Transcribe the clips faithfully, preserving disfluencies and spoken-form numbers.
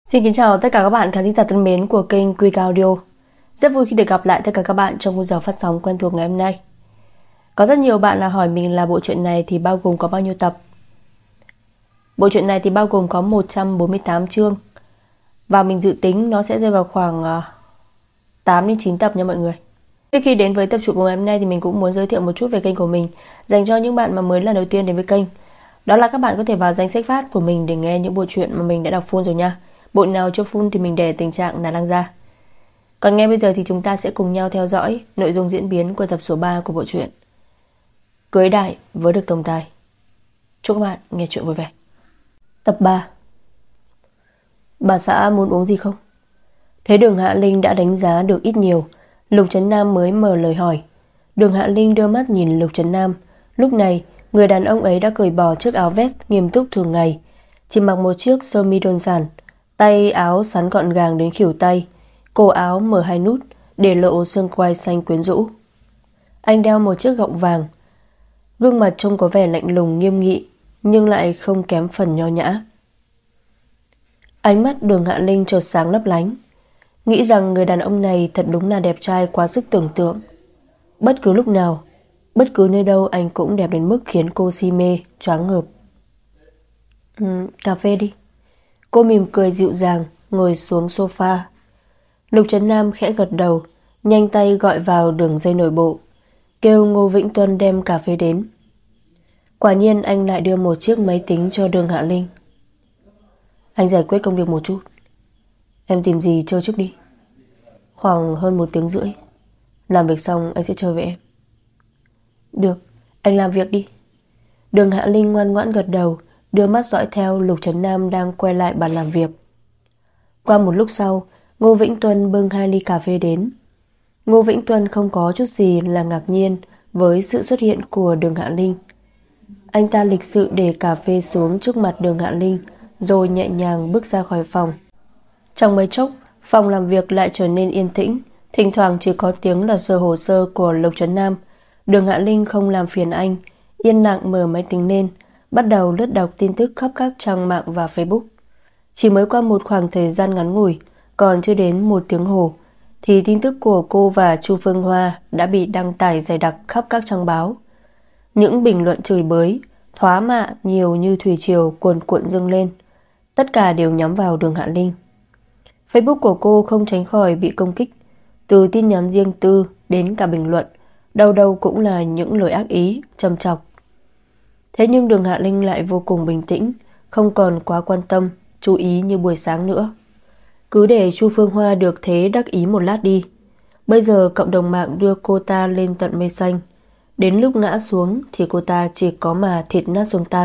Xin kính chào tất cả các bạn khán thính giả thân mến của kênh Quick Audio. Rất vui khi được gặp lại tất cả các bạn trong khung giờ phát sóng quen thuộc ngày hôm nay. Có rất nhiều bạn là hỏi mình là bộ truyện này thì bao gồm có bao nhiêu tập. Bộ truyện này thì bao gồm có một trăm bốn mươi tám chương. Và mình dự tính nó sẽ rơi vào khoảng tám đến chín tập nha mọi người. Trước khi đến với tập truyện của ngày hôm nay thì mình cũng muốn giới thiệu một chút về kênh của mình, dành cho những bạn mà mới lần đầu tiên đến với kênh. Đó là các bạn có thể vào danh sách phát của mình để nghe những bộ truyện mà mình đã đọc full rồi nha. Bộ nào chưa full thì mình để tình trạng là đăng ra. Còn ngay bây giờ thì chúng ta sẽ cùng nhau theo dõi nội dung diễn biến của tập số ba của bộ truyện Cưới đại với được tổng tài. Chúc các bạn nghe chuyện vui vẻ. Tập ba. Bà xã muốn uống gì không? Thấy Đường Hạ Linh đã đánh giá được ít nhiều, Lục Trấn Nam mới mở lời hỏi. Đường Hạ Linh đưa mắt nhìn Lục Trấn Nam. Lúc này người đàn ông ấy đã cởi bỏ chiếc áo vest nghiêm túc thường ngày, chỉ mặc một chiếc sơ mi đơn giản, tay áo sắn gọn gàng đến khuỷu tay, cổ áo mở hai nút để lộ xương quai xanh quyến rũ. Anh đeo một chiếc gọng vàng, gương mặt trông có vẻ lạnh lùng nghiêm nghị nhưng lại không kém phần nho nhã. Ánh mắt Đường Hạ Linh chợt sáng lấp lánh, nghĩ rằng người đàn ông này thật đúng là đẹp trai quá sức tưởng tượng. Bất cứ lúc nào, bất cứ nơi đâu anh cũng đẹp đến mức khiến cô si mê, choáng ngợp. Ừ, cà phê đi. Cô mỉm cười dịu dàng, ngồi xuống sofa. Lục Trấn Nam khẽ gật đầu, nhanh tay gọi vào đường dây nội bộ, kêu Ngô Vĩnh Tuân đem cà phê đến. Quả nhiên anh lại đưa một chiếc máy tính cho Đường Hạ Linh. Anh giải quyết công việc một chút, em tìm gì chơi trước đi. Khoảng hơn một tiếng rưỡi, làm việc xong anh sẽ chơi với em. Được, anh làm việc đi. Đường Hạ Linh ngoan ngoãn gật đầu, đưa mắt dõi theo Lục Trấn Nam đang quay lại bàn làm việc. Qua một lúc sau, Ngô Vĩnh Tuân bưng hai ly cà phê đến. Ngô Vĩnh Tuân không có chút gì là ngạc nhiên với sự xuất hiện của Đường Hạ Linh. Anh ta lịch sự để cà phê xuống trước mặt Đường Hạ Linh, rồi nhẹ nhàng bước ra khỏi phòng. Trong mấy chốc, phòng làm việc lại trở nên yên tĩnh, thỉnh thoảng chỉ có tiếng lật sờ hồ sơ của Lục Trấn Nam. Đường Hạ Linh không làm phiền anh, yên lặng mở máy tính lên, bắt đầu lướt đọc tin tức khắp các trang mạng và Facebook. Chỉ mới qua một khoảng thời gian ngắn ngủi, còn chưa đến một tiếng hồ, thì tin tức của cô và Chu Phương Hoa đã bị đăng tải dày đặc khắp các trang báo. Những bình luận chửi bới, thóa mạ nhiều như thủy triều cuồn cuộn dâng lên, tất cả đều nhắm vào Đường Hạ Linh. Facebook của cô không tránh khỏi bị công kích, từ tin nhắn riêng tư đến cả bình luận, đâu đâu cũng là những lời ác ý, châm chọc. Thế nhưng Đường Hạ Linh lại vô cùng bình tĩnh, không còn quá quan tâm, chú ý như buổi sáng nữa. Cứ để Chu Phương Hoa được thế đắc ý một lát đi. Bây giờ cộng đồng mạng đưa cô ta lên tận mây xanh, đến lúc ngã xuống thì cô ta chỉ có mà thịt nát xương tan.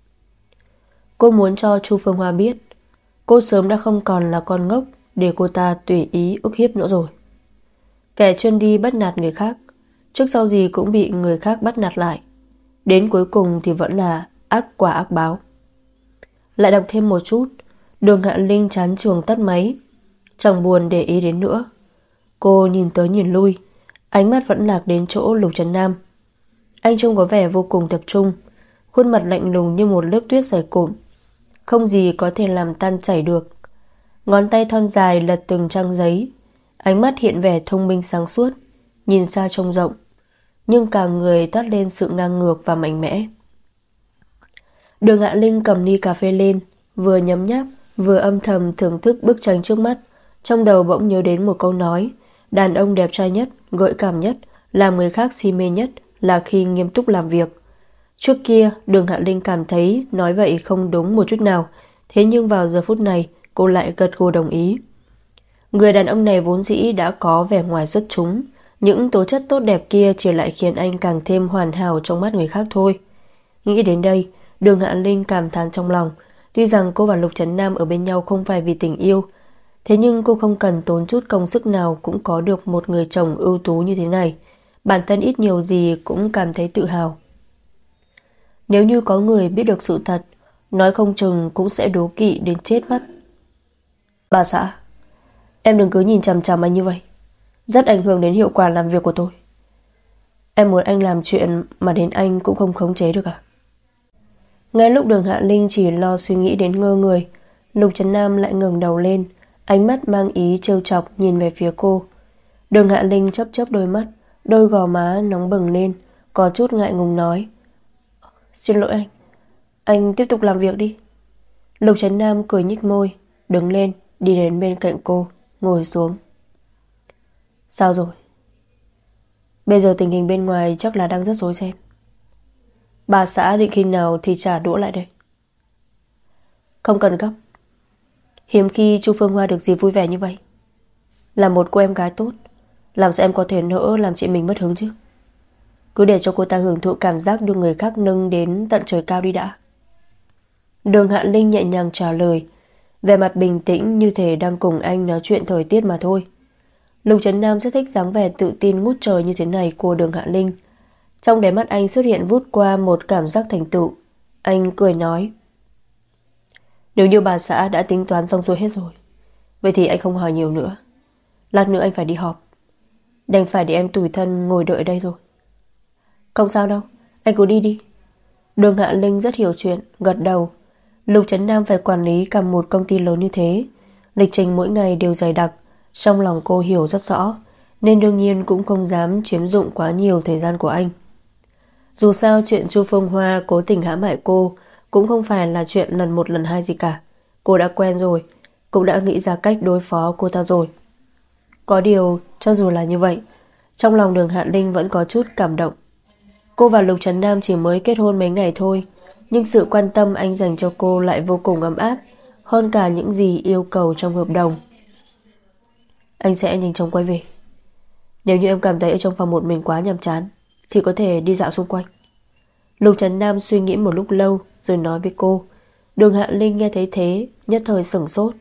Cô muốn cho Chu Phương Hoa biết, cô sớm đã không còn là con ngốc để cô ta tùy ý ức hiếp nữa rồi. Kẻ chuyên đi bắt nạt người khác, trước sau gì cũng bị người khác bắt nạt lại, đến cuối cùng thì vẫn là ác quả ác báo. Lại đọc thêm một chút, Đường Hạ Linh chán chường tắt máy, chẳng buồn để ý đến nữa. Cô nhìn tới nhìn lui, ánh mắt vẫn lạc đến chỗ Lục Trấn Nam. Anh trông có vẻ vô cùng tập trung, khuôn mặt lạnh lùng như một lớp tuyết dày cộm, không gì có thể làm tan chảy được. Ngón tay thon dài lật từng trang giấy, ánh mắt hiện vẻ thông minh sáng suốt, nhìn xa trông rộng, nhưng cả người toát lên sự ngang ngược và mạnh mẽ. Đường Hạ Linh cầm ly cà phê lên, vừa nhấm nháp vừa âm thầm thưởng thức bức tranh trước mắt. Trong đầu bỗng nhớ đến một câu nói, đàn ông đẹp trai nhất, gợi cảm nhất, làm người khác si mê nhất là khi nghiêm túc làm việc. Trước kia Đường Hạ Linh cảm thấy nói vậy không đúng một chút nào, thế nhưng vào giờ phút này cô lại gật gù đồng ý. Người đàn ông này vốn dĩ đã có vẻ ngoài xuất chúng, những tố chất tốt đẹp kia chỉ lại khiến anh càng thêm hoàn hảo trong mắt người khác thôi. Nghĩ đến đây, Đường Hạ Linh cảm thán trong lòng. Tuy rằng cô và Lục Trấn Nam ở bên nhau không phải vì tình yêu, thế nhưng cô không cần tốn chút công sức nào cũng có được một người chồng ưu tú như thế này. Bản thân ít nhiều gì cũng cảm thấy tự hào. Nếu như có người biết được sự thật, nói không chừng cũng sẽ đố kỵ đến chết mất. Bà xã, em đừng cứ nhìn chằm chằm anh như vậy, rất ảnh hưởng đến hiệu quả làm việc của tôi. Em muốn anh làm chuyện mà đến anh cũng không khống chế được à? Ngay lúc Đường Hạ Linh chỉ lo suy nghĩ đến ngơ người, Lục Trấn Nam lại ngẩng đầu lên, ánh mắt mang ý trêu chọc nhìn về phía cô. Đường Hạ Linh chớp chớp đôi mắt, đôi gò má nóng bừng lên, có chút ngại ngùng nói: "Xin lỗi anh, anh tiếp tục làm việc đi." Lục Trấn Nam cười nhếch môi, đứng lên, đi đến bên cạnh cô, ngồi xuống. "Sao rồi? Bây giờ tình hình bên ngoài chắc là đang rất rối ren. Bà xã định khi nào thì trả đũa lại đây?" "Không cần gấp. Hiếm khi Chu Phương Hoa được gì vui vẻ như vậy. Là một cô em gái tốt, làm sao em có thể nỡ làm chị mình mất hứng chứ? Cứ để cho cô ta hưởng thụ cảm giác được người khác nâng đến tận trời cao đi đã." Đường Hạ Linh nhẹ nhàng trả lời, vẻ mặt bình tĩnh như thể đang cùng anh nói chuyện thời tiết mà thôi. Lục Trấn Nam rất thích dáng vẻ tự tin ngút trời như thế này của Đường Hạ Linh. Trong đáy mắt anh xuất hiện vút qua một cảm giác thành tựu. Anh cười nói: "Nếu như bà xã đã tính toán xong xuôi hết rồi, vậy thì anh không hỏi nhiều nữa. Lát nữa anh phải đi họp, đành phải để em tủi thân ngồi đợi ở đây rồi." "Không sao đâu, anh cứ đi đi." Đường Hạ Linh rất hiểu chuyện, gật đầu. Lục Trấn Nam phải quản lý cả một công ty lớn như thế, lịch trình mỗi ngày đều dày đặc. Trong lòng cô hiểu rất rõ, nên đương nhiên cũng không dám chiếm dụng quá nhiều thời gian của anh. Dù sao chuyện Chu Phương Hoa cố tình hãm hại cô cũng không phải là chuyện lần một lần hai gì cả. Cô đã quen rồi, cũng đã nghĩ ra cách đối phó cô ta rồi. Có điều, cho dù là như vậy, trong lòng Đường Hạ Linh vẫn có chút cảm động. Cô và Lục Trấn Nam chỉ mới kết hôn mấy ngày thôi, nhưng sự quan tâm anh dành cho cô lại vô cùng ấm áp, hơn cả những gì yêu cầu trong hợp đồng. "Anh sẽ nhanh chóng quay về. Nếu như em cảm thấy ở trong phòng một mình quá nhàm chán thì có thể đi dạo xung quanh." Lục Trấn Nam suy nghĩ một lúc lâu rồi nói với cô. Đường Hạ Linh nghe thấy thế, nhất thời sửng sốt.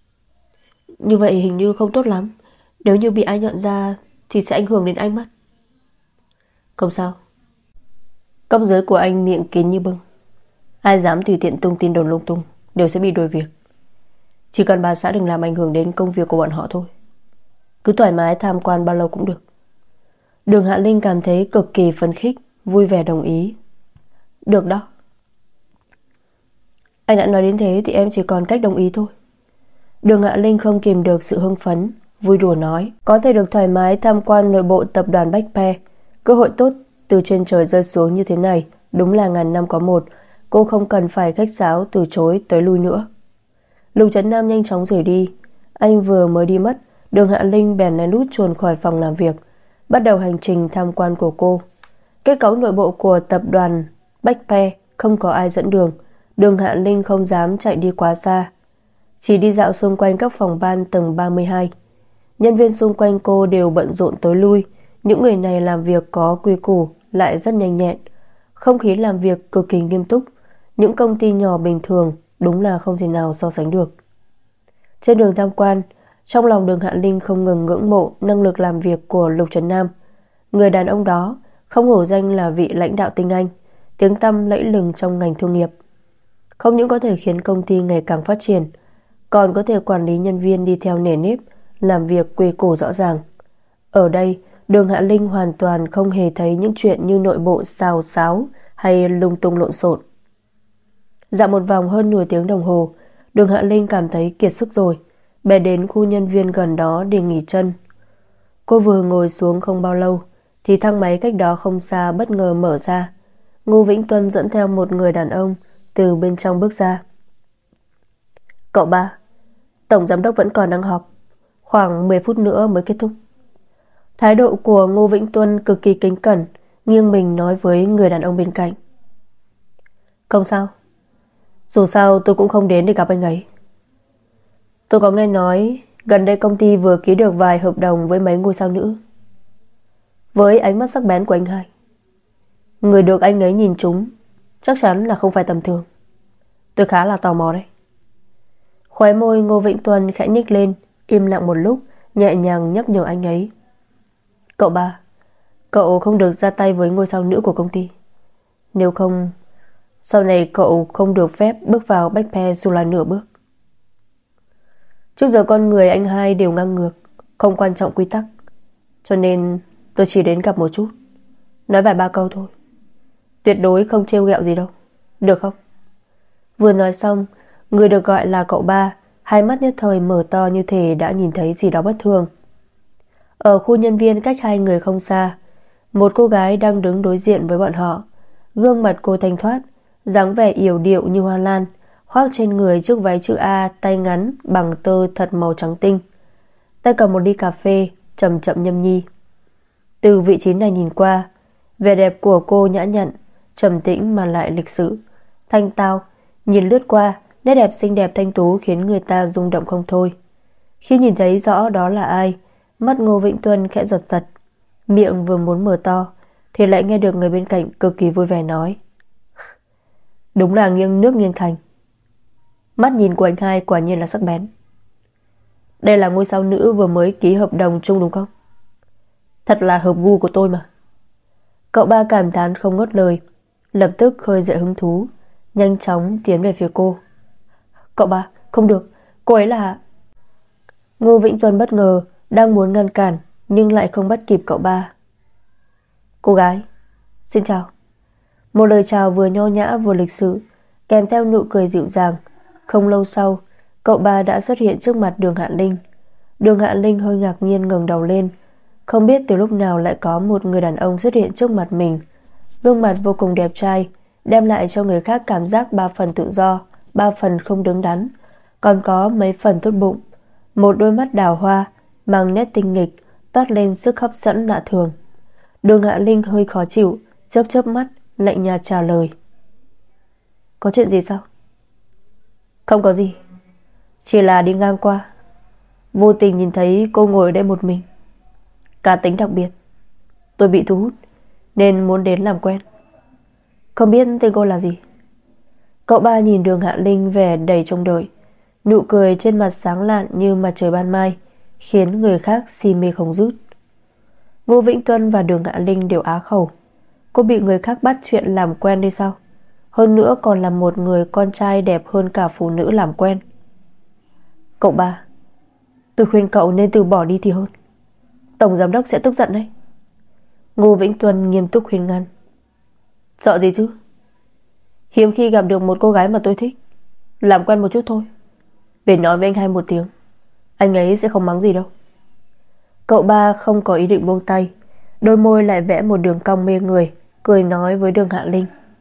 "Như vậy hình như không tốt lắm. Nếu như bị ai nhận ra thì sẽ ảnh hưởng đến anh mất." "Không sao. Cấp dưới của anh miệng kín như bưng, ai dám tùy tiện tung tin đồn lung tung đều sẽ bị đuổi việc. Chỉ cần bà xã đừng làm ảnh hưởng đến công việc của bọn họ thôi. Cứ thoải mái tham quan bao lâu cũng được." Đường Hạ Linh cảm thấy cực kỳ phấn khích, vui vẻ đồng ý. "Được đó. Anh đã nói đến thế thì em chỉ còn cách đồng ý thôi." Đường Hạ Linh không kìm được sự hưng phấn, vui đùa nói: "Có thể được thoải mái tham quan nội bộ tập đoàn Bách Pe, cơ hội tốt từ trên trời rơi xuống như thế này đúng là ngàn năm có một. Cô không cần phải khách sáo từ chối tới lui nữa." Lục Trấn Nam nhanh chóng rời đi. Anh vừa mới đi mất, Đường Hạ Linh bèn lén lút chuồn khỏi phòng làm việc, bắt đầu hành trình tham quan của cô. Kết cấu nội bộ của tập đoàn Bách Pe không có ai dẫn đường. Đường Hạ Linh không dám chạy đi quá xa, chỉ đi dạo xung quanh các phòng ban tầng ba mươi hai. Nhân viên xung quanh cô đều bận rộn tới lui. Những người này làm việc có quy củ, lại rất nhanh nhẹn. Không khí làm việc cực kỳ nghiêm túc. Những công ty nhỏ bình thường đúng là không thể nào so sánh được. Trên đường tham quan, trong lòng Đường Hạ Linh không ngừng ngưỡng mộ năng lực làm việc của Lục Trấn Nam. Người đàn ông đó không hổ danh là vị lãnh đạo tinh anh, tiếng tăm lẫy lừng trong ngành thương nghiệp. Không những có thể khiến công ty ngày càng phát triển, còn có thể quản lý nhân viên đi theo nề nếp, làm việc quy củ rõ ràng. Ở đây, Đường Hạ Linh hoàn toàn không hề thấy những chuyện như nội bộ xào xáo hay lung tung lộn xộn. Dạo một vòng hơn nửa tiếng đồng hồ, Đường Hạ Linh cảm thấy kiệt sức rồi, bèn đến khu nhân viên gần đó để nghỉ chân. Cô vừa ngồi xuống không bao lâu thì thang máy cách đó không xa bất ngờ mở ra. Ngô Vĩnh Tuân dẫn theo một người đàn ông từ bên trong bước ra. "Cậu ba, tổng giám đốc vẫn còn đang họp, khoảng mười phút nữa mới kết thúc." Thái độ của Ngô Vĩnh Tuân cực kỳ kính cẩn, nghiêng mình nói với người đàn ông bên cạnh. "Không sao, dù sao tôi cũng không đến để gặp anh ấy. Tôi có nghe nói gần đây công ty vừa ký được vài hợp đồng với mấy ngôi sao nữ. Với ánh mắt sắc bén của anh hai, người được anh ấy nhìn trúng chắc chắn là không phải tầm thường. Tôi khá là tò mò đấy." Khóe môi Ngô Vĩnh Tuân khẽ nhếch lên, im lặng một lúc, nhẹ nhàng nhắc nhở anh ấy. "Cậu ba, cậu không được ra tay với ngôi sao nữ của công ty. Nếu không, sau này cậu không được phép bước vào Bách Pe dù là nửa bước. Trước giờ con người anh hai đều ngang ngược, không quan trọng quy tắc, cho nên tôi chỉ đến gặp một chút, nói vài ba câu thôi. Tuyệt đối không trêu ghẹo gì đâu, được không?" Vừa nói xong, Người được gọi là cậu ba, hai mắt nhất thời mở to như thể đã nhìn thấy gì đó bất thường. Ở khu nhân viên cách hai người không xa, một cô gái đang đứng đối diện với bọn họ. Gương mặt cô thanh thoát, dáng vẻ yểu điệu như hoa lan, khoác trên người chiếc váy chữ A tay ngắn bằng tơ thật màu trắng tinh. Tay cầm một ly cà phê, chậm chậm nhâm nhi. Từ vị trí này nhìn qua, vẻ đẹp của cô nhã nhặn, trầm tĩnh mà lại lịch sự, thanh tao. Nhìn lướt qua, nét đẹp xinh đẹp thanh tú khiến người ta rung động không thôi. Khi nhìn thấy rõ đó là ai, mắt Ngô Vĩnh Tuân khẽ giật giật, miệng vừa muốn mở to thì lại nghe được người bên cạnh cực kỳ vui vẻ nói: đúng là nghiêng nước nghiêng thành. Mắt nhìn của anh hai quả nhiên là sắc bén. Đây là ngôi sao nữ vừa mới ký hợp đồng chung đúng không? Thật là hợp gu của tôi mà. Cậu ba cảm thán không ngớt lời, lập tức khơi dậy hứng thú, nhanh chóng tiến về phía cô. Cậu ba, không được, cô ấy là... Ngô Vĩnh Tuân bất ngờ, đang muốn ngăn cản nhưng lại không bắt kịp cậu ba. Cô gái, xin chào. Một lời chào vừa nho nhã vừa lịch sự, kèm theo nụ cười dịu dàng. Không lâu sau, cậu ba đã xuất hiện trước mặt Đường Hạ Linh. Đường Hạ Linh hơi ngạc nhiên ngẩng đầu lên, không biết từ lúc nào lại có một người đàn ông xuất hiện trước mặt mình. Gương mặt vô cùng đẹp trai, đem lại cho người khác cảm giác ba phần tự do, ba phần không đứng đắn, còn có mấy phần tốt bụng. Một đôi mắt đào hoa mang nét tinh nghịch, toát lên sức hấp dẫn lạ thường. Đường Hạ Linh hơi khó chịu, chớp chớp mắt, lạnh nhạt trả lời. Có chuyện gì sao? Không có gì, chỉ là đi ngang qua, vô tình nhìn thấy cô ngồi ở đây một mình. Cá tính đặc biệt, tôi bị thu hút nên muốn đến làm quen. Không biết tên cô là gì? Cậu ba nhìn Đường Hạ Linh vẻ đầy trông đợi, nụ cười trên mặt sáng lạn như mặt trời ban mai, khiến người khác si mê không dứt. Ngô Vĩnh Tuân và Đường Hạ Linh đều á khẩu. Cô bị người khác bắt chuyện làm quen đi sao? Hơn nữa còn là một người con trai đẹp hơn cả phụ nữ làm quen. Cậu ba, tôi khuyên cậu nên từ bỏ đi thì hơn. Tổng giám đốc sẽ tức giận đấy. Ngô Vĩnh Tuân nghiêm túc khuyên ngăn. Sợ gì chứ? Hiếm khi gặp được một cô gái mà tôi thích, làm quen một chút thôi. Về nói với anh hai một tiếng, anh ấy sẽ không mắng gì đâu. Cậu ba không có ý định buông tay, đôi môi lại vẽ một đường cong mê người, cười nói với Đường Hạ Linh.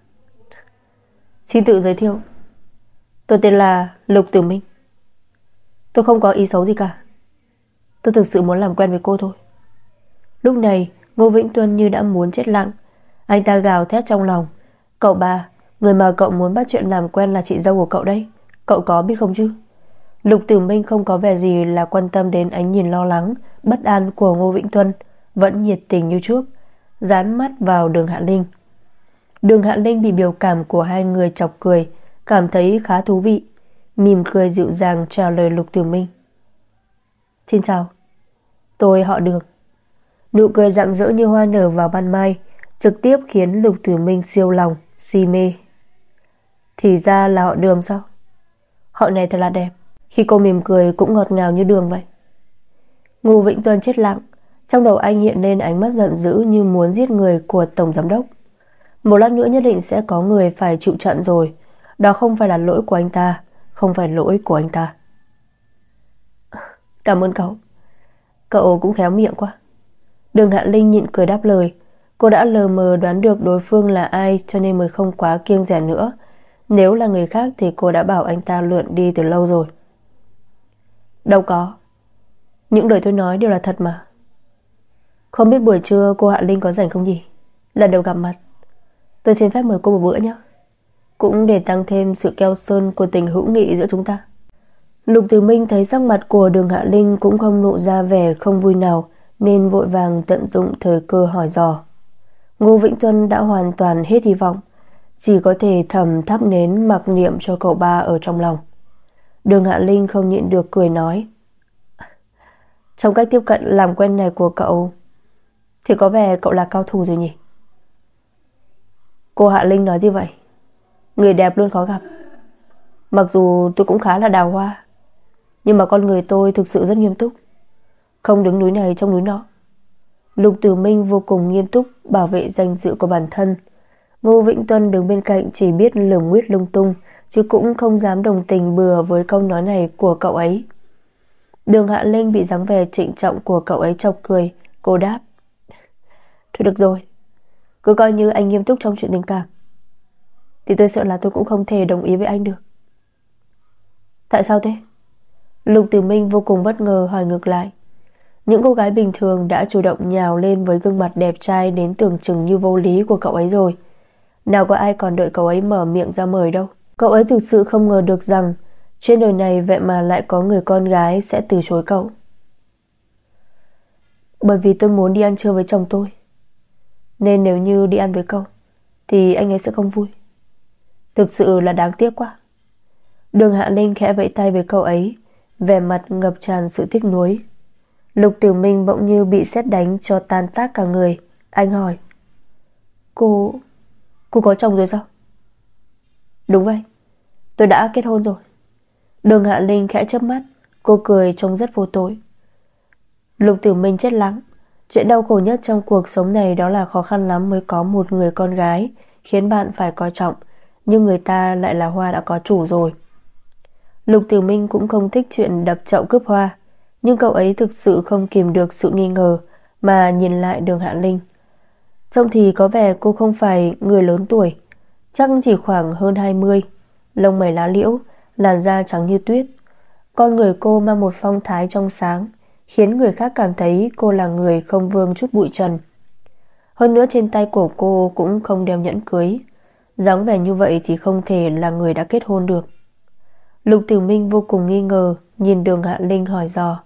Xin tự giới thiệu, tôi tên là Lục Tử Minh. Tôi không có ý xấu gì cả, tôi thực sự muốn làm quen với cô thôi. Lúc này Ngô Vĩnh Tuân như đã muốn chết lặng. Anh ta gào thét trong lòng. Cậu ba, người mà cậu muốn bắt chuyện làm quen là chị dâu của cậu đấy, cậu có biết không chứ? Lục Tử Minh không có vẻ gì là quan tâm đến ánh nhìn lo lắng, bất an của Ngô Vĩnh Tuân, vẫn nhiệt tình như trước, dán mắt vào Đường Hạ Linh. Đường Hạ Linh bị biểu cảm của hai người chọc cười, cảm thấy khá thú vị, mỉm cười dịu dàng chào lời Lục Tử Minh. Xin chào, tôi họ Đường. Nụ cười rạng rỡ như hoa nở vào ban mai, trực tiếp khiến Lục Tử Minh siêu lòng, si mê. Thì ra là họ Đường sao? Họ này thật là đẹp. Khi cô mỉm cười cũng ngọt ngào như đường vậy. Ngô Vĩnh Tuân chết lặng, trong đầu anh hiện lên ánh mắt giận dữ như muốn giết người của tổng giám đốc. Một lát nữa nhất định sẽ có người phải chịu trận rồi. Đó không phải là lỗi của anh ta, không phải lỗi của anh ta. Cảm ơn cậu. Cậu cũng khéo miệng quá. Đường Hạ Linh nhịn cười đáp lời. Cô đã lờ mờ đoán được đối phương là ai, cho nên mới không quá kiêng dè nữa. Nếu là người khác thì cô đã bảo anh ta lượn đi từ lâu rồi. Đâu có, những lời tôi nói đều là thật mà. Không biết buổi trưa cô Hạ Linh có rảnh không nhỉ? Lần đầu gặp mặt, tôi xin phép mời cô một bữa nhé, cũng để tăng thêm sự keo sơn của tình hữu nghị giữa chúng ta. Lục Tử Minh thấy sắc mặt của Đường Hạ Linh cũng không lộ ra vẻ không vui nào, nên vội vàng tận dụng thời cơ hỏi dò. Ngô Vĩnh Tuân đã hoàn toàn hết hy vọng, chỉ có thể thầm thắp nến mặc niệm cho cậu ba ở trong lòng. Đường Hạ Linh không nhịn được cười nói. Trong cách tiếp cận làm quen này của cậu thì có vẻ cậu là cao thủ rồi nhỉ? Cô Hạ Linh nói gì vậy? Người đẹp luôn khó gặp. Mặc dù tôi cũng khá là đào hoa, nhưng mà con người tôi thực sự rất nghiêm túc, không đứng núi này trong núi nọ. Lục Tử Minh vô cùng nghiêm túc bảo vệ danh dự của bản thân. Ngô Vĩnh Tuân đứng bên cạnh chỉ biết lườm nguyết lung tung, chứ cũng không dám đồng tình bừa với câu nói này của cậu ấy. Đường Hạ Linh bị dáng vẻ trịnh trọng của cậu ấy chọc cười. Cô đáp: Thôi được rồi, cứ coi như anh nghiêm túc trong chuyện tình cảm. Thì tôi sợ là tôi cũng không thể đồng ý với anh được. Tại sao thế? Lục Tử Minh vô cùng bất ngờ hỏi ngược lại. Những cô gái bình thường đã chủ động nhào lên với gương mặt đẹp trai đến tưởng chừng như vô lý của cậu ấy rồi. Nào có ai còn đợi cậu ấy mở miệng ra mời đâu. Cậu ấy thực sự không ngờ được rằng trên đời này vậy mà lại có người con gái sẽ từ chối cậu. Bởi vì tôi muốn đi ăn trưa với chồng tôi, nên nếu như đi ăn với cậu thì anh ấy sẽ không vui. Thực sự là đáng tiếc quá. Đường Hạ Linh khẽ vẫy tay với cậu ấy, vẻ mặt ngập tràn sự tiếc nuối. Lục Tử Minh bỗng như bị sét đánh cho tan tác cả người. Anh hỏi: Cô... cô có chồng rồi sao? Đúng vậy, tôi đã kết hôn rồi. Đường Hạ Linh khẽ chớp mắt. Cô cười trông rất vô tội. Lục Tử Minh chết lặng. Chuyện đau khổ nhất trong cuộc sống này đó là khó khăn lắm mới có một người con gái khiến bạn phải coi trọng, nhưng người ta lại là hoa đã có chủ rồi. Lục Tử Minh cũng không thích chuyện đập chậu cướp hoa, nhưng cậu ấy thực sự không kìm được sự nghi ngờ mà nhìn lại Đường Hạ Linh. Trông thì có vẻ cô không phải người lớn tuổi, chắc chỉ khoảng hơn hai mươi, lông mày lá liễu, làn da trắng như tuyết. Con người cô mang một phong thái trong sáng, khiến người khác cảm thấy cô là người không vương chút bụi trần. Hơn nữa trên tay của cô cũng không đeo nhẫn cưới, dáng vẻ như vậy thì không thể là người đã kết hôn được. Lục Tử Minh vô cùng nghi ngờ, nhìn Đường Hạ Linh hỏi dò: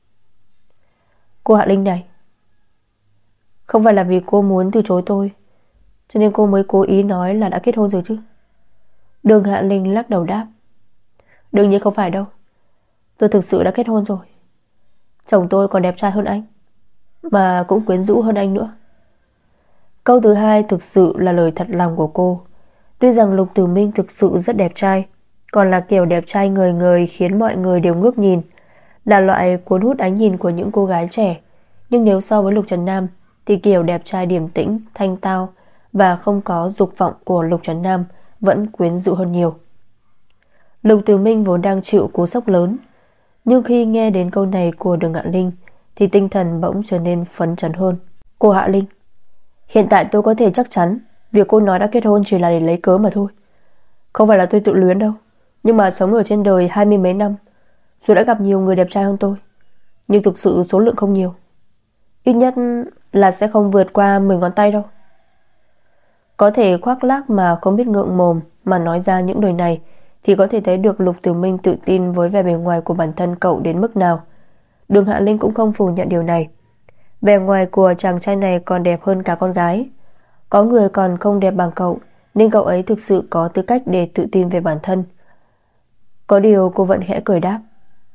Cô Hạ Linh này, không phải là vì cô muốn từ chối tôi cho nên cô mới cố ý nói là đã kết hôn rồi chứ? Đường Hạ Linh lắc đầu đáp: Đương nhiên không phải đâu, tôi thực sự đã kết hôn rồi. Chồng tôi còn đẹp trai hơn anh, mà cũng quyến rũ hơn anh nữa. Câu thứ hai thực sự là lời thật lòng của cô. Tuy rằng Lục Tử Minh thực sự rất đẹp trai, còn là kiểu đẹp trai ngời ngời khiến mọi người đều ngước nhìn, là loại cuốn hút ánh nhìn của những cô gái trẻ. Nhưng nếu so với Lục Trần Nam thì kiểu đẹp trai điềm tĩnh, thanh tao và không có dục vọng của Lục Trần Nam vẫn quyến rũ hơn nhiều. Lục Tử Minh vốn đang chịu cú sốc lớn, nhưng khi nghe đến câu này của Đường Hạ Linh thì tinh thần bỗng trở nên phấn chấn hơn. Cô Hạ Linh, hiện tại tôi có thể chắc chắn việc cô nói đã kết hôn chỉ là để lấy cớ mà thôi. Không phải là tôi tự luyến đâu, nhưng mà sống ở trên đời hai mươi mấy năm rồi đã gặp nhiều người đẹp trai hơn tôi, nhưng thực sự số lượng không nhiều, ít nhất là sẽ không vượt qua mười ngón tay đâu. Có thể khoác lác mà không biết ngượng mồm mà nói ra những lời này thì có thể thấy được Lục Tử Minh tự tin với vẻ bề ngoài của bản thân cậu đến mức nào. Đường Hạ Linh cũng không phủ nhận điều này. Vẻ ngoài của chàng trai này còn đẹp hơn cả con gái. Có người còn không đẹp bằng cậu, nên cậu ấy thực sự có tư cách để tự tin về bản thân. Có điều cô vẫn khẽ cười đáp: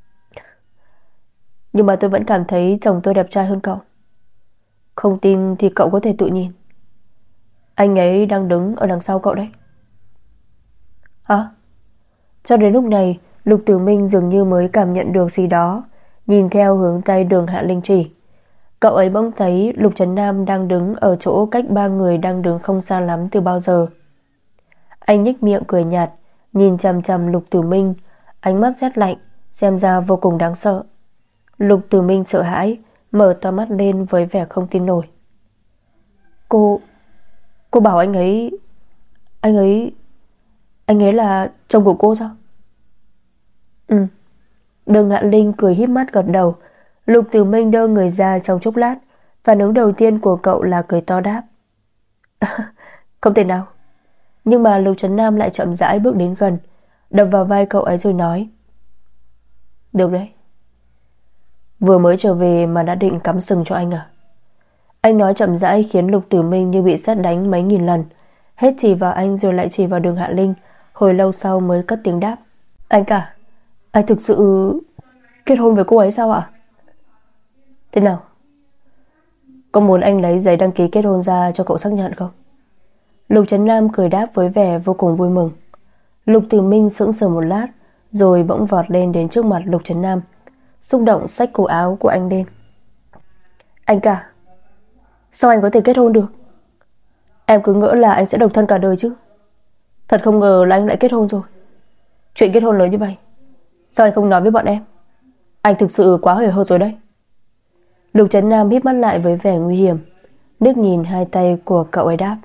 Nhưng mà tôi vẫn cảm thấy chồng tôi đẹp trai hơn cậu. Không tin thì cậu có thể tự nhìn. Anh ấy đang đứng ở đằng sau cậu đấy. Hả? Cho đến lúc này, Lục Tử Minh dường như mới cảm nhận được gì đó, nhìn theo hướng tay Đường Hạ Linh chỉ. Cậu ấy bỗng thấy Lục Trấn Nam đang đứng ở chỗ cách ba người đang đứng không xa lắm từ bao giờ. Anh nhếch miệng cười nhạt, nhìn chằm chằm Lục Tử Minh, ánh mắt rét lạnh, xem ra vô cùng đáng sợ. Lục Tử Minh sợ hãi, mở to mắt lên với vẻ không tin nổi. Cô... cô bảo anh ấy... Anh ấy... Anh ấy là chồng của cô sao? Ừ. Đường Hạ Linh cười híp mắt gật đầu. Lục Tử Minh đơ người ra trong chốc lát. Phản ứng đầu tiên của cậu là cười to đáp: Không thể nào. Nhưng mà Lục Trấn Nam lại chậm rãi bước đến gần, đập vào vai cậu ấy rồi nói: Được đấy. Vừa mới trở về mà đã định cắm sừng cho anh à? Anh nói chậm rãi khiến Lục Tử Minh như bị sét đánh mấy nghìn lần, hết chỉ vào anh rồi lại chỉ vào Đường Hạ Linh. Hồi lâu sau mới cất tiếng đáp: Anh cả, anh thực sự kết hôn với cô ấy sao ạ? Thế nào? Có muốn anh lấy giấy đăng ký kết hôn ra cho cậu xác nhận không? Lục Trấn Nam cười đáp với vẻ vô cùng vui mừng. Lục Tử Minh sững sờ một lát, rồi bỗng vọt lên đến trước mặt Lục Trấn Nam, xúc động xách cổ áo của anh lên. Anh cả, sao anh có thể kết hôn được? Em cứ ngỡ là anh sẽ độc thân cả đời chứ. Thật không ngờ là anh lại kết hôn rồi. Chuyện kết hôn lớn như vậy, sao anh không nói với bọn em? Anh thực sự quá hời hợt rồi đấy. Lục Trấn Nam híp mắt lại với vẻ nguy hiểm, liếc nhìn hai tay của cậu ấy đáp: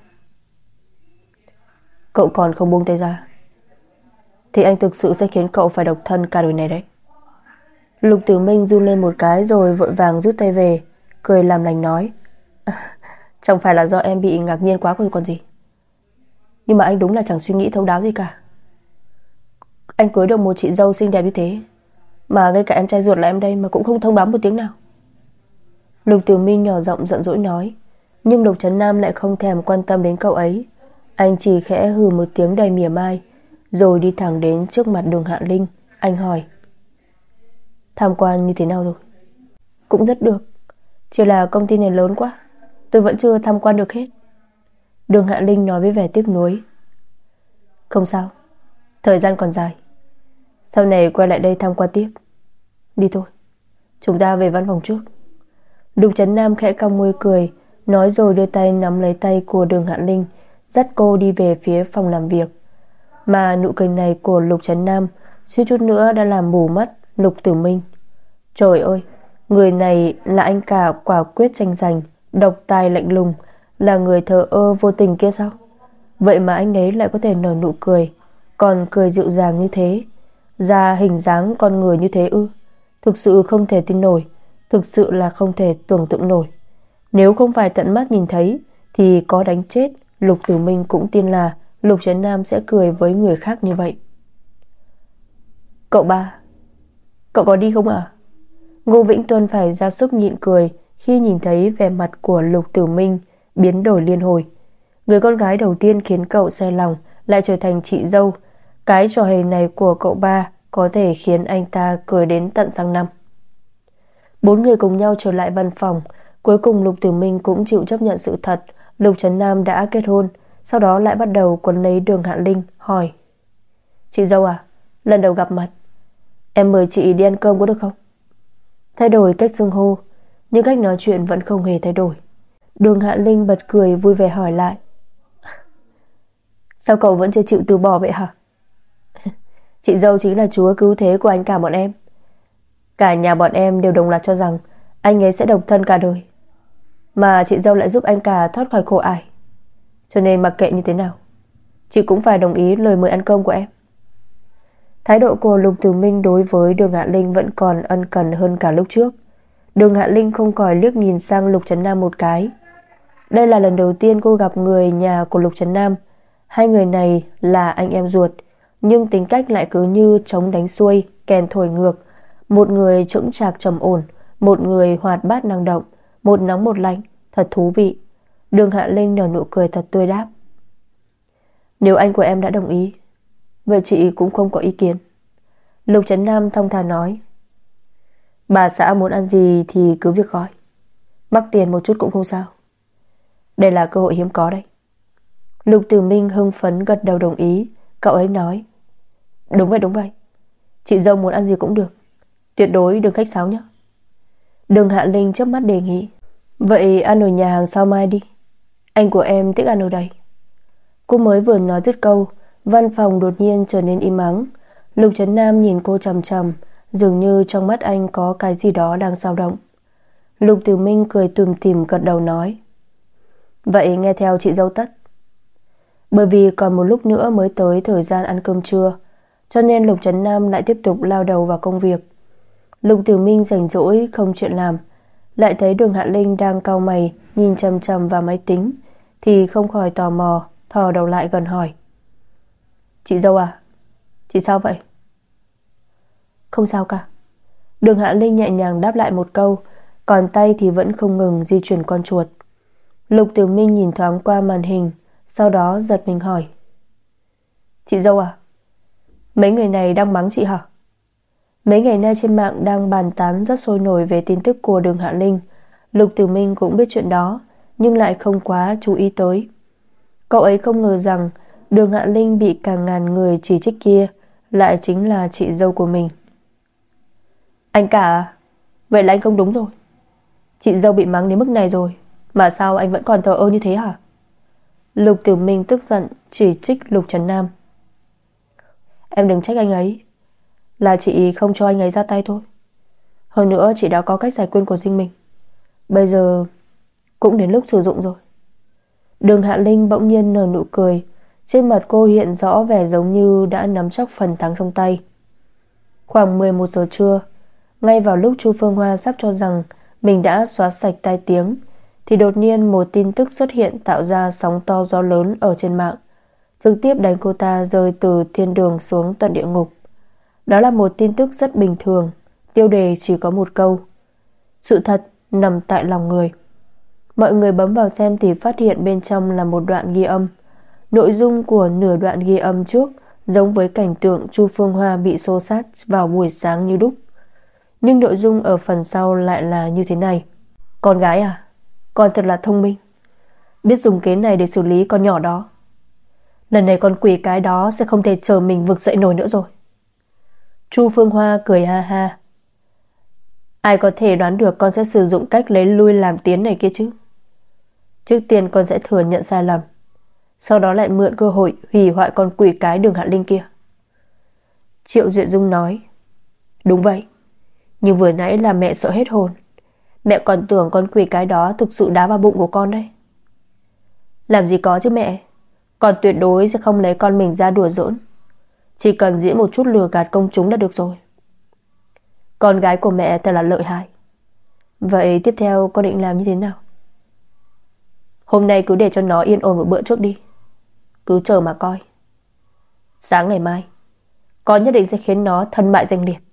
Cậu còn không buông tay ra thì anh thực sự sẽ khiến cậu phải độc thân cả đời này đấy. Lục Tử Minh run lên một cái rồi vội vàng rút tay về, cười làm lành nói: Chẳng phải là do em bị ngạc nhiên quá rồi còn gì. Nhưng mà anh đúng là chẳng suy nghĩ thấu đáo gì cả. Anh cưới được một chị dâu xinh đẹp như thế, mà ngay cả em trai ruột là em đây mà cũng không thông báo một tiếng nào. Lục Tử Minh nhỏ giọng giận dỗi nói. Nhưng Lục Trấn Nam lại không thèm quan tâm đến cậu ấy. Anh chỉ khẽ hừ một tiếng đầy mỉa mai, rồi đi thẳng đến trước mặt Đường Hạ Linh. Anh hỏi: Tham quan như thế nào rồi? Cũng rất được, chỉ là công ty này lớn quá, tôi vẫn chưa tham quan được hết. Đường Hạ Linh nói với vẻ tiếc nuối. Không sao, thời gian còn dài, sau này quay lại đây tham quan tiếp. Đi thôi, chúng ta về văn phòng trước. Lục Trấn Nam khẽ cong môi cười, nói rồi đưa tay nắm lấy tay của Đường Hạ Linh, dắt cô đi về phía phòng làm việc. Mà nụ cười này của Lục Trấn Nam suýt chút nữa đã làm mù mắt Lục Tử Minh. Trời ơi, người này là anh cả quả quyết tranh giành, độc tài lạnh lùng, là người thờ ơ vô tình kia sao? Vậy mà anh ấy lại có thể nở nụ cười, còn cười dịu dàng như thế, ra hình dáng con người như thế ư? Thực sự không thể tin nổi, thực sự là không thể tưởng tượng nổi. Nếu không phải tận mắt nhìn thấy thì có đánh chết Lục Tử Minh cũng tin là Lục Trấn Nam sẽ cười với người khác như vậy. Cậu ba, cậu có đi không ạ? À? Ngô Vĩnh Tuân phải ra sức nhịn cười khi nhìn thấy vẻ mặt của Lục Tử Minh biến đổi liên hồi. Người con gái đầu tiên khiến cậu say lòng lại trở thành chị dâu. Cái trò hề này của cậu ba có thể khiến anh ta cười đến tận sang năm. Bốn người cùng nhau trở lại văn phòng. Cuối cùng Lục Tử Minh cũng chịu chấp nhận sự thật Lục Trấn Nam đã kết hôn. Sau đó lại bắt đầu quấn lấy Đường Hạ Linh, hỏi: Chị dâu à, lần đầu gặp mặt, em mời chị đi ăn cơm có được không? Thay đổi cách xưng hô, nhưng cách nói chuyện vẫn không hề thay đổi. Đường Hạ Linh bật cười vui vẻ hỏi lại: Sao cậu vẫn chưa chịu từ bỏ vậy hả? Chị dâu chính là chúa cứu thế của anh cả bọn em. Cả nhà bọn em đều đồng loạt cho rằng anh ấy sẽ độc thân cả đời, mà chị dâu lại giúp anh cả thoát khỏi khổ ải. Cho nên mặc kệ như thế nào, chị cũng phải đồng ý lời mời ăn cơm của em. Thái độ của Lục Tử Minh đối với Đường Hạ Linh vẫn còn ân cần hơn cả lúc trước. Đường Hạ Linh không khỏi liếc nhìn sang Lục Trấn Nam một cái. Đây là lần đầu tiên cô gặp người nhà của Lục Trấn Nam. Hai người này là anh em ruột, nhưng tính cách lại cứ như trống đánh xuôi, kèn thổi ngược. Một người chững chạc trầm ổn, một người hoạt bát năng động, một nóng một lạnh, thật thú vị. Đường Hạ Linh nở nụ cười thật tươi đáp: Nếu anh của em đã đồng ý, vậy chị cũng không có ý kiến. Lục Trấn Nam thong thả nói: Bà xã muốn ăn gì thì cứ việc gọi, mắc tiền một chút cũng không sao. Đây là cơ hội hiếm có đấy. Lục Tử Minh hưng phấn gật đầu đồng ý. Cậu ấy nói: Đúng vậy đúng vậy, chị dâu muốn ăn gì cũng được, tuyệt đối đừng khách sáo nhé. Đường Hạ Linh chớp mắt đề nghị: Vậy ăn ở nhà hàng sao mai đi, anh của em thích ăn ở đây. Cô mới vừa nói dứt câu, văn phòng đột nhiên trở nên im ắng. Lục Trấn Nam nhìn cô chằm chằm, dường như trong mắt anh có cái gì đó đang dao động. Lục Tử Minh cười tủm tỉm gật đầu nói: Vậy nghe theo chị dâu tất. Bởi vì còn một lúc nữa mới tới thời gian ăn cơm trưa, cho nên Lục Trấn Nam lại tiếp tục lao đầu vào công việc. Lục Tử Minh rảnh rỗi không chuyện làm, lại thấy Đường Hạ Linh đang cau mày nhìn chằm chằm vào máy tính, thì không khỏi tò mò thò đầu lại gần hỏi: Chị dâu à, chị sao vậy? Không sao cả. Đường Hạ Linh nhẹ nhàng đáp lại một câu, còn tay thì vẫn không ngừng di chuyển con chuột. Lục Tử Minh nhìn thoáng qua màn hình, sau đó giật mình hỏi: Chị dâu à, mấy người này đang mắng chị hả? Mấy ngày nay trên mạng đang bàn tán rất sôi nổi về tin tức của Đường Hạ Linh. Lục Tử Minh cũng biết chuyện đó, nhưng lại không quá chú ý tới. Cậu ấy không ngờ rằng Đường Hạ Linh bị cả ngàn người chỉ trích kia lại chính là chị dâu của mình. Anh cả à? Vậy là anh không đúng rồi. Chị dâu bị mắng đến mức này rồi, mà sao anh vẫn còn thờ ơ như thế hả? Lục Tử Minh tức giận chỉ trích Lục Trấn Nam. Em đừng trách anh ấy, là chị không cho anh ấy ra tay thôi. Hơn nữa chị đã có cách giải quyết của riêng mình. Bây giờ cũng đến lúc sử dụng rồi. Đường Hạ Linh bỗng nhiên nở nụ cười. Trên mặt cô hiện rõ vẻ giống như đã nắm chắc phần thắng trong tay. Khoảng mười một giờ trưa, ngay vào lúc Chu Phương Hoa sắp cho rằng mình đã xóa sạch tai tiếng, thì đột nhiên một tin tức xuất hiện tạo ra sóng to gió lớn ở trên mạng, trực tiếp đánh cô ta rơi từ thiên đường xuống tận địa ngục. Đó là một tin tức rất bình thường, tiêu đề chỉ có một câu: sự thật nằm tại lòng người. Mọi người bấm vào xem thì phát hiện bên trong là một đoạn ghi âm. Nội dung của nửa đoạn ghi âm trước giống với cảnh tượng Chu Phương Hoa bị xô xát vào buổi sáng như đúc, nhưng nội dung ở phần sau lại là như thế này: con gái à, con thật là thông minh, biết dùng kế này để xử lý con nhỏ đó. Lần này con quỷ cái đó sẽ không thể chờ mình vực dậy nổi nữa rồi. Chu Phương Hoa cười ha ha. Ai có thể đoán được con sẽ sử dụng cách lấy lui làm tiến này kia chứ. Trước tiên con sẽ thừa nhận sai lầm, sau đó lại mượn cơ hội hủy hoại con quỷ cái Đường Hạ Linh kia. Triệu Duyệt Dung nói. Đúng vậy, nhưng vừa nãy là mẹ sợ hết hồn. Mẹ còn tưởng con quỷ cái đó thực sự đá vào bụng của con đấy. Làm gì có chứ mẹ, con tuyệt đối sẽ không lấy con mình ra đùa giỡn. Chỉ cần diễn một chút lừa gạt công chúng là được rồi. Con gái của mẹ thật là lợi hại. Vậy tiếp theo con định làm như thế nào? Hôm nay cứ để cho nó yên ổn một bữa trước đi, cứ chờ mà coi. Sáng ngày mai con nhất định sẽ khiến nó thân bại danh liệt.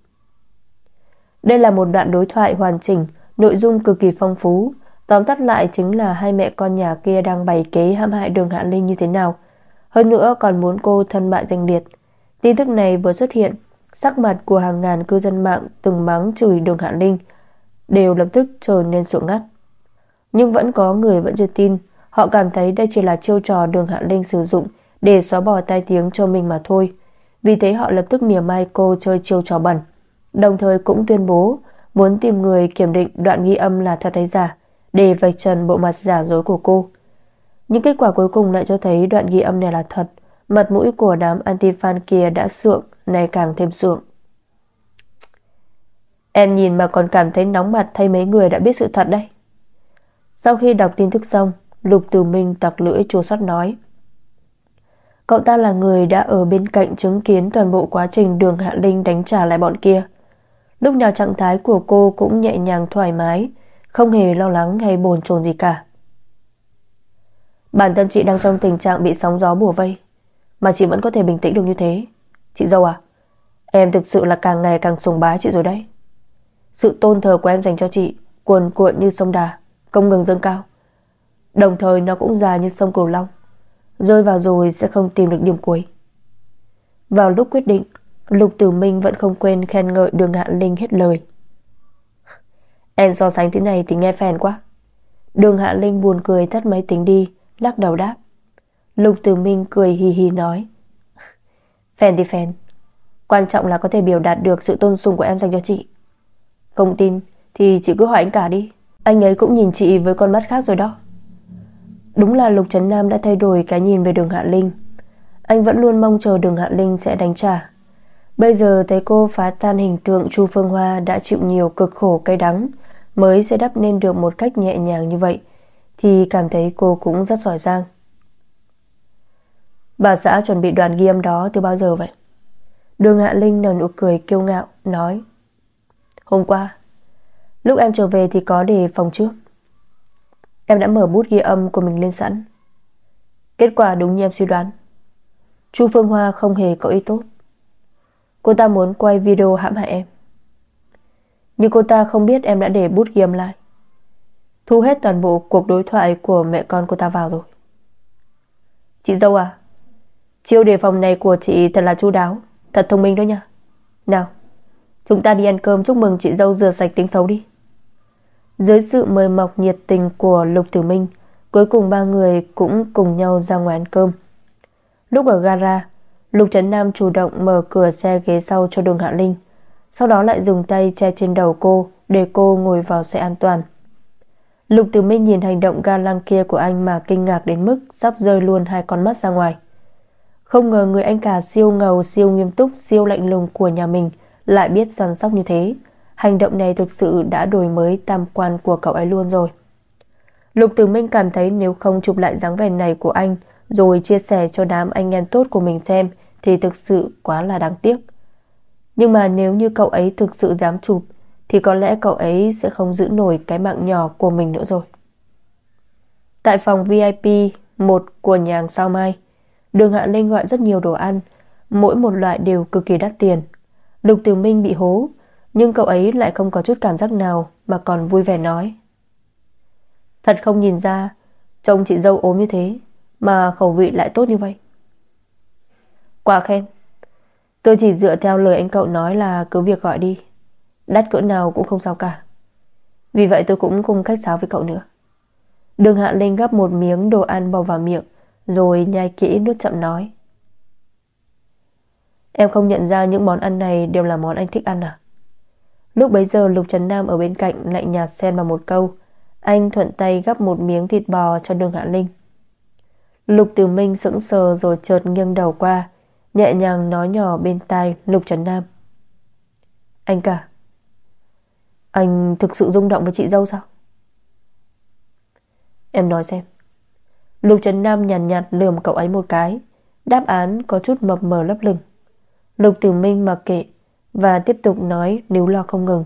Đây là một đoạn đối thoại hoàn chỉnh, nội dung cực kỳ phong phú. Tóm tắt lại chính là hai mẹ con nhà kia đang bày kế hãm hại Đường Hạ Linh như thế nào, hơn nữa còn muốn cô thân bại danh liệt. Tin tức này vừa xuất hiện, sắc mặt của hàng ngàn cư dân mạng từng mắng chửi Đường Hạ Linh đều lập tức trở nên sượng ngắt. Nhưng vẫn có người vẫn chưa tin. Họ cảm thấy đây chỉ là chiêu trò Đường Hạ Linh sử dụng để xóa bỏ tai tiếng cho mình mà thôi. Vì thế họ lập tức mỉa mai cô chơi chiêu trò bẩn, đồng thời cũng tuyên bố muốn tìm người kiểm định đoạn ghi âm là thật hay giả để vạch trần bộ mặt giả dối của cô. Nhưng kết quả cuối cùng lại cho thấy đoạn ghi âm này là thật. Mặt mũi của đám anti-fan kia đã sượng, này càng thêm sượng. Em nhìn mà còn cảm thấy nóng mặt thay mấy người đã biết sự thật đây. Sau khi đọc tin tức xong, Lục Tử Minh tặc lưỡi chua xót nói. Cậu ta là người đã ở bên cạnh chứng kiến toàn bộ quá trình Đường Hạ Linh đánh trả lại bọn kia. Lúc nào trạng thái của cô cũng nhẹ nhàng thoải mái, không hề lo lắng hay bồn chồn gì cả. Bản thân chị đang trong tình trạng bị sóng gió bủa vây, mà chị vẫn có thể bình tĩnh được như thế. Chị dâu à, em thực sự là càng ngày càng sùng bái chị rồi đấy. Sự tôn thờ của em dành cho chị cuồn cuộn như sông Đà, không ngừng dâng cao. Đồng thời nó cũng dài như sông Cửu Long, rơi vào rồi sẽ không tìm được điểm cuối. Vào lúc quyết định, Lục Tử Minh vẫn không quên khen ngợi Đường Hạ Linh hết lời. Em so sánh thế này thì nghe phèn quá. Đường Hạ Linh buồn cười tắt máy tính đi, lắc đầu đáp. Lục Tử Minh cười hì hì nói. Phèn thì phèn, quan trọng là có thể biểu đạt được sự tôn sùng của em dành cho chị. Không tin thì chị cứ hỏi anh cả đi, anh ấy cũng nhìn chị với con mắt khác rồi đó. Đúng là Lục Trấn Nam đã thay đổi cái nhìn về Đường Hạ Linh. Anh vẫn luôn mong chờ Đường Hạ Linh sẽ đánh trả. Bây giờ thấy cô phá tan hình tượng Chu Phương Hoa đã chịu nhiều cực khổ cay đắng mới sẽ đắp nên được một cách nhẹ nhàng như vậy, thì cảm thấy cô cũng rất giỏi giang. Bà xã chuẩn bị đoạn ghi âm đó từ bao giờ vậy? Đường Hạ Linh nở nụ cười kiêu ngạo nói. Hôm qua, lúc em trở về thì có để phòng trước. Em đã mở bút ghi âm của mình lên sẵn. Kết quả đúng như em suy đoán, Chu Phương Hoa không hề có ý tốt. Cô ta muốn quay video hãm hại em, nhưng cô ta không biết em đã để bút ghi âm lại, thu hết toàn bộ cuộc đối thoại của mẹ con cô ta vào rồi. Chị dâu à, chiêu đề phòng này của chị thật là chu đáo, thật thông minh đó nha. Nào, chúng ta đi ăn cơm chúc mừng chị dâu rửa sạch tiếng xấu đi. Dưới sự mời mọc nhiệt tình của Lục Tử Minh, cuối cùng ba người cũng cùng nhau ra ngoài ăn cơm. Lúc ở gara, Lục Trấn Nam chủ động mở cửa xe ghế sau cho Đường Hạ Linh, sau đó lại dùng tay che trên đầu cô để cô ngồi vào xe an toàn. Lục Tử Minh nhìn hành động ga lăng kia của anh mà kinh ngạc đến mức sắp rơi luôn hai con mắt ra ngoài. Không ngờ người anh cả siêu ngầu, siêu nghiêm túc, siêu lạnh lùng của nhà mình lại biết săn sóc như thế. Hành động này thực sự đã đổi mới tam quan của cậu ấy luôn rồi. Lục Tử Minh cảm thấy nếu không chụp lại dáng vẻ này của anh rồi chia sẻ cho đám anh em tốt của mình xem thì thực sự quá là đáng tiếc. Nhưng mà nếu như cậu ấy thực sự dám chụp thì có lẽ cậu ấy sẽ không giữ nổi cái mạng nhỏ của mình nữa rồi. Tại phòng vi ai pi một của nhà hàng Sao Mai, Đường Hạ Linh gọi rất nhiều đồ ăn, mỗi một loại đều cực kỳ đắt tiền. Lục Tử Minh bị hố, nhưng cậu ấy lại không có chút cảm giác nào mà còn vui vẻ nói: Thật không nhìn ra trông chị dâu ốm như thế mà khẩu vị lại tốt như vậy. Quá khen. Tôi chỉ dựa theo lời anh cậu nói là cứ việc gọi đi, đắt cỡ nào cũng không sao cả. Vì vậy tôi cũng không khách sáo với cậu nữa. Đường Hạ Linh gắp một miếng đồ ăn bỏ vào miệng rồi nhai kỹ nuốt chậm nói: Em không nhận ra những món ăn này đều là món anh thích ăn à? Lúc bấy giờ Lục Trấn Nam ở bên cạnh lạnh nhạt xen vào một câu. Anh thuận tay gắp một miếng thịt bò cho Đường Hạ Linh. Lục Tử Minh sững sờ rồi chợt nghiêng đầu qua, nhẹ nhàng nói nhỏ bên tai Lục Trấn Nam: Anh cả, anh thực sự rung động với chị dâu sao? Em nói xem. Lục Trấn Nam nhàn nhạt, nhạt lườm cậu ấy một cái. Đáp án có chút mập mờ lấp lửng. Lục Tử Minh mặc kệ và tiếp tục nói níu lo không ngừng: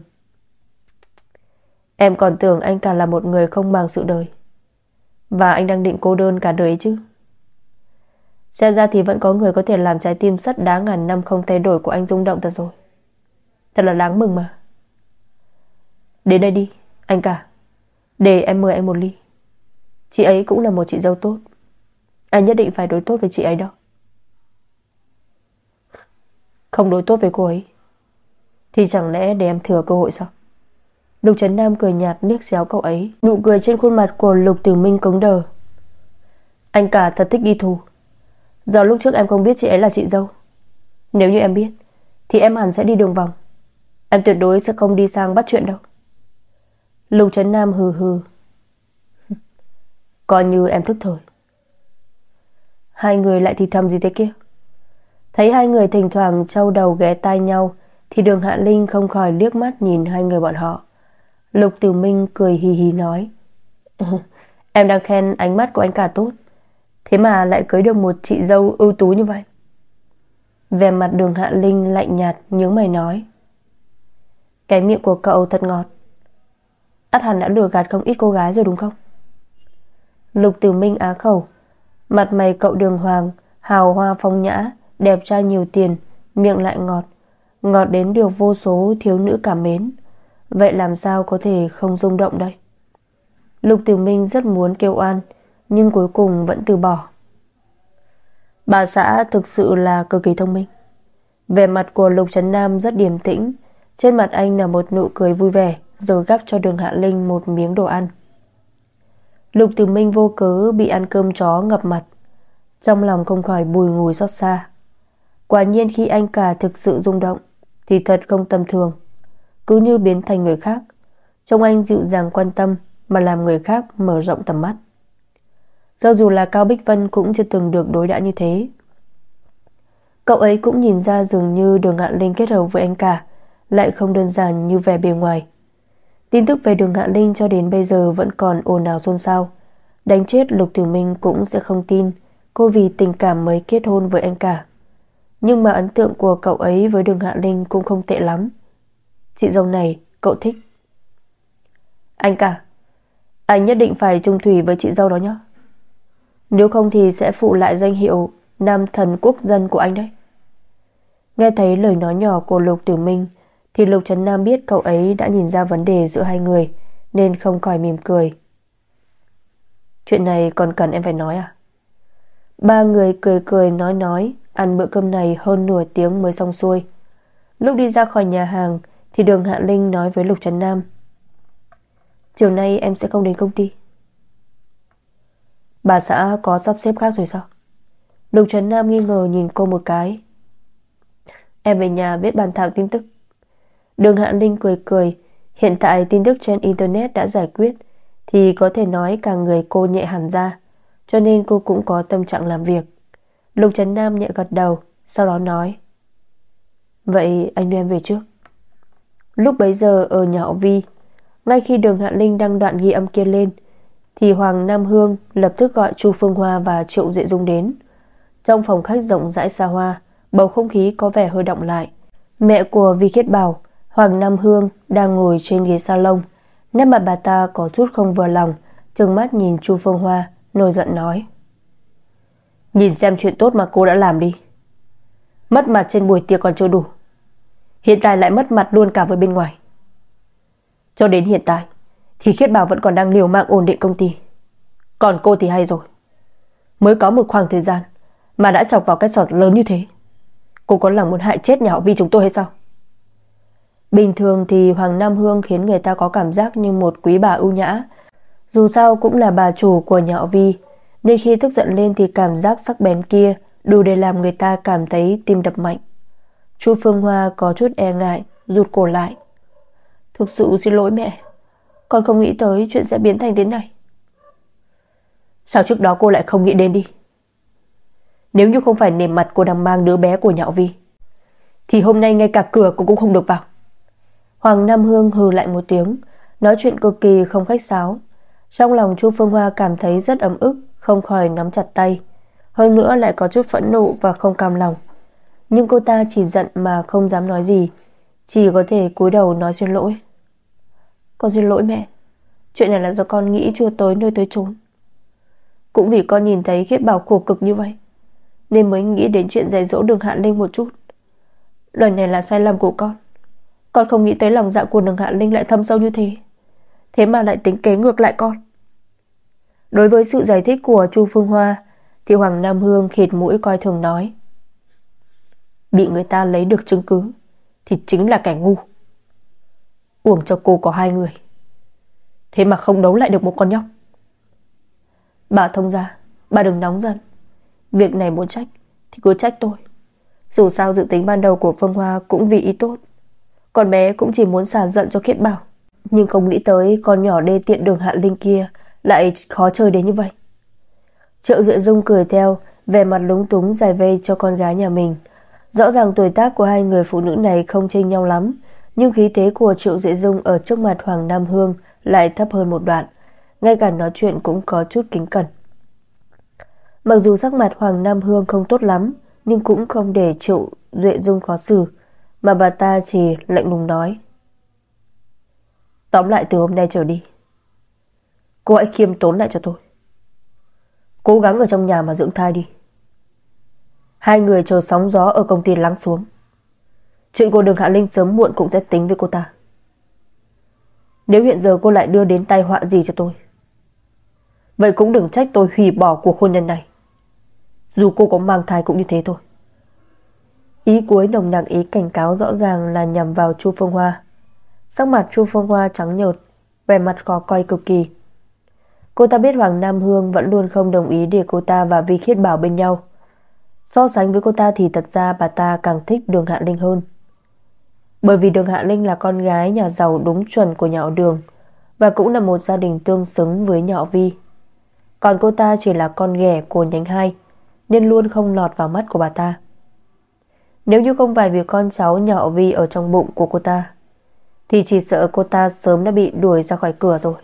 Em còn tưởng anh cả là một người không màng sự đời, và anh đang định cô đơn cả đời ấy chứ. Xem ra thì vẫn có người có thể làm trái tim sắt đá ngàn năm không thay đổi của anh rung động thật rồi. Thật là đáng mừng mà. Đến đây đi, anh cả, để em mời anh một ly. Chị ấy cũng là một chị dâu tốt, anh nhất định phải đối tốt với chị ấy đó. Không đối tốt với cô ấy thì chẳng lẽ để em thừa cơ hội sao? Lục Trấn Nam cười nhạt liếc xéo cậu ấy. Nụ cười trên khuôn mặt của Lục Tử Minh cứng đờ. Anh cả thật thích ghi thù. Do lúc trước em không biết chị ấy là chị dâu. Nếu như em biết thì em hẳn sẽ đi đường vòng. Em tuyệt đối sẽ không đi sang bắt chuyện đâu. Lục Trấn Nam hừ hừ. Coi như em thức thời. Hai người lại thì thầm gì thế kia? Thấy hai người thỉnh thoảng trâu đầu ghé tai nhau thì Đường Hạ Linh không khỏi liếc mắt nhìn hai người bọn họ. Lục Tử Minh cười hì hì nói: Em đang khen ánh mắt của anh cả tốt, thế mà lại cưới được một chị dâu ưu tú như vậy. Vẻ mặt Đường Hạ Linh lạnh nhạt nhướng mày nói: Cái miệng của cậu thật ngọt, ắt hẳn đã lừa gạt không ít cô gái rồi đúng không? Lục Tử Minh á khẩu. Mặt mày cậu đường hoàng, hào hoa phong nhã, đẹp trai nhiều tiền, miệng lại ngọt, ngọt đến được vô số thiếu nữ cảm mến. Vậy làm sao có thể không rung động đây? Lục Tử Minh rất muốn kêu oan, nhưng cuối cùng vẫn từ bỏ. Bà xã thực sự là cực kỳ thông minh. Vẻ mặt của Lục Trấn Nam rất điềm tĩnh, trên mặt anh là một nụ cười vui vẻ, rồi gắp cho Đường Hạ Linh một miếng đồ ăn. Lục Tử Minh vô cớ bị ăn cơm chó ngập mặt, trong lòng không khỏi bùi ngùi xót xa. Quả nhiên khi anh cả thực sự rung động thì thật không tầm thường, cứ như biến thành người khác. Trông anh dịu dàng quan tâm mà làm người khác mở rộng tầm mắt. Cho dù là Cao Bích Vân cũng chưa từng được đối đãi như thế. Cậu ấy cũng nhìn ra dường như Đường Hạ Linh kết hợp với anh cả lại không đơn giản như vẻ bề ngoài. Tin tức về Đường Hạ Linh cho đến bây giờ vẫn còn ồn ào xôn xao. Đánh chết Lục Tử Minh cũng sẽ không tin cô vì tình cảm mới kết hôn với anh cả. Nhưng mà ấn tượng của cậu ấy với Đường Hạ Linh cũng không tệ lắm. Chị dâu này cậu thích. Anh cả, anh nhất định phải chung thủy với chị dâu đó nhé. Nếu không thì sẽ phụ lại danh hiệu nam thần quốc dân của anh đấy. Nghe thấy lời nói nhỏ của Lục Tử Minh thì Lục Trấn Nam biết cậu ấy đã nhìn ra vấn đề giữa hai người, nên không khỏi mỉm cười. Chuyện này còn cần em phải nói à? Ba người cười cười nói nói, ăn bữa cơm này hơn nửa tiếng mới xong xuôi. Lúc đi ra khỏi nhà hàng thì Đường Hạ Linh nói với Lục Trấn Nam: Chiều nay em sẽ không đến công ty. Bà xã có sắp xếp khác rồi sao? Lục Trấn Nam nghi ngờ nhìn cô một cái. Em về nhà viết bàn thảo tin tức. Đường Hạ Linh cười cười. Hiện tại tin tức trên internet đã giải quyết thì có thể nói cả người cô nhẹ hẳn ra, cho nên cô cũng có tâm trạng làm việc. Lục Trấn Nam nhẹ gật đầu, sau đó nói: Vậy anh đưa em về trước. Lúc bấy giờ ở nhà họ Vi, ngay khi Đường Hạ Linh đang đoạn ghi âm kia lên, thì Hoàng Nam Hương lập tức gọi Chu Phương Hoa và Triệu Duệ Dung đến. Trong phòng khách rộng rãi xa hoa, bầu không khí có vẻ hơi động lại. Mẹ của Vi Khiết Bảo, Hoàng Nam Hương, đang ngồi trên ghế salon. Nét mặt bà ta có chút không vừa lòng, trừng mắt nhìn Chu Phương Hoa, nổi giận nói: Nhìn xem chuyện tốt mà cô đã làm đi. Mất mặt trên buổi tiệc còn chưa đủ, hiện tại lại mất mặt luôn cả với bên ngoài. Cho đến hiện tại thì Khiết Bảo vẫn còn đang liều mạng ổn định công ty. Còn cô thì hay rồi, mới có một khoảng thời gian mà đã chọc vào cái sọt lớn như thế. Cô có lòng muốn hại chết nhà họ Vi chúng tôi hay sao? Bình thường thì Hoàng Nam Hương khiến người ta có cảm giác như một quý bà ưu nhã. Dù sao cũng là bà chủ của nhà họ Vi, nên khi tức giận lên thì cảm giác sắc bén kia đủ để làm người ta cảm thấy tim đập mạnh. Chu Phương Hoa có chút e ngại, rụt cổ lại. Thực sự xin lỗi mẹ, con không nghĩ tới chuyện sẽ biến thành thế này. Sao trước đó cô lại không nghĩ đến đi? Nếu như không phải nể mặt cô đang mang đứa bé của nhà họ Vi, thì hôm nay ngay cả cửa cô cũng không được vào. Hoàng Nam Hương hừ lại một tiếng, nói chuyện cực kỳ không khách sáo. Trong lòng Chu Phương Hoa cảm thấy rất ấm ức, không khỏi nắm chặt tay. Hơn nữa lại có chút phẫn nộ và không cam lòng. Nhưng cô ta chỉ giận mà không dám nói gì, chỉ có thể cúi đầu nói xin lỗi. Con xin lỗi mẹ, chuyện này là do con nghĩ chưa tới nơi tới chốn. Cũng vì con nhìn thấy Khiết Bảo khổ cực như vậy, nên mới nghĩ đến chuyện dạy dỗ Đường Hạ Linh một chút. Lần này là sai lầm của con. Con không nghĩ tới lòng dạ của Đường Hạ Linh lại thâm sâu như thế, thế mà lại tính kế ngược lại con. Đối với sự giải thích của Chu Phương Hoa thì Hoàng Nam Hương khịt mũi coi thường nói: Bị người ta lấy được chứng cứ thì chính là kẻ ngu. Uổng cho cô có hai người, thế mà không đấu lại được một con nhóc. Bà thông gia, bà đừng nóng giận. Việc này muốn trách thì cứ trách tôi. Dù sao dự tính ban đầu của Phương Hoa cũng vì ý tốt. Con bé cũng chỉ muốn xả giận cho Khiết Bảo, nhưng không nghĩ tới con nhỏ đê tiện Đường Hạ Linh kia lại khó chơi đến như vậy. Triệu Duệ Dung cười theo, vẻ mặt lúng túng giải vây cho con gái nhà mình. Rõ ràng tuổi tác của hai người phụ nữ này không chênh nhau lắm, nhưng khí thế của Triệu Duệ Dung ở trước mặt Hoàng Nam Hương lại thấp hơn một đoạn, ngay cả nói chuyện cũng có chút kính cẩn. Mặc dù sắc mặt Hoàng Nam Hương không tốt lắm, nhưng cũng không để Triệu Duệ Dung khó xử, mà bà ta chỉ lạnh lùng nói: Tóm lại từ hôm nay trở đi, cô hãy khiêm tốn lại cho tôi. Cố gắng ở trong nhà mà dưỡng thai đi. Hai người chờ sóng gió ở công ty lắng xuống, chuyện của Đường Hạ Linh sớm muộn cũng sẽ tính với cô ta. Nếu hiện giờ cô lại đưa đến tai họa gì cho tôi, vậy cũng đừng trách tôi hủy bỏ cuộc hôn nhân này. Dù cô có mang thai cũng như thế thôi. Ý cuối nồng nặc ý cảnh cáo rõ ràng là nhằm vào Chu Phương Hoa. Sắc mặt Chu Phương Hoa trắng nhợt, vẻ mặt khó coi cực kỳ. Cô ta biết Hoàng Nam Hương vẫn luôn không đồng ý để cô ta và Vi Khiết Bảo bên nhau. So sánh với cô ta thì thật ra bà ta càng thích Đường Hạ Linh hơn. Bởi vì Đường Hạ Linh là con gái nhà giàu đúng chuẩn của nhà họ Đường, và cũng là một gia đình tương xứng với nhà họ Vi. Còn cô ta chỉ là con ghẻ của nhánh hai, nên luôn không lọt vào mắt của bà ta. Nếu như không phải vì con cháu nhà họ Vi ở trong bụng của cô ta, thì chỉ sợ cô ta sớm đã bị đuổi ra khỏi cửa rồi.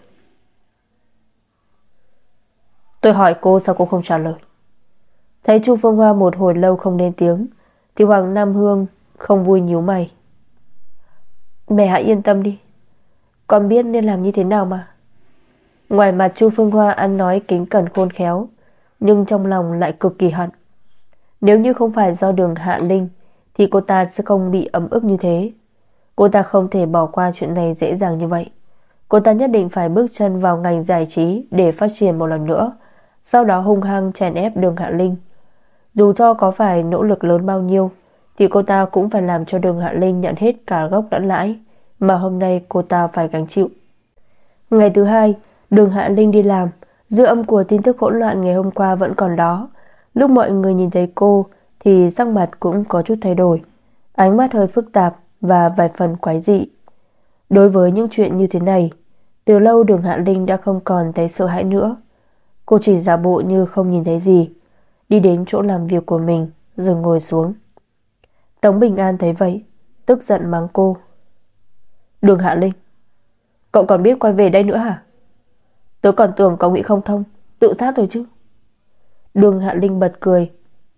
Tôi hỏi cô sao cô không trả lời? Thấy Chu Phương Hoa một hồi lâu không lên tiếng, thì Hoàng Nam Hương không vui nhíu mày. Mẹ hãy yên tâm đi, con biết nên làm như thế nào mà. Ngoài mặt Chu Phương Hoa ăn nói kính cẩn khôn khéo, nhưng trong lòng lại cực kỳ hận. Nếu như không phải do Đường Hạ Linh thì cô ta sẽ không bị ấm ức như thế. Cô ta không thể bỏ qua chuyện này dễ dàng như vậy. Cô ta nhất định phải bước chân vào ngành giải trí để phát triển một lần nữa, sau đó hung hăng chèn ép Đường Hạ Linh. Dù cho có phải nỗ lực lớn bao nhiêu thì cô ta cũng phải làm cho Đường Hạ Linh nhận hết cả gốc lẫn lãi mà hôm nay cô ta phải gánh chịu. Ngày thứ hai, Đường Hạ Linh đi làm, dư âm của tin tức hỗn loạn ngày hôm qua vẫn còn đó. Lúc mọi người nhìn thấy cô thì sắc mặt cũng có chút thay đổi, ánh mắt hơi phức tạp và vài phần quái dị. Đối với những chuyện như thế này, từ lâu Đường Hạ Linh đã không còn thấy sợ hãi nữa. Cô chỉ giả bộ như không nhìn thấy gì. đi đến chỗ làm việc của mình rồi ngồi xuống. Tống Bình An thấy vậy, tức giận mắng cô. Đường Hạ Linh, cậu còn biết quay về đây nữa hả? Tớ còn tưởng cậu nghĩ không thông, tự sát rồi chứ. Đường Hạ Linh bật cười.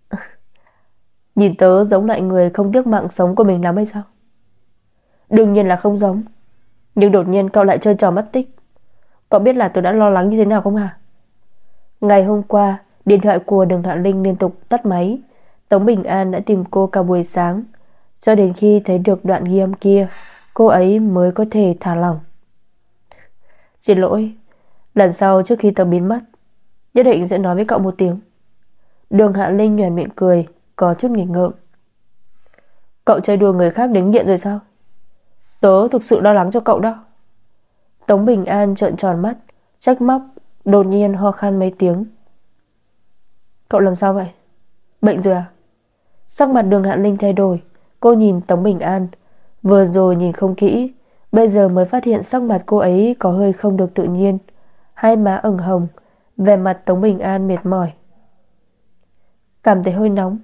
Nhìn tớ giống lại người không tiếc mạng sống của mình lắm hay sao? Đương nhiên là không giống. Nhưng đột nhiên cậu lại chơi trò mất tích. Cậu biết là tớ đã lo lắng như thế nào không hả? Ngày hôm qua, điện thoại của Đường Hạ Linh liên tục tắt máy. Tống Bình An đã tìm cô cả buổi sáng, cho đến khi thấy được đoạn ghi âm kia, cô ấy mới có thể thả lỏng. Xin lỗi, lần sau trước khi tớ biến mất, nhất định sẽ nói với cậu một tiếng. Đường Hạ Linh nhoẻn miệng cười, có chút nghịch ngợm. Cậu chơi đùa người khác đến nghiện rồi sao? Tớ thực sự lo lắng cho cậu đó. Tống Bình An trợn tròn mắt, trách móc, đột nhiên ho khan mấy tiếng. Cậu làm sao vậy? Bệnh rồi à? Sắc mặt Đường Hạ Linh thay đổi. Cô nhìn Tống Bình An, vừa rồi nhìn không kỹ, bây giờ mới phát hiện sắc mặt cô ấy có hơi không được tự nhiên. Hai má ửng hồng, vẻ mặt Tống Bình An mệt mỏi. Cảm thấy hơi nóng.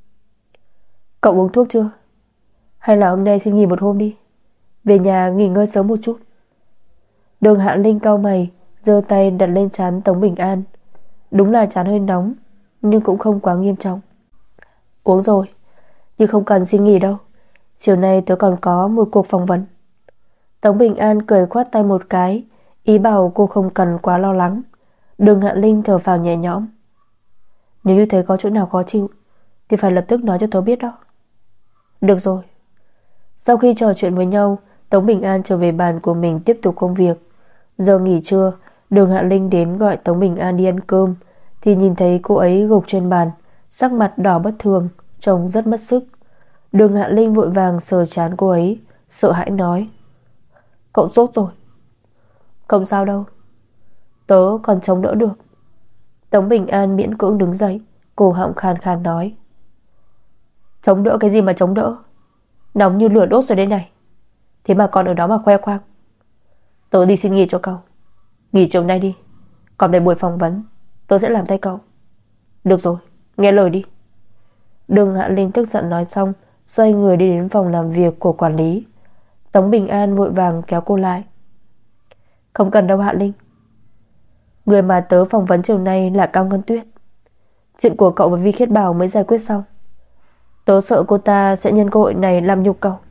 Cậu uống thuốc chưa? Hay là hôm nay xin nghỉ một hôm đi, về nhà nghỉ ngơi sớm một chút. Đường Hạ Linh cau mày, giơ tay đặt lên trán Tống Bình An. Đúng là trán hơi nóng, nhưng cũng không quá nghiêm trọng. Uống rồi, nhưng không cần xin nghỉ đâu. Chiều nay tớ còn có một cuộc phỏng vấn. Tống Bình An cười khoát tay một cái, ý bảo cô không cần quá lo lắng. Đường Hạ Linh thở phào nhẹ nhõm. Nếu như thấy có chỗ nào khó chịu thì phải lập tức nói cho tớ biết đó. Được rồi. Sau khi trò chuyện với nhau, Tống Bình An trở về bàn của mình tiếp tục công việc. Giờ nghỉ trưa, Đường Hạ Linh đến gọi Tống Bình An đi ăn cơm, thì nhìn thấy cô ấy gục trên bàn, sắc mặt đỏ bất thường, trông rất mất sức. Đường Hạ Linh vội vàng sờ trán cô ấy, sợ hãi nói. Cậu sốt rồi. Không sao đâu, tớ còn chống đỡ được. Tống Bình An miễn cưỡng đứng dậy, cổ họng khàn khàn nói. Chống đỡ cái gì mà chống đỡ? Nóng như lửa đốt rồi đây này, thế mà còn ở đó mà khoe khoang. Tớ đi xin nghỉ cho cậu. Nghỉ chiều nay đi, còn về buổi phỏng vấn tớ sẽ làm thay cậu. Được rồi, nghe lời đi. Đường Hạ Linh tức giận nói xong, xoay người đi đến phòng làm việc của quản lý. Tống Bình An vội vàng kéo cô lại. Không cần đâu Hạ Linh. Người mà tớ phỏng vấn chiều nay là Cao Ngân Tuyết. Chuyện của cậu và Vi Khiết Bảo mới giải quyết xong. Tớ sợ cô ta sẽ nhân cơ hội này làm nhục cậu.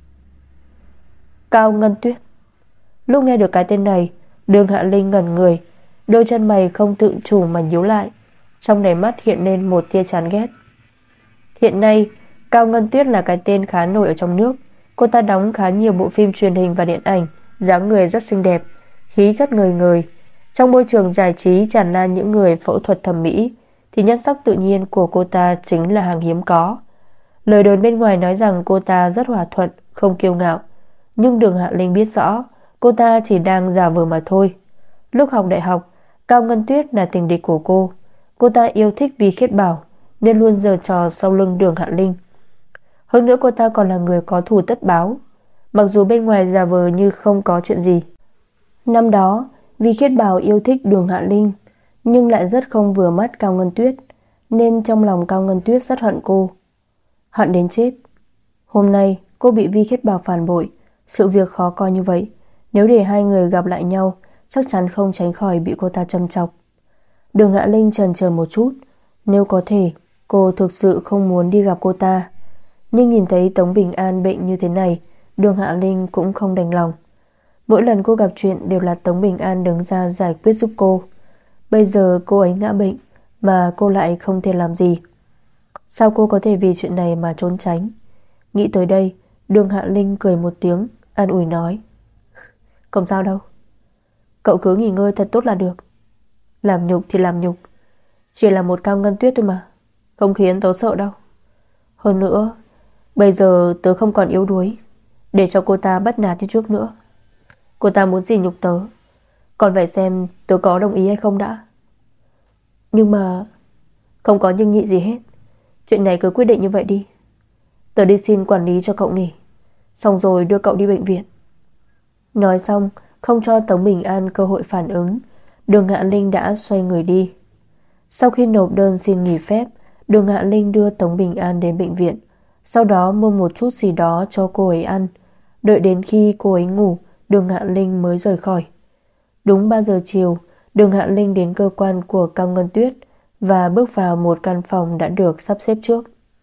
Cao Ngân Tuyết. Lúc nghe được cái tên này, Đường Hạ Linh ngẩn người, đôi chân mày không tự chủ mà nhíu lại, trong đáy mắt hiện lên một tia chán ghét. Hiện nay, Cao Ngân Tuyết là cái tên khá nổi ở trong nước. Cô ta đóng khá nhiều bộ phim truyền hình và điện ảnh, dáng người rất xinh đẹp, khí chất ngời ngời. Trong môi trường giải trí tràn lan những người phẫu thuật thẩm mỹ, thì nhan sắc tự nhiên của cô ta chính là hàng hiếm có. Lời đồn bên ngoài nói rằng cô ta rất hòa thuận, không kiêu ngạo, nhưng Đường Hạ Linh biết rõ cô ta chỉ đang giả vờ mà thôi. Lúc học đại học, Cao Ngân Tuyết là tình địch của cô. Cô ta yêu thích Vi Khiết Bảo nên luôn giở trò sau lưng Đường Hạ Linh. Hơn nữa cô ta còn là người có thù tất báo, mặc dù bên ngoài giả vờ như không có chuyện gì. Năm đó, Vi Khiết Bảo yêu thích Đường Hạ Linh, nhưng lại rất không vừa mắt Cao Ngân Tuyết, nên trong lòng Cao Ngân Tuyết rất hận cô, hận đến chết. Hôm nay cô bị Vi Khiết Bảo phản bội, sự việc khó coi như vậy, nếu để hai người gặp lại nhau, chắc chắn không tránh khỏi bị cô ta châm chọc. Đường Hạ Linh chần chờ một chút, nếu có thể, cô thực sự không muốn đi gặp cô ta. Nhưng nhìn thấy Tống Bình An bệnh như thế này, Đường Hạ Linh cũng không đành lòng. Mỗi lần cô gặp chuyện đều là Tống Bình An đứng ra giải quyết giúp cô. Bây giờ cô ấy ngã bệnh mà cô lại không thể làm gì. Sao cô có thể vì chuyện này mà trốn tránh? Nghĩ tới đây, Đường Hạ Linh cười một tiếng, an ủi nói. Không sao đâu, cậu cứ nghỉ ngơi thật tốt là được. Làm nhục thì làm nhục, chỉ là một Cao Ngân Tuyết thôi mà, không khiến tớ sợ đâu. Hơn nữa, bây giờ tớ không còn yếu đuối để cho cô ta bắt nạt như trước nữa. Cô ta muốn gì nhục tớ, còn phải xem tớ có đồng ý hay không đã. Nhưng mà không có nhưng nhị gì hết. Chuyện này cứ quyết định như vậy đi. Tớ đi xin quản lý cho cậu nghỉ, xong rồi đưa cậu đi bệnh viện. Nói xong, không cho Tống Bình An cơ hội phản ứng, Đường Hạ Linh đã xoay người đi. Sau khi nộp đơn xin nghỉ phép, Đường Hạ Linh đưa Tống Bình An đến bệnh viện, sau đó mua một chút gì đó cho cô ấy ăn. Đợi đến khi cô ấy ngủ, Đường Hạ Linh mới rời khỏi. Đúng ba giờ chiều, Đường Hạ Linh đến cơ quan của Cao Ngân Tuyết và bước vào một căn phòng đã được sắp xếp trước.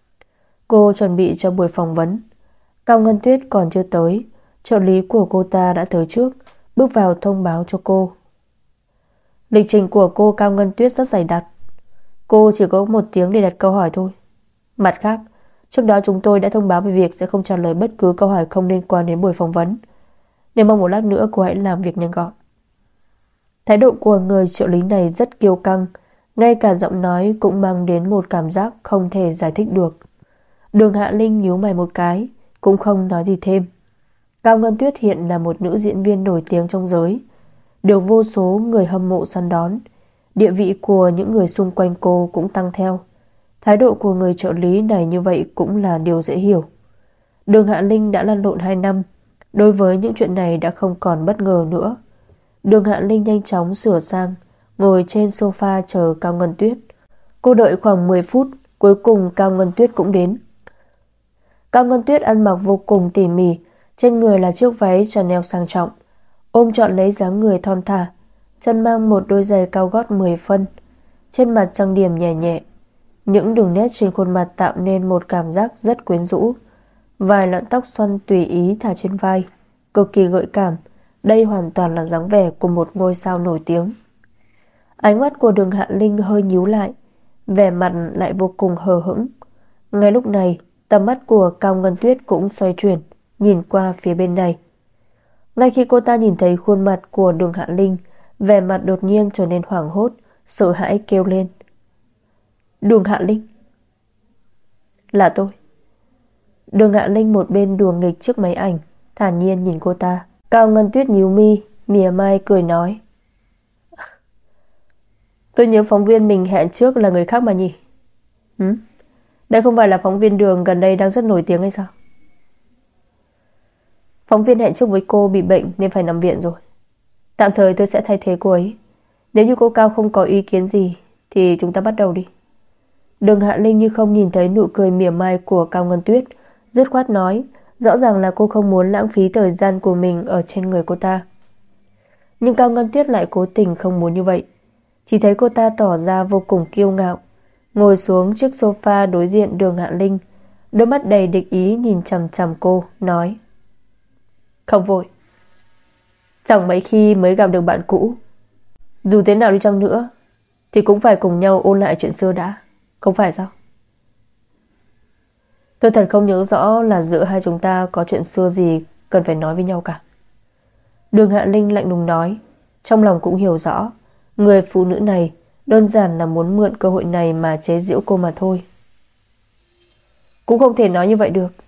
Cô chuẩn bị cho buổi phỏng vấn. Cao Ngân Tuyết còn chưa tới, trợ lý của cô ta đã tới trước, bước vào thông báo cho cô. Lịch trình của cô Cao Ngân Tuyết rất dày đặc. Cô chỉ có một tiếng để đặt câu hỏi thôi. Mặt khác, trước đó chúng tôi đã thông báo về việc sẽ không trả lời bất cứ câu hỏi không liên quan đến buổi phỏng vấn. Nếu mong một lát nữa cô hãy làm việc nhanh gọn. Thái độ của người trợ lý này rất kiêu căng, ngay cả giọng nói cũng mang đến một cảm giác không thể giải thích được. Đường Hạ Linh nhíu mày một cái, cũng không nói gì thêm. Cao Ngân Tuyết hiện là một nữ diễn viên nổi tiếng trong giới, được vô số người hâm mộ săn đón. Địa vị của những người xung quanh cô cũng tăng theo. Thái độ của người trợ lý này như vậy cũng là điều dễ hiểu. Đường Hạ Linh đã lăn lộn hai năm, đối với những chuyện này đã không còn bất ngờ nữa. Đường Hạ Linh nhanh chóng sửa sang, ngồi trên sofa chờ Cao Ngân Tuyết. Cô đợi khoảng mười phút, cuối cùng Cao Ngân Tuyết cũng đến. Cao Ngân Tuyết ăn mặc vô cùng tỉ mỉ, trên người là chiếc váy Chanel sang trọng, ôm trọn lấy dáng người thon thả, chân mang một đôi giày cao gót mười phân, trên mặt trang điểm nhẹ nhẹ. Những đường nét trên khuôn mặt tạo nên một cảm giác rất quyến rũ. Vài lọn tóc xoăn tùy ý thả trên vai, cực kỳ gợi cảm. Đây hoàn toàn là dáng vẻ của một ngôi sao nổi tiếng. Ánh mắt của Đường Hạ Linh hơi nhíu lại, vẻ mặt lại vô cùng hờ hững. Ngay lúc này, tầm mắt của Cao Ngân Tuyết cũng xoay chuyển, nhìn qua phía bên này. Ngay khi cô ta nhìn thấy khuôn mặt của Đường Hạ Linh, vẻ mặt đột nhiên trở nên hoảng hốt, sợ hãi kêu lên. Đường Hạ Linh. Là tôi. Đường Hạ Linh một bên đùa nghịch trước máy ảnh, thản nhiên nhìn cô ta. Cao Ngân Tuyết nhíu mi, mỉa mai cười nói. Tôi nhớ phóng viên mình hẹn trước là người khác mà nhỉ? Hử? Đây không phải là phóng viên Đường gần đây đang rất nổi tiếng hay sao? Phóng viên hẹn trước với cô bị bệnh nên phải nằm viện rồi. Tạm thời tôi sẽ thay thế cô ấy. Nếu như cô Cao không có ý kiến gì thì chúng ta bắt đầu đi. Đường Hạ Linh như không nhìn thấy nụ cười mỉa mai của Cao Ngân Tuyết, dứt khoát nói, rõ ràng là cô không muốn lãng phí thời gian của mình ở trên người cô ta. Nhưng Cao Ngân Tuyết lại cố tình không muốn như vậy. Chỉ thấy cô ta tỏ ra vô cùng kiêu ngạo, ngồi xuống chiếc sofa đối diện Đường Hạ Linh, đôi mắt đầy địch ý nhìn chằm chằm cô, nói. Không vội. Chẳng mấy khi mới gặp được bạn cũ. Dù thế nào đi chăng nữa thì cũng phải cùng nhau ôn lại chuyện xưa đã, không phải sao? Tôi thật không nhớ rõ là giữa hai chúng ta có chuyện xưa gì cần phải nói với nhau cả. Đường Hạ Linh lạnh lùng nói, trong lòng cũng hiểu rõ, người phụ nữ này đơn giản là muốn mượn cơ hội này mà chế giễu cô mà thôi. Cũng không thể nói như vậy được.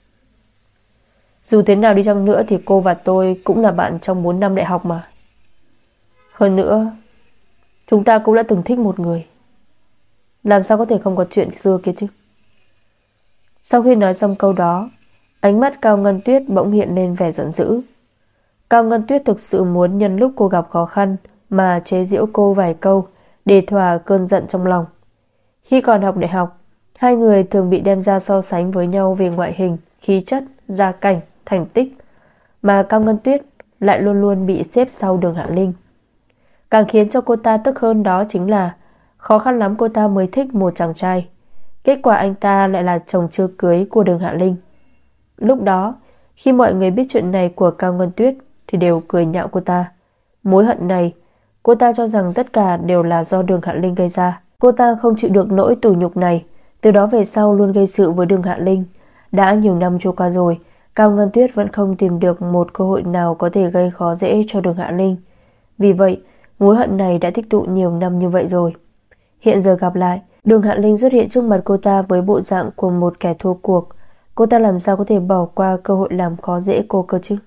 Dù thế nào đi chăng nữa thì cô và tôi cũng là bạn trong bốn năm đại học mà. Hơn nữa, chúng ta cũng đã từng thích một người. Làm sao có thể không có chuyện xưa kia chứ? Sau khi nói xong câu đó, ánh mắt Cao Ngân Tuyết bỗng hiện lên vẻ giận dữ. Cao Ngân Tuyết thực sự muốn nhân lúc cô gặp khó khăn mà chế giễu cô vài câu để thỏa cơn giận trong lòng. Khi còn học đại học, hai người thường bị đem ra so sánh với nhau về ngoại hình, khí chất, gia cảnh, thành tích, mà Cao Ngân Tuyết lại luôn luôn bị xếp sau Đường Hạ Linh. Càng khiến cho cô ta tức hơn đó chính là khó khăn lắm cô ta mới thích một chàng trai, kết quả anh ta lại là chồng chưa cưới của Đường Hạ Linh. Lúc đó, khi mọi người biết chuyện này của Cao Ngân Tuyết thì đều cười nhạo cô ta. Mối hận này, cô ta cho rằng tất cả đều là do Đường Hạ Linh gây ra. Cô ta không chịu được nỗi tủi nhục này, từ đó về sau luôn gây sự với Đường Hạ Linh. Đã nhiều năm trôi qua rồi, Cao Ngân Tuyết vẫn không tìm được một cơ hội nào có thể gây khó dễ cho Đường Hạ Linh. Vì vậy, mối hận này đã tích tụ nhiều năm như vậy rồi. Hiện giờ gặp lại, Đường Hạ Linh xuất hiện trước mặt cô ta với bộ dạng của một kẻ thua cuộc. Cô ta làm sao có thể bỏ qua cơ hội làm khó dễ cô cơ chứ?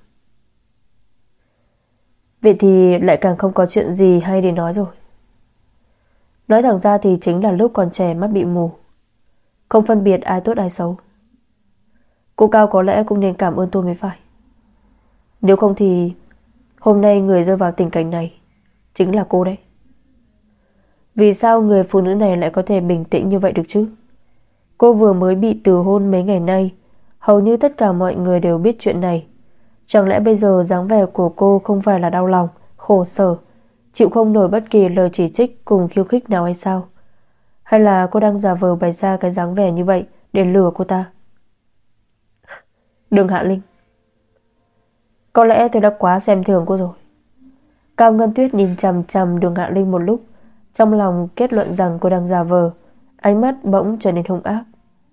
Vậy thì lại càng không có chuyện gì hay để nói rồi. Nói thẳng ra thì chính là lúc còn trẻ mắt bị mù, không phân biệt ai tốt ai xấu. Cô Cao có lẽ cũng nên cảm ơn tôi mới phải. Nếu không thì hôm nay người rơi vào tình cảnh này chính là cô đấy. Vì sao người phụ nữ này lại có thể bình tĩnh như vậy được chứ? Cô vừa mới bị từ hôn mấy ngày nay, hầu như tất cả mọi người đều biết chuyện này. Chẳng lẽ bây giờ dáng vẻ của cô không phải là đau lòng, khổ sở, chịu không nổi bất kỳ lời chỉ trích cùng khiêu khích nào hay sao? Hay là cô đang giả vờ bày ra cái dáng vẻ như vậy để lừa cô ta? Đường Hạ Linh, có lẽ tôi đã quá xem thường cô rồi. Cao Ngân Tuyết nhìn chằm chằm Đường Hạ Linh một lúc, trong lòng kết luận rằng cô đang giả vờ, ánh mắt bỗng trở nên hung ác.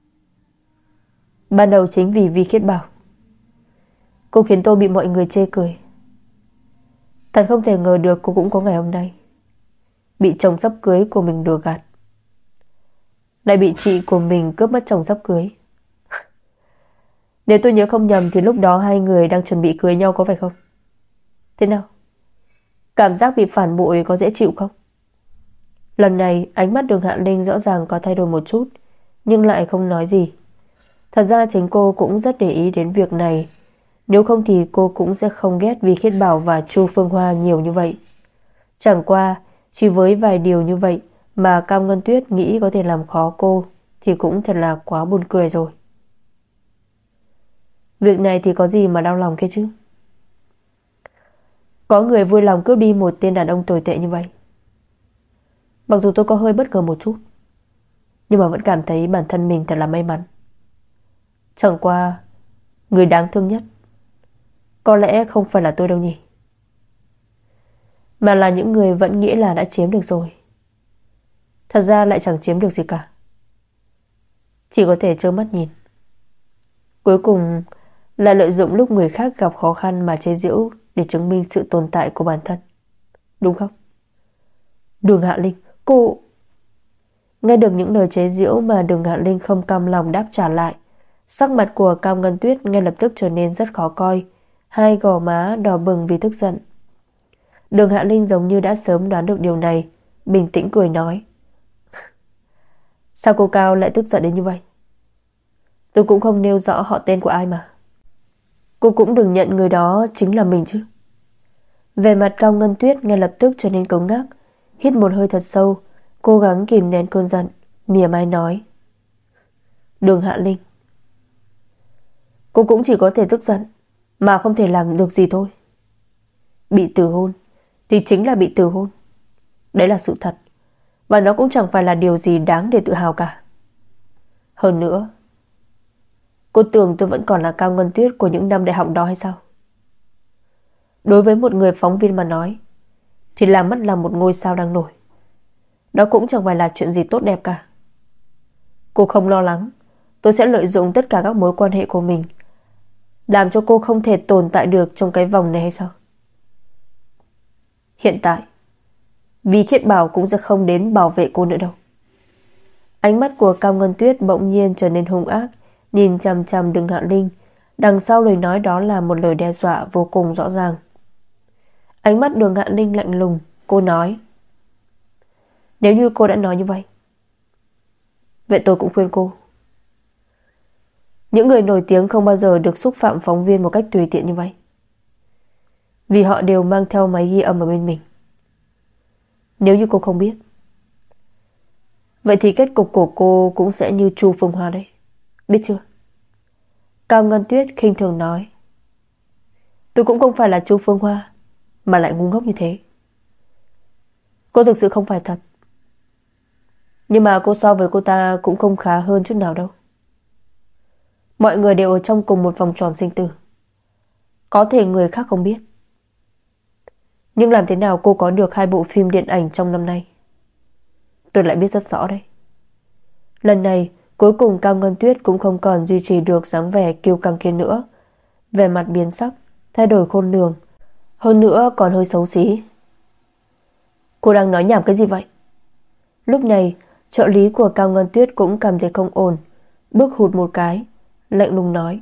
Ban đầu chính vì Vi Khiết Bảo, cô khiến tôi bị mọi người chê cười. Thật không thể ngờ được cô cũng có ngày hôm nay, bị chồng sắp cưới của mình lừa gạt, lại bị chị của mình cướp mất chồng sắp cưới. Nếu tôi nhớ không nhầm thì lúc đó hai người đang chuẩn bị cưới nhau có phải không? Thế nào? Cảm giác bị phản bội có dễ chịu không? Lần này ánh mắt Đường Hạ Linh rõ ràng có thay đổi một chút, nhưng lại không nói gì. Thật ra chính cô cũng rất để ý đến việc này. Nếu không thì cô cũng sẽ không ghét Vi Khiết Bảo và Chu Phương Hoa nhiều như vậy. Chẳng qua chỉ với vài điều như vậy mà Cao Ngân Tuyết nghĩ có thể làm khó cô thì cũng thật là quá buồn cười rồi. Việc này thì có gì mà đau lòng kia chứ? Có người vui lòng cướp đi một tên đàn ông tồi tệ như vậy. Mặc dù tôi có hơi bất ngờ một chút, nhưng mà vẫn cảm thấy bản thân mình thật là may mắn. Chẳng qua người đáng thương nhất có lẽ không phải là tôi đâu nhỉ, mà là những người vẫn nghĩ là đã chiếm được rồi. Thật ra lại chẳng chiếm được gì cả, chỉ có thể trơ mắt nhìn. Cuối cùng là lợi dụng lúc người khác gặp khó khăn mà chế giễu để chứng minh sự tồn tại của bản thân. Đúng không? Đường Hạ Linh, cô... Nghe được những lời chế giễu mà Đường Hạ Linh không cam lòng đáp trả lại, sắc mặt của Cao Ngân Tuyết ngay lập tức trở nên rất khó coi, hai gò má đỏ bừng vì tức giận. Đường Hạ Linh giống như đã sớm đoán được điều này, bình tĩnh cười nói. Sao cô Cao lại tức giận đến như vậy? Tôi cũng không nêu rõ họ tên của ai mà. Cô cũng đừng nhận người đó chính là mình chứ. Về mặt Cao Ngân Tuyết ngay lập tức trở nên cứng ngắc, hít một hơi thật sâu, cố gắng kìm nén cơn giận, mỉa mai nói. Đường Hạ Linh, cô cũng chỉ có thể tức giận, mà không thể làm được gì thôi. Bị từ hôn thì chính là bị từ hôn, đấy là sự thật, và nó cũng chẳng phải là điều gì đáng để tự hào cả. Hơn nữa, cô tưởng tôi vẫn còn là Cao Ngân Tuyết của những năm đại học đó hay sao? Đối với một người phóng viên mà nói, thì làm mất lòng một ngôi sao đang nổi, đó cũng chẳng phải là chuyện gì tốt đẹp cả. Cô không lo lắng tôi sẽ lợi dụng tất cả các mối quan hệ của mình, làm cho cô không thể tồn tại được trong cái vòng này hay sao? Hiện tại Vi Khiết Bảo cũng sẽ không đến bảo vệ cô nữa đâu. Ánh mắt của Cao Ngân Tuyết bỗng nhiên trở nên hung ác, nhìn chằm chằm Đường Hạ Linh. Đằng sau lời nói đó là một lời đe dọa vô cùng rõ ràng. Ánh mắt Đường Hạ Linh lạnh lùng, cô nói. Nếu như cô đã nói như vậy, vậy tôi cũng khuyên cô. Những người nổi tiếng không bao giờ được xúc phạm phóng viên một cách tùy tiện như vậy, vì họ đều mang theo máy ghi âm ở bên mình. Nếu như cô không biết, vậy thì kết cục của cô cũng sẽ như Chu Phương Hoa đấy, biết chưa? Cao Ngân Tuyết khinh thường nói. Tôi cũng không phải là Chu Phương Hoa, mà lại ngu ngốc như thế. Cô thực sự không phải thật, nhưng mà cô so với cô ta cũng không khá hơn chút nào đâu. Mọi người đều ở trong cùng một vòng tròn sinh tử, có thể người khác không biết, nhưng làm thế nào cô có được hai bộ phim điện ảnh trong năm nay, tôi lại biết rất rõ đấy. Lần này cuối cùng Cao Ngân Tuyết cũng không còn duy trì được dáng vẻ kiêu căng kia nữa, vẻ mặt biến sắc, thay đổi khôn lường, hơn nữa còn hơi xấu xí. Cô đang nói nhảm cái gì vậy? Lúc này trợ lý của Cao Ngân Tuyết cũng cảm thấy không ổn, bước hụt một cái, lạnh lùng nói.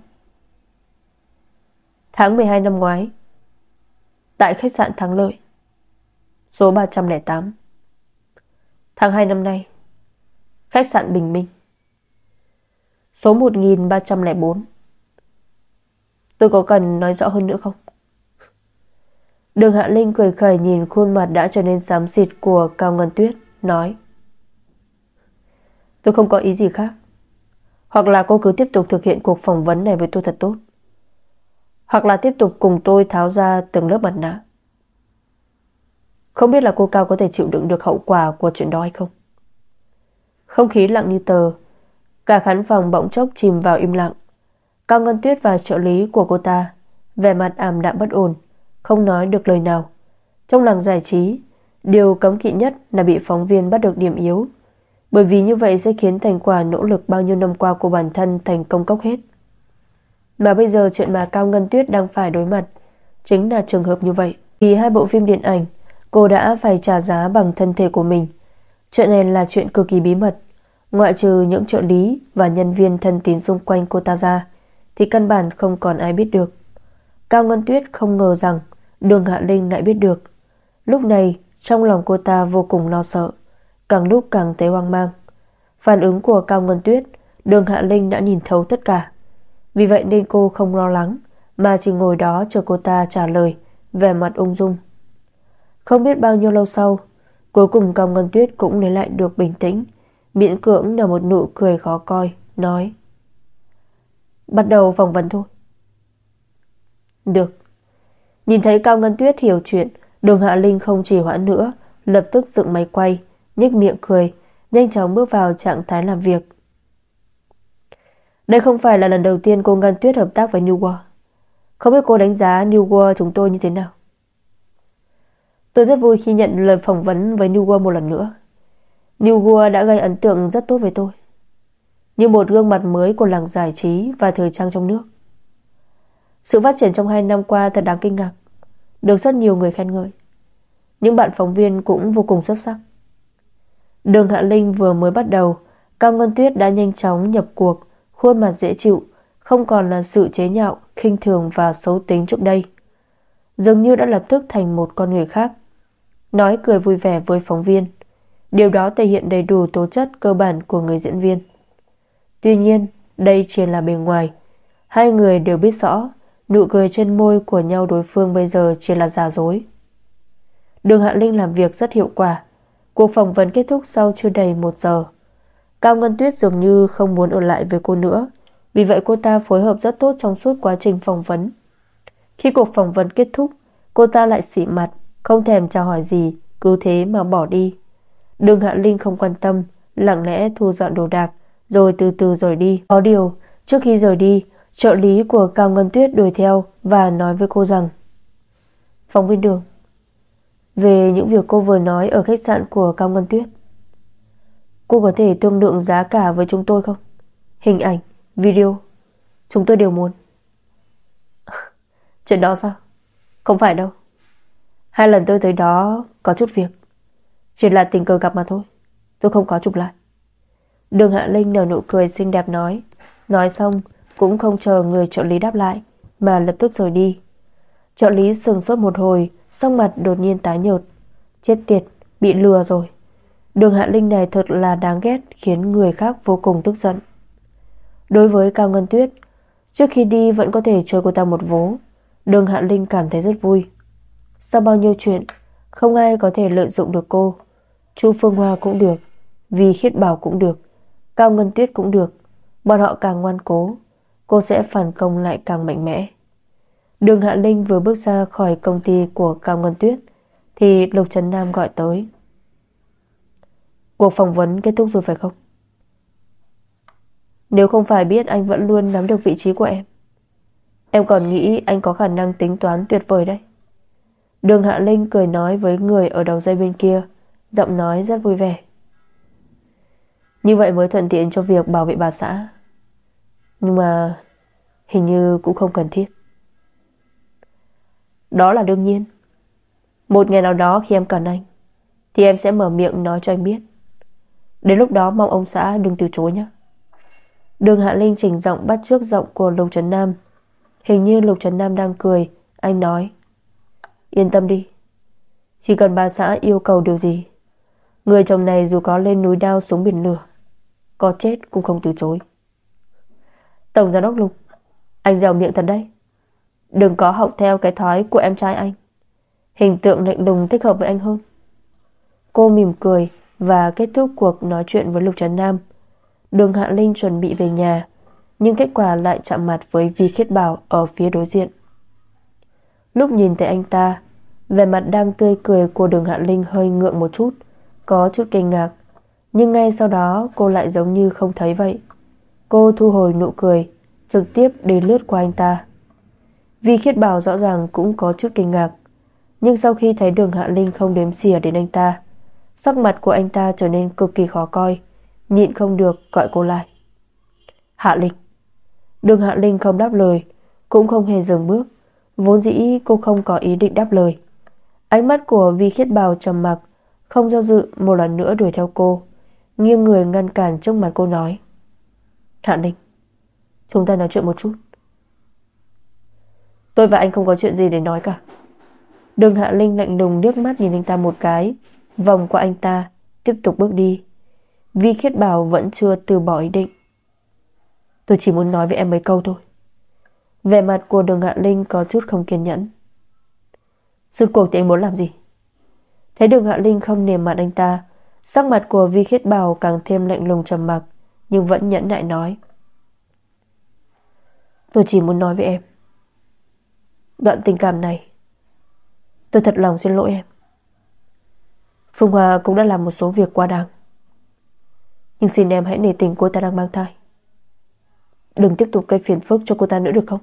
Tháng mười hai năm ngoái, tại khách sạn Thắng Lợi, số ba trăm lẻ tám. Tháng hai năm nay, khách sạn Bình Minh, số một nghìn ba trăm lẻ bốn. Tôi có cần nói rõ hơn nữa không? Đường Hạ Linh cười khẩy nhìn khuôn mặt đã trở nên xám xịt của Cao Ngân Tuyết, nói: Tôi không có ý gì khác. Hoặc là cô cứ tiếp tục thực hiện cuộc phỏng vấn này với tôi thật tốt, hoặc là tiếp tục cùng tôi tháo ra từng lớp mặt nạ. Không biết là cô Cao có thể chịu đựng được hậu quả của chuyện đó hay không. Không khí lặng như tờ. Cả khán phòng bỗng chốc chìm vào im lặng. Cao Ngân Tuyết và trợ lý của cô ta vẻ mặt ảm đạm bất ổn, không nói được lời nào. Trong làng giải trí, điều cấm kỵ nhất là bị phóng viên bắt được điểm yếu, bởi vì như vậy sẽ khiến thành quả nỗ lực bao nhiêu năm qua của bản thân thành công cốc hết. Mà bây giờ chuyện mà Cao Ngân Tuyết đang phải đối mặt chính là trường hợp như vậy. Vì hai bộ phim điện ảnh, cô đã phải trả giá bằng thân thể của mình. Chuyện này là chuyện cực kỳ bí mật. Ngoại trừ những trợ lý và nhân viên thân tín xung quanh cô ta ra, thì căn bản không còn ai biết được. Cao Ngân Tuyết không ngờ rằng Đường Hạ Linh lại biết được. Lúc này trong lòng cô ta vô cùng lo sợ, càng lúc càng thấy hoang mang. Phản ứng của Cao Ngân Tuyết, Đường Hạ Linh đã nhìn thấu tất cả. Vì vậy nên cô không lo lắng, mà chỉ ngồi đó chờ cô ta trả lời, vẻ mặt ung dung. Không biết bao nhiêu lâu sau, cuối cùng Cao Ngân Tuyết cũng lấy lại được bình tĩnh, miễn cưỡng nở một nụ cười khó coi, nói: Bắt đầu phỏng vấn thôi. Được. Nhìn thấy Cao Ngân Tuyết hiểu chuyện, Đường Hạ Linh không trì hoãn nữa, lập tức dựng máy quay, nhếch miệng cười, nhanh chóng bước vào trạng thái làm việc. Đây không phải là lần đầu tiên cô Ngân Tuyết hợp tác với New World. Không biết cô đánh giá New World chúng tôi như thế nào? Tôi rất vui khi nhận lời phỏng vấn với New World một lần nữa. New World đã gây ấn tượng rất tốt với tôi, như một gương mặt mới của làng giải trí và thời trang trong nước. Sự phát triển trong hai năm qua thật đáng kinh ngạc, được rất nhiều người khen ngợi. Những bạn phóng viên cũng vô cùng xuất sắc. Đường Hạ Linh vừa mới bắt đầu, Cao Ngân Tuyết đã nhanh chóng nhập cuộc, khuôn mặt dễ chịu, không còn là sự chế nhạo, khinh thường và xấu tính trước đây. Dường như đã lập tức thành một con người khác, nói cười vui vẻ với phóng viên. Điều đó thể hiện đầy đủ tố chất cơ bản của người diễn viên. Tuy nhiên, đây chỉ là bề ngoài. Hai người đều biết rõ nụ cười trên môi của nhau đối phương bây giờ chỉ là giả dối. Đường Hạ Linh làm việc rất hiệu quả. Cuộc phỏng vấn kết thúc sau chưa đầy một giờ. Cao Ngân Tuyết dường như không muốn ở lại với cô nữa, vì vậy cô ta phối hợp rất tốt trong suốt quá trình phỏng vấn. Khi cuộc phỏng vấn kết thúc, cô ta lại xị mặt, không thèm chào hỏi gì, cứ thế mà bỏ đi. Đường Hạ Linh không quan tâm, lặng lẽ thu dọn đồ đạc, rồi từ từ rời đi. Có điều, trước khi rời đi, trợ lý của Cao Ngân Tuyết đuổi theo và nói với cô rằng: Phóng viên Đường, về những việc cô vừa nói ở khách sạn của Cao Ngân Tuyết, cô có thể thương lượng giá cả với chúng tôi không? Hình ảnh, video, chúng tôi đều muốn. Chuyện đó sao? Không phải đâu. Hai lần tôi tới đó có chút việc, chỉ là tình cờ gặp mà thôi, tôi không có chụp lại. Đường Hạ Linh nở nụ cười xinh đẹp nói. Nói xong cũng không chờ người trợ lý đáp lại, mà lập tức rời đi. Trợ lý sừng sốt một hồi, sắc mặt đột nhiên tái nhợt. Chết tiệt, bị lừa rồi. Đường Hạ Linh này thật là đáng ghét, khiến người khác vô cùng tức giận. Đối với Cao Ngân Tuyết, trước khi đi vẫn có thể chơi cô ta một vố. Đường Hạ Linh cảm thấy rất vui. Sau bao nhiêu chuyện, không ai có thể lợi dụng được cô. Chu Phương Hoa cũng được, Vì Khiết Bảo cũng được, Cao Ngân Tuyết cũng được. Bọn họ càng ngoan cố, cô sẽ phản công lại càng mạnh mẽ. Đường Hạ Linh vừa bước ra khỏi công ty của Cao Ngân Tuyết thì Lục Trấn Nam gọi tới. Cuộc phỏng vấn kết thúc rồi phải không? Nếu không phải biết anh vẫn luôn nắm được vị trí của em, em còn nghĩ anh có khả năng tính toán tuyệt vời đấy. Đường Hạ Linh cười nói với người ở đầu dây bên kia, giọng nói rất vui vẻ. Như vậy mới thuận tiện cho việc bảo vệ bà xã. Nhưng mà hình như cũng không cần thiết. Đó là đương nhiên. Một ngày nào đó khi em cần anh, thì em sẽ mở miệng nói cho anh biết. Đến lúc đó mong ông xã đừng từ chối nhé. Đường Hạ Linh chỉnh giọng bắt chước giọng của Lục Trấn Nam. Hình như Lục Trấn Nam đang cười. Anh nói: Yên tâm đi, chỉ cần bà xã yêu cầu điều gì, người chồng này dù có lên núi đao xuống biển lửa, có chết cũng không từ chối. Tổng giám đốc Lục, anh dẻo miệng thật đấy. Đừng có học theo cái thói của em trai anh. Hình tượng lạnh lùng thích hợp với anh hơn. Cô mỉm cười và kết thúc cuộc nói chuyện với Lục Trấn Nam. Đường Hạ Linh chuẩn bị về nhà, nhưng kết quả lại chạm mặt với Vi Khiết Bảo ở phía đối diện. Lúc nhìn thấy anh ta, vẻ mặt đang tươi cười của Đường Hạ Linh hơi ngượng một chút, có chút kinh ngạc, nhưng ngay sau đó cô lại giống như không thấy vậy. Cô thu hồi nụ cười, trực tiếp đi lướt qua anh ta. Vi Khiết Bảo rõ ràng cũng có chút kinh ngạc, nhưng sau khi thấy Đường Hạ Linh không đếm xỉa đến anh ta, sắc mặt của anh ta trở nên cực kỳ khó coi, nhịn không được gọi cô lại. Hạ Linh. Đường Hạ Linh không đáp lời, cũng không hề dừng bước. Vốn dĩ cô không có ý định đáp lời. Ánh mắt của Vi Khiết Bảo trầm mặc, không do dự, một lần nữa đuổi theo cô, nghiêng người ngăn cản trước mặt cô nói: Hạ Linh, chúng ta nói chuyện một chút. Tôi và anh không có chuyện gì để nói cả. Đường Hạ Linh lạnh lùng liếc mắt nhìn anh ta một cái, vòng qua anh ta, tiếp tục bước đi. Vi Khiết Bảo vẫn chưa từ bỏ ý định. Tôi chỉ muốn nói với em mấy câu thôi. Vẻ mặt của Đường Hạ Linh có chút không kiên nhẫn. Rốt cuộc thì anh muốn làm gì? Thấy Đường Hạ Linh không nề mặt anh ta, sắc mặt của Vi Khiết Bảo càng thêm lạnh lùng trầm mặc, nhưng vẫn nhẫn nại nói: Tôi chỉ muốn nói với em, đoạn tình cảm này, tôi thật lòng xin lỗi em. Phương Hoa cũng đã làm một số việc quá đáng, nhưng xin em hãy nể tình cô ta đang mang thai. Đừng tiếp tục gây phiền phức cho cô ta nữa được không?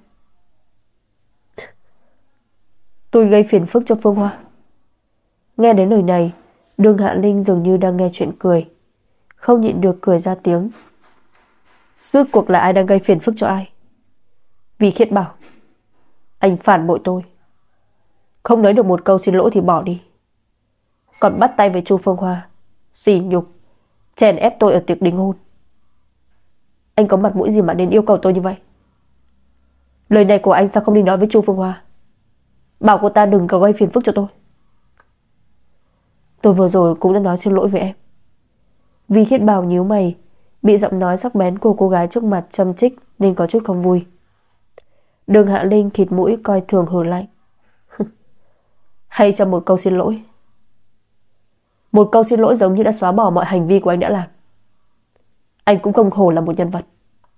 Tôi gây phiền phức cho Phương Hoa? Nghe đến lời này, Đường Hạ Linh dường như đang nghe chuyện cười, không nhịn được cười ra tiếng. Rốt cuộc là ai đang gây phiền phức cho ai? Vi Khiết Bảo, anh phản bội tôi. Không nói được một câu xin lỗi thì bỏ đi, còn bắt tay với Chu Phương Hoa, sỉ nhục, chèn ép tôi ở tiệc đính hôn. Anh có mặt mũi gì mà nên yêu cầu tôi như vậy? Lời này của anh sao không đi nói với Chu Phương Hoa, bảo cô ta đừng có gây phiền phức cho tôi. Tôi vừa rồi cũng đã nói xin lỗi với em. Vi Khiết Bảo nhíu mày, bị giọng nói sắc bén của cô gái trước mặt châm chích nên có chút không vui. Đường Hạ Linh khịt mũi coi thường hừ lạnh. Hay cho một câu xin lỗi. Một câu xin lỗi giống như đã xóa bỏ mọi hành vi của anh đã làm. Anh cũng không hổ là một nhân vật.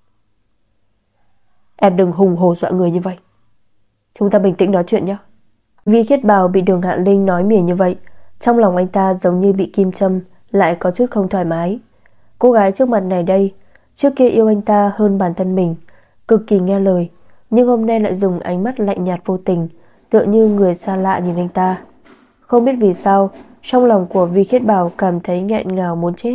Em đừng hùng hổ dọa người như vậy. Chúng ta bình tĩnh nói chuyện nhé. Vi Khiết Bảo bị Đường Hạ Linh nói mỉa như vậy, trong lòng anh ta giống như bị kim châm, lại có chút không thoải mái. Cô gái trước mặt này đây, trước kia yêu anh ta hơn bản thân mình, cực kỳ nghe lời, nhưng hôm nay lại dùng ánh mắt lạnh nhạt vô tình, tựa như người xa lạ nhìn anh ta. Không biết vì sao, trong lòng của Vi Khiết Bảo cảm thấy nghẹn ngào muốn chết.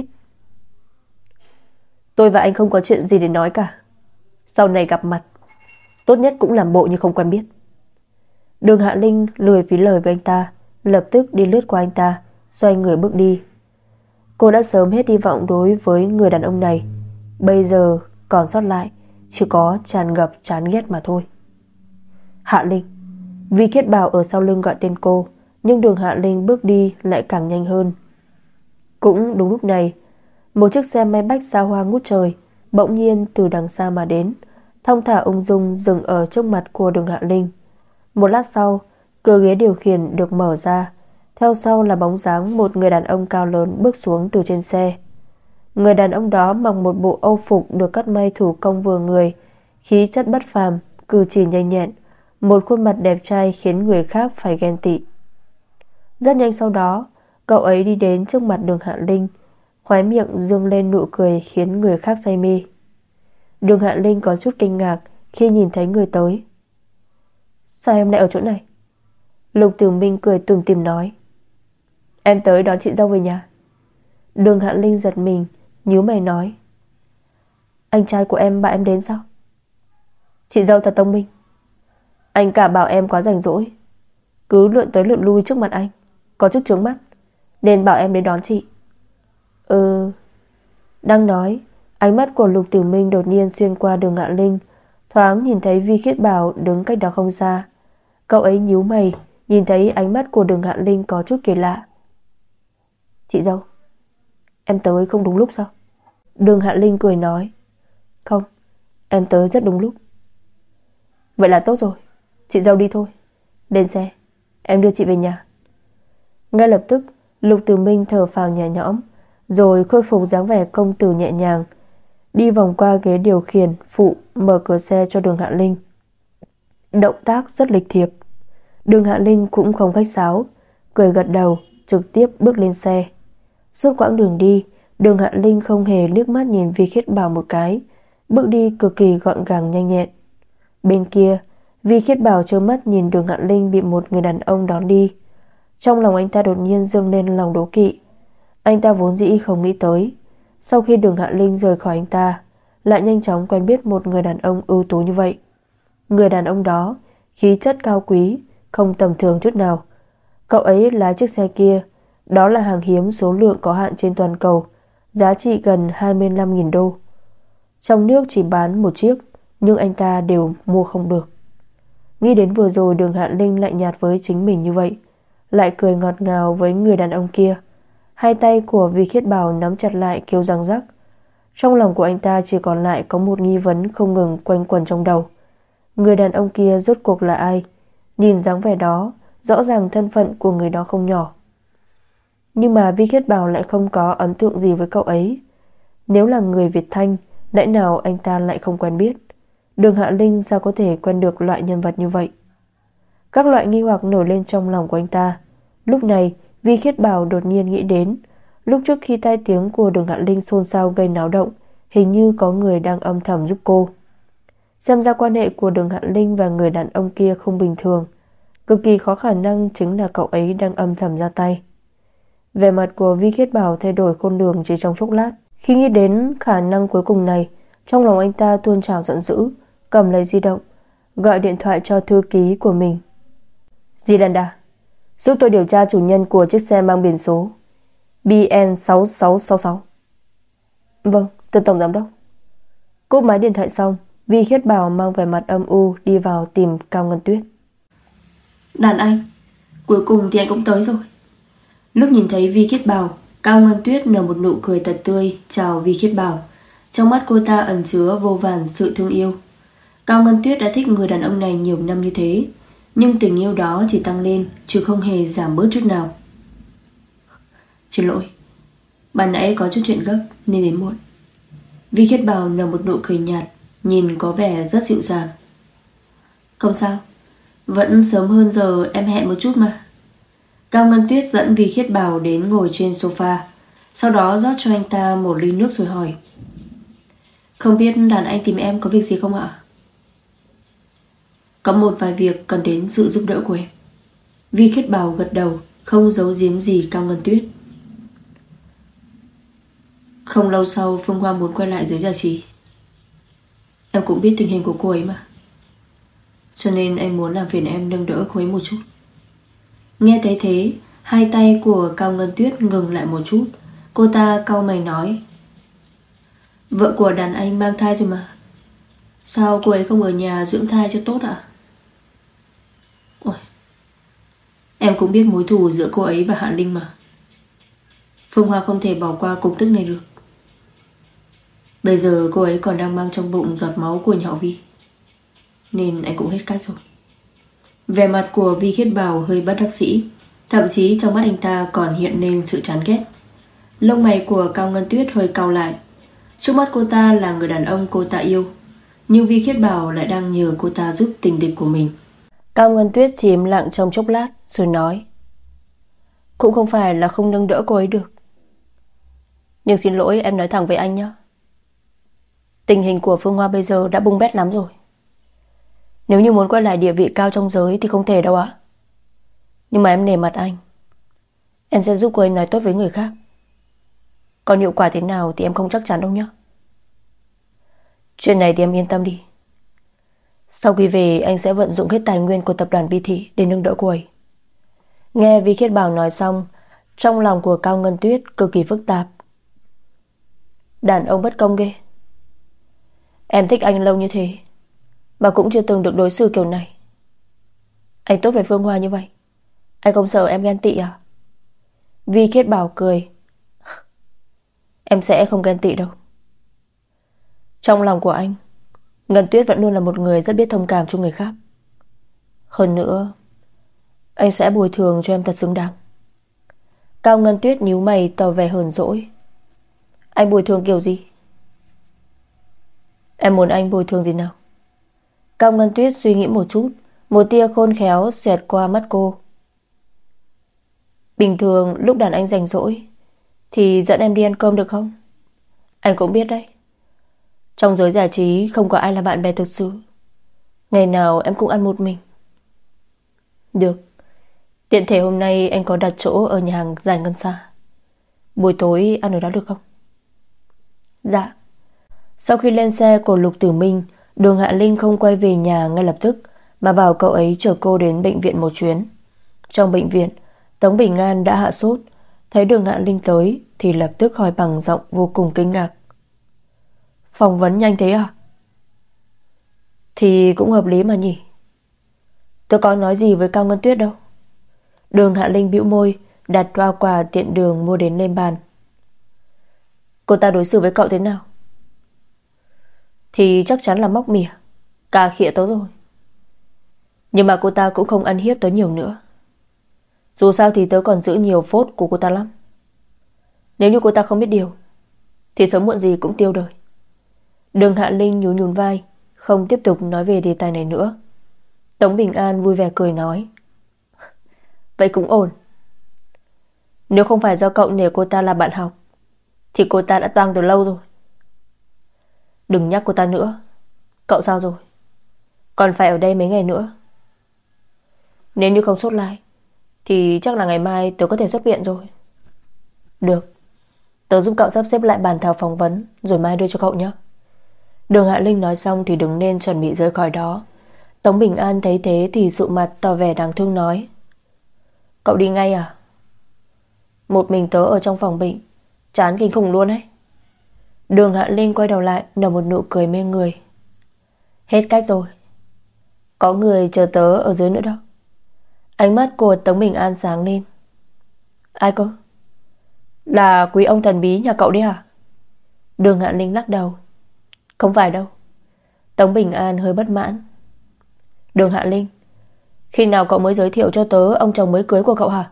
Tôi và anh không có chuyện gì để nói cả. Sau này gặp mặt, tốt nhất cũng làm bộ như không quen biết. Đường Hạ Linh lười phí lời với anh ta, lập tức đi lướt qua anh ta, xoay người bước đi. Cô đã sớm hết hy vọng đối với người đàn ông này, bây giờ còn sót lại chỉ có tràn ngập chán ghét mà thôi. Hạ Linh. Vi Khiết Bảo ở sau lưng gọi tên cô, nhưng Đường Hạ Linh bước đi lại càng nhanh hơn. Cũng đúng lúc này, một chiếc xe máy bách xa hoa ngút trời bỗng nhiên từ đằng xa mà đến, thong thả ung dung dừng ở trước mặt của Đường Hạ Linh. Một lát sau, cửa ghế điều khiển được mở ra, theo sau là bóng dáng một người đàn ông cao lớn bước xuống từ trên xe. Người đàn ông đó mặc một bộ âu phục được cắt may thủ công vừa người, khí chất bất phàm, cử chỉ nhanh nhẹn, một khuôn mặt đẹp trai khiến người khác phải ghen tị. Rất nhanh sau đó, cậu ấy đi đến trước mặt Đường Hạ Linh, khóe miệng dương lên nụ cười khiến người khác say mê. Đường Hạ Linh có chút kinh ngạc khi nhìn thấy người tới. Sao em lại ở chỗ này? Lục Tử Minh cười tủm tỉm nói. Em tới đón chị dâu về nhà. Đường Hạ Linh giật mình, nhíu mày nói. Anh trai của em bảo em đến sao? Chị dâu thật thông minh. Anh cả bảo em quá rảnh rỗi, cứ lượn tới lượn lui trước mặt anh, có chút chướng mắt, nên bảo em đến đón chị. Ừ. Đang nói, ánh mắt của Lục Tử Minh đột nhiên xuyên qua Đường Hạ Linh, thoáng nhìn thấy Vi Khiết Bảo đứng cách đó không xa. Cậu ấy nhíu mày, nhìn thấy ánh mắt của Đường Hạ Linh có chút kỳ lạ. Chị dâu, em tới không đúng lúc sao? Đường Hạ Linh cười nói. Không, em tới rất đúng lúc. Vậy là tốt rồi, chị dâu đi thôi. Lên xe, em đưa chị về nhà. Ngay lập tức, Lục Tử Minh thở phào nhẹ nhõm, rồi khôi phục dáng vẻ công tử nhẹ nhàng, đi vòng qua ghế điều khiển phụ, mở cửa xe cho Đường Hạ Linh. Động tác rất lịch thiệp. Đường Hạ Linh cũng không khách sáo, cười gật đầu, trực tiếp bước lên xe. Suốt quãng đường đi, Đường Hạ Linh không hề liếc mắt nhìn Vi Khiết Bảo một cái, bước đi cực kỳ gọn gàng nhanh nhẹn. Bên kia, Vi Khiết Bảo trơ mắt nhìn Đường Hạ Linh bị một người đàn ông đón đi. Trong lòng anh ta đột nhiên dâng lên lòng đố kỵ. Anh ta vốn dĩ không nghĩ tới, sau khi Đường Hạ Linh rời khỏi anh ta, lại nhanh chóng quen biết một người đàn ông ưu tú như vậy. Người đàn ông đó khí chất cao quý, không tầm thường chút nào. Cậu ấy lái chiếc xe kia, đó là hàng hiếm số lượng có hạn trên toàn cầu, giá trị gần hai mươi lăm nghìn đô. Trong nước chỉ bán một chiếc, nhưng anh ta đều mua không được. Nghĩ đến vừa rồi Đường Hạ Linh lại nhạt với chính mình như vậy, lại cười ngọt ngào với người đàn ông kia. Hai tay của Vi Khiết Bảo nắm chặt lại kêu răng rắc. Trong lòng của anh ta chỉ còn lại có một nghi vấn không ngừng quanh quẩn trong đầu. Người đàn ông kia rốt cuộc là ai? Nhìn dáng vẻ đó, rõ ràng thân phận của người đó không nhỏ. Nhưng mà Vi Khiết Bảo lại không có ấn tượng gì với cậu ấy. Nếu là người Việt Thanh, lẽ nào anh ta lại không quen biết? Đường Hạ Linh sao có thể quen được loại nhân vật như vậy? Các loại nghi hoặc nổi lên trong lòng của anh ta. Lúc này, Vi Khiết Bảo đột nhiên nghĩ đến, lúc trước khi tai tiếng của Đường Hạ Linh xôn xao gây náo động, hình như có người đang âm thầm giúp cô. Xem ra quan hệ của Đường Hạ Linh và người đàn ông kia không bình thường, cực kỳ có khả năng chính là cậu ấy đang âm thầm ra tay. Vẻ mặt của Vi Khiết Bảo thay đổi khôn lường chỉ trong chốc lát. Khi nghĩ đến khả năng cuối cùng này, trong lòng anh ta tuôn trào giận dữ, cầm lấy di động, gọi điện thoại cho thư ký của mình. Zidanda, giúp tôi điều tra chủ nhân của chiếc xe mang biển số B N sáu sáu sáu sáu. Vâng, từ tổng giám đốc. Cúp máy điện thoại xong, Vi Khiết Bảo mang vẻ mặt âm u đi vào tìm Cao Ngân Tuyết. Đàn anh, cuối cùng thì anh cũng tới rồi. Lúc nhìn thấy Vi Khiết Bảo, Cao Ngân Tuyết nở một nụ cười thật tươi chào Vi Khiết Bảo. Trong mắt cô ta ẩn chứa vô vàn sự thương yêu. Cao Ngân Tuyết đã thích người đàn ông này nhiều năm như thế, nhưng tình yêu đó chỉ tăng lên, chứ không hề giảm bớt chút nào. Xin lỗi, ban nãy có chút chuyện gấp nên đến muộn. Vi Khiết Bảo nở một nụ cười nhạt, nhìn có vẻ rất dịu dàng. Không sao, vẫn sớm hơn giờ em hẹn một chút mà. Cao Ngân Tuyết dẫn Vi Khiết Bảo đến ngồi trên sofa, sau đó rót cho anh ta một ly nước rồi hỏi: Không biết đàn anh tìm em có việc gì không ạ? Có một vài việc cần đến sự giúp đỡ của em. Vi Khiết Bảo gật đầu, không giấu giếm gì Cao Ngân Tuyết. Không lâu sau Phương Hoa muốn quay lại giới giải trí. Em cũng biết tình hình của cô ấy mà, cho nên anh muốn làm phiền em nâng đỡ cô ấy một chút. Nghe thấy thế, hai tay của Cao Ngân Tuyết ngừng lại một chút. Cô ta cau mày nói: Vợ của đàn anh mang thai rồi mà, sao cô ấy không ở nhà dưỡng thai cho tốt ạ? Ôi, em cũng biết mối thù giữa cô ấy và Hạ Linh mà. Phương Hoa không thể bỏ qua cục tức này được. Bây giờ cô ấy còn đang mang trong bụng giọt máu của nhỏ Vi, nên anh cũng hết cách rồi. Vẻ mặt của Vi Khiết Bảo hơi bất đắc dĩ, thậm chí trong mắt anh ta còn hiện lên sự chán ghét. Lông mày của Cao Ngân Tuyết hơi cau lại. Trước mắt cô ta là người đàn ông cô ta yêu, nhưng Vi Khiết Bảo lại đang nhờ cô ta giúp tình địch của mình. Cao Ngân Tuyết chỉ im lặng trong chốc lát rồi nói: Cũng không phải là không nâng đỡ cô ấy được, nhưng xin lỗi em nói thẳng với anh nhé. Tình hình của Phương Hoa bây giờ đã bung bét lắm rồi. Nếu như muốn quay lại địa vị cao trong giới thì không thể đâu ạ. Nhưng mà em nể mặt anh, em sẽ giúp cô ấy nói tốt với người khác. Còn hiệu quả thế nào thì em không chắc chắn đâu nhé. Chuyện này thì em yên tâm đi. Sau khi về anh sẽ vận dụng hết tài nguyên của tập đoàn Vi Thị để nâng đỡ cô ấy. Nghe Vi Khiết Bảo nói xong, trong lòng của Cao Ngân Tuyết cực kỳ phức tạp. Đàn ông bất công ghê. Em thích anh lâu như thế mà cũng chưa từng được đối xử kiểu này. Anh tốt với Phương Hoa như vậy, anh không sợ em ghen tị à? Vi Khiết Bảo cười: Em sẽ không ghen tị đâu. Trong lòng của anh, Ngân Tuyết vẫn luôn là một người rất biết thông cảm cho người khác. Hơn nữa, anh sẽ bồi thường cho em thật xứng đáng. Cao Ngân Tuyết nhíu mày tỏ vẻ hờn dỗi. Anh bồi thường kiểu gì? Em muốn anh bồi thường gì nào? Cao Ngân Tuyết suy nghĩ một chút, một tia khôn khéo xẹt qua mắt cô. Bình thường lúc đàn anh rảnh rỗi thì dẫn em đi ăn cơm được không? Anh cũng biết đấy, trong giới giải trí không có ai là bạn bè thực sự. Ngày nào em cũng ăn một mình. Được. Tiện thể hôm nay anh có đặt chỗ ở nhà hàng Giải Ngân Sa. Buổi tối ăn ở đó được không? Dạ. Sau khi lên xe của Lục Tử Minh, Đường Hạ Linh không quay về nhà ngay lập tức mà bảo cậu ấy chở cô đến bệnh viện một chuyến. Trong bệnh viện, Tống Bình An đã hạ sốt. Thấy Đường Hạ Linh tới thì lập tức hỏi bằng giọng vô cùng kinh ngạc. Phỏng vấn nhanh thế à? Thì cũng hợp lý mà nhỉ. Tôi có nói gì với Cao Ngân Tuyết đâu. Đường Hạ Linh bĩu môi, đặt hoa quả tiện đường mua đến lên bàn. Cô ta đối xử với cậu thế nào? Thì chắc chắn là móc mỉa, cà khịa tớ rồi. Nhưng mà cô ta cũng không ăn hiếp tớ nhiều nữa. Dù sao thì tớ còn giữ nhiều phốt của cô ta lắm. Nếu như cô ta không biết điều thì sớm muộn gì cũng tiêu đời. Đường Hạ Linh nhún nhún vai, không tiếp tục nói về đề tài này nữa. Tống Bình An vui vẻ cười nói. Vậy cũng ổn. Nếu không phải do cậu nể cô ta là bạn học thì cô ta đã toang từ lâu rồi. Đừng nhắc cô ta nữa. Cậu sao rồi? Còn phải ở đây mấy ngày nữa. Nếu như không sốt lại thì chắc là ngày mai tớ có thể xuất viện rồi. Được. Tớ giúp cậu sắp xếp lại bàn thảo phỏng vấn rồi mai đưa cho cậu nhé. Đường Hạ Linh nói xong thì đứng lên chuẩn bị rời khỏi đó. Tống Bình An thấy thế thì sụ mặt tỏ vẻ đáng thương nói. Cậu đi ngay à? Một mình tớ ở trong phòng bệnh chán kinh khủng luôn ấy. Đường Hạ Linh quay đầu lại nở một nụ cười mê người. Hết cách rồi. Có người chờ tớ ở dưới nữa đó. Ánh mắt của Tống Bình An sáng lên. Ai cơ? Là quý ông thần bí nhà cậu đấy à? Đường Hạ Linh lắc đầu. Không phải đâu. Tống Bình An hơi bất mãn. Đường Hạ Linh, khi nào cậu mới giới thiệu cho tớ ông chồng mới cưới của cậu hả?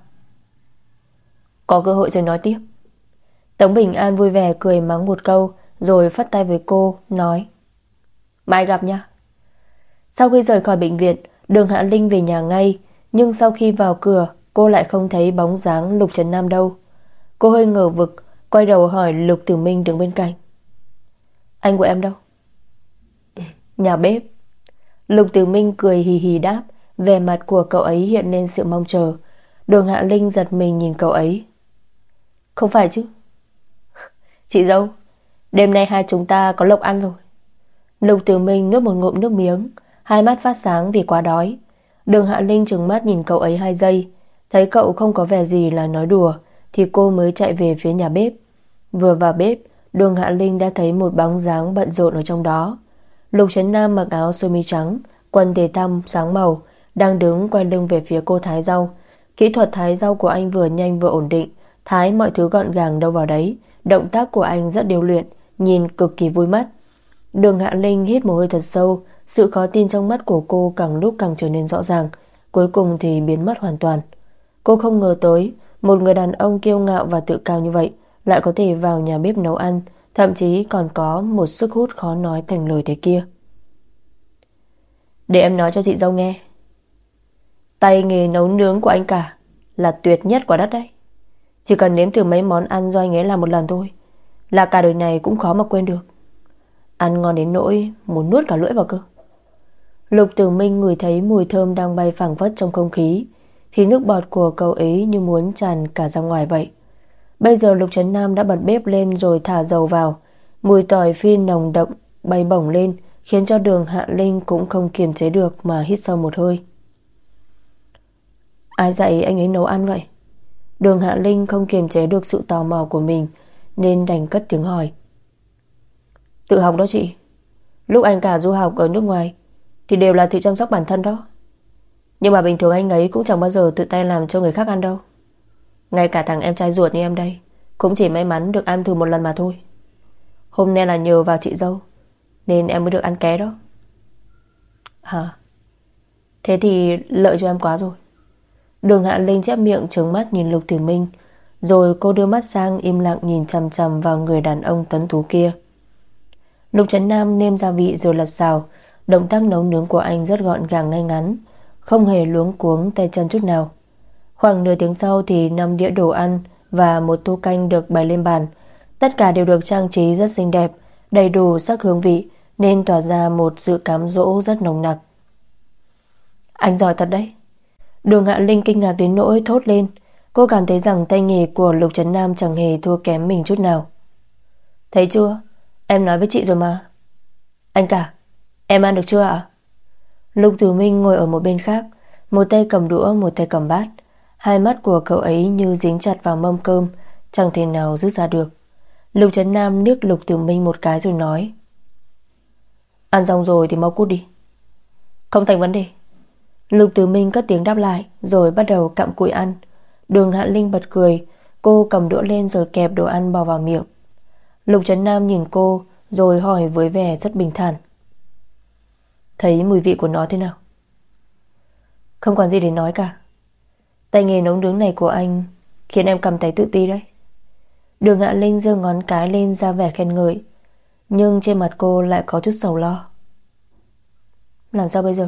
Có cơ hội rồi nói tiếp. Tống Bình An vui vẻ cười mắng một câu rồi phất tay với cô, nói. Mai gặp nha. Sau khi rời khỏi bệnh viện, Đường Hạ Linh về nhà ngay. Nhưng sau khi vào cửa, cô lại không thấy bóng dáng Lục Trấn Nam đâu. Cô hơi ngờ vực, quay đầu hỏi Lục Tử Minh đứng bên cạnh. Anh của em đâu? Nhà bếp. Lục Tử Minh cười hì hì đáp. Vẻ mặt của cậu ấy hiện lên sự mong chờ. Đường Hạ Linh giật mình nhìn cậu ấy. Không phải chứ? Chị dâu, đêm nay hai chúng ta có lộc ăn rồi. Lục Tử Minh nuốt một ngụm nước miếng, hai mắt phát sáng vì quá đói. Đường Hạ Linh trừng mắt nhìn cậu ấy hai giây, thấy cậu không có vẻ gì là nói đùa thì cô mới chạy về phía nhà bếp. Vừa vào bếp, Đường Hạ Linh đã thấy một bóng dáng bận rộn ở trong đó. Lục Trấn Nam mặc áo sơ mi trắng, quần thể thao sáng màu, đang đứng quay lưng về phía cô thái rau. Kỹ thuật thái rau của anh vừa nhanh vừa ổn định, thái mọi thứ gọn gàng đâu vào đấy. Động tác của anh rất điêu luyện, nhìn cực kỳ vui mắt. Đường Hạ Linh hít một hơi thật sâu, sự khó tin trong mắt của cô càng lúc càng trở nên rõ ràng, cuối cùng thì biến mất hoàn toàn. Cô không ngờ tới một người đàn ông kiêu ngạo và tự cao như vậy lại có thể vào nhà bếp nấu ăn, thậm chí còn có một sức hút khó nói thành lời thế kia. Để em nói cho chị dâu nghe, tay nghề nấu nướng của anh cả là tuyệt nhất quả đất đấy. Chỉ cần nếm thử mấy món ăn do anh ấy làm một lần thôi là cả đời này cũng khó mà quên được. Ăn ngon đến nỗi muốn nuốt cả lưỡi vào cơ. Lục Tử Minh ngửi thấy mùi thơm đang bay phảng phất trong không khí thì nước bọt của cậu ấy như muốn tràn cả ra ngoài vậy. Bây giờ Lục Trấn Nam đã bật bếp lên rồi thả dầu vào. Mùi tỏi phi nồng đậm bay bổng lên, khiến cho Đường Hạ Linh cũng không kiềm chế được mà hít sâu một hơi. Ai dạy anh ấy nấu ăn vậy? Đường Hạ Linh không kiềm chế được sự tò mò của mình nên đành cất tiếng hỏi. Tự học đó chị. Lúc anh cả du học ở nước ngoài thì đều là tự chăm sóc bản thân đó. Nhưng mà bình thường anh ấy cũng chẳng bao giờ tự tay làm cho người khác ăn đâu. Ngay cả thằng em trai ruột như em đây cũng chỉ may mắn được ăn thử một lần mà thôi. Hôm nay là nhờ vào chị dâu nên em mới được ăn ké đó. Hả? Thế thì lợi cho em quá rồi. Đường Hạ Linh chép miệng trừng mắt nhìn Lục Tử Minh. Rồi cô đưa mắt sang im lặng nhìn chằm chằm vào người đàn ông tuấn tú kia. Lục Trấn Nam nêm gia vị rồi lật xào. Động tác nấu nướng của anh rất gọn gàng ngay ngắn, không hề luống cuống tay chân chút nào. Khoảng nửa tiếng sau thì năm đĩa đồ ăn và một tô canh được bày lên bàn. Tất cả đều được trang trí rất xinh đẹp, đầy đủ sắc hương vị, nên tỏa ra một sự cám dỗ rất nồng nặc. Anh giỏi thật đấy. Đường Hạ Linh kinh ngạc đến nỗi thốt lên. Cô cảm thấy rằng tay nghề của Lục Trấn Nam chẳng hề thua kém mình chút nào. Thấy chưa, em nói với chị rồi mà. Anh cả, em ăn được chưa ạ? Lục Tử Minh ngồi ở một bên khác, một tay cầm đũa, một tay cầm bát. Hai mắt của cậu ấy như dính chặt vào mâm cơm, chẳng thể nào rút ra được. Lục Trấn Nam liếc Lục Tử Minh một cái rồi nói: Ăn xong rồi thì mau cút đi. Không thành vấn đề. Lục Tử Minh cất tiếng đáp lại, rồi bắt đầu cặm cụi ăn. Đường Hạ Linh bật cười. Cô cầm đũa lên rồi kẹp đồ ăn bỏ vào miệng. Lục Trấn Nam nhìn cô rồi hỏi với vẻ rất bình thản: Thấy mùi vị của nó thế nào? Không còn gì để nói cả. Tay nghề nấu nướng này của anh khiến em cảm thấy tự ti đấy. Đường Hạ Linh giơ ngón cái lên ra vẻ khen ngợi, nhưng trên mặt cô lại có chút sầu lo. Làm sao bây giờ?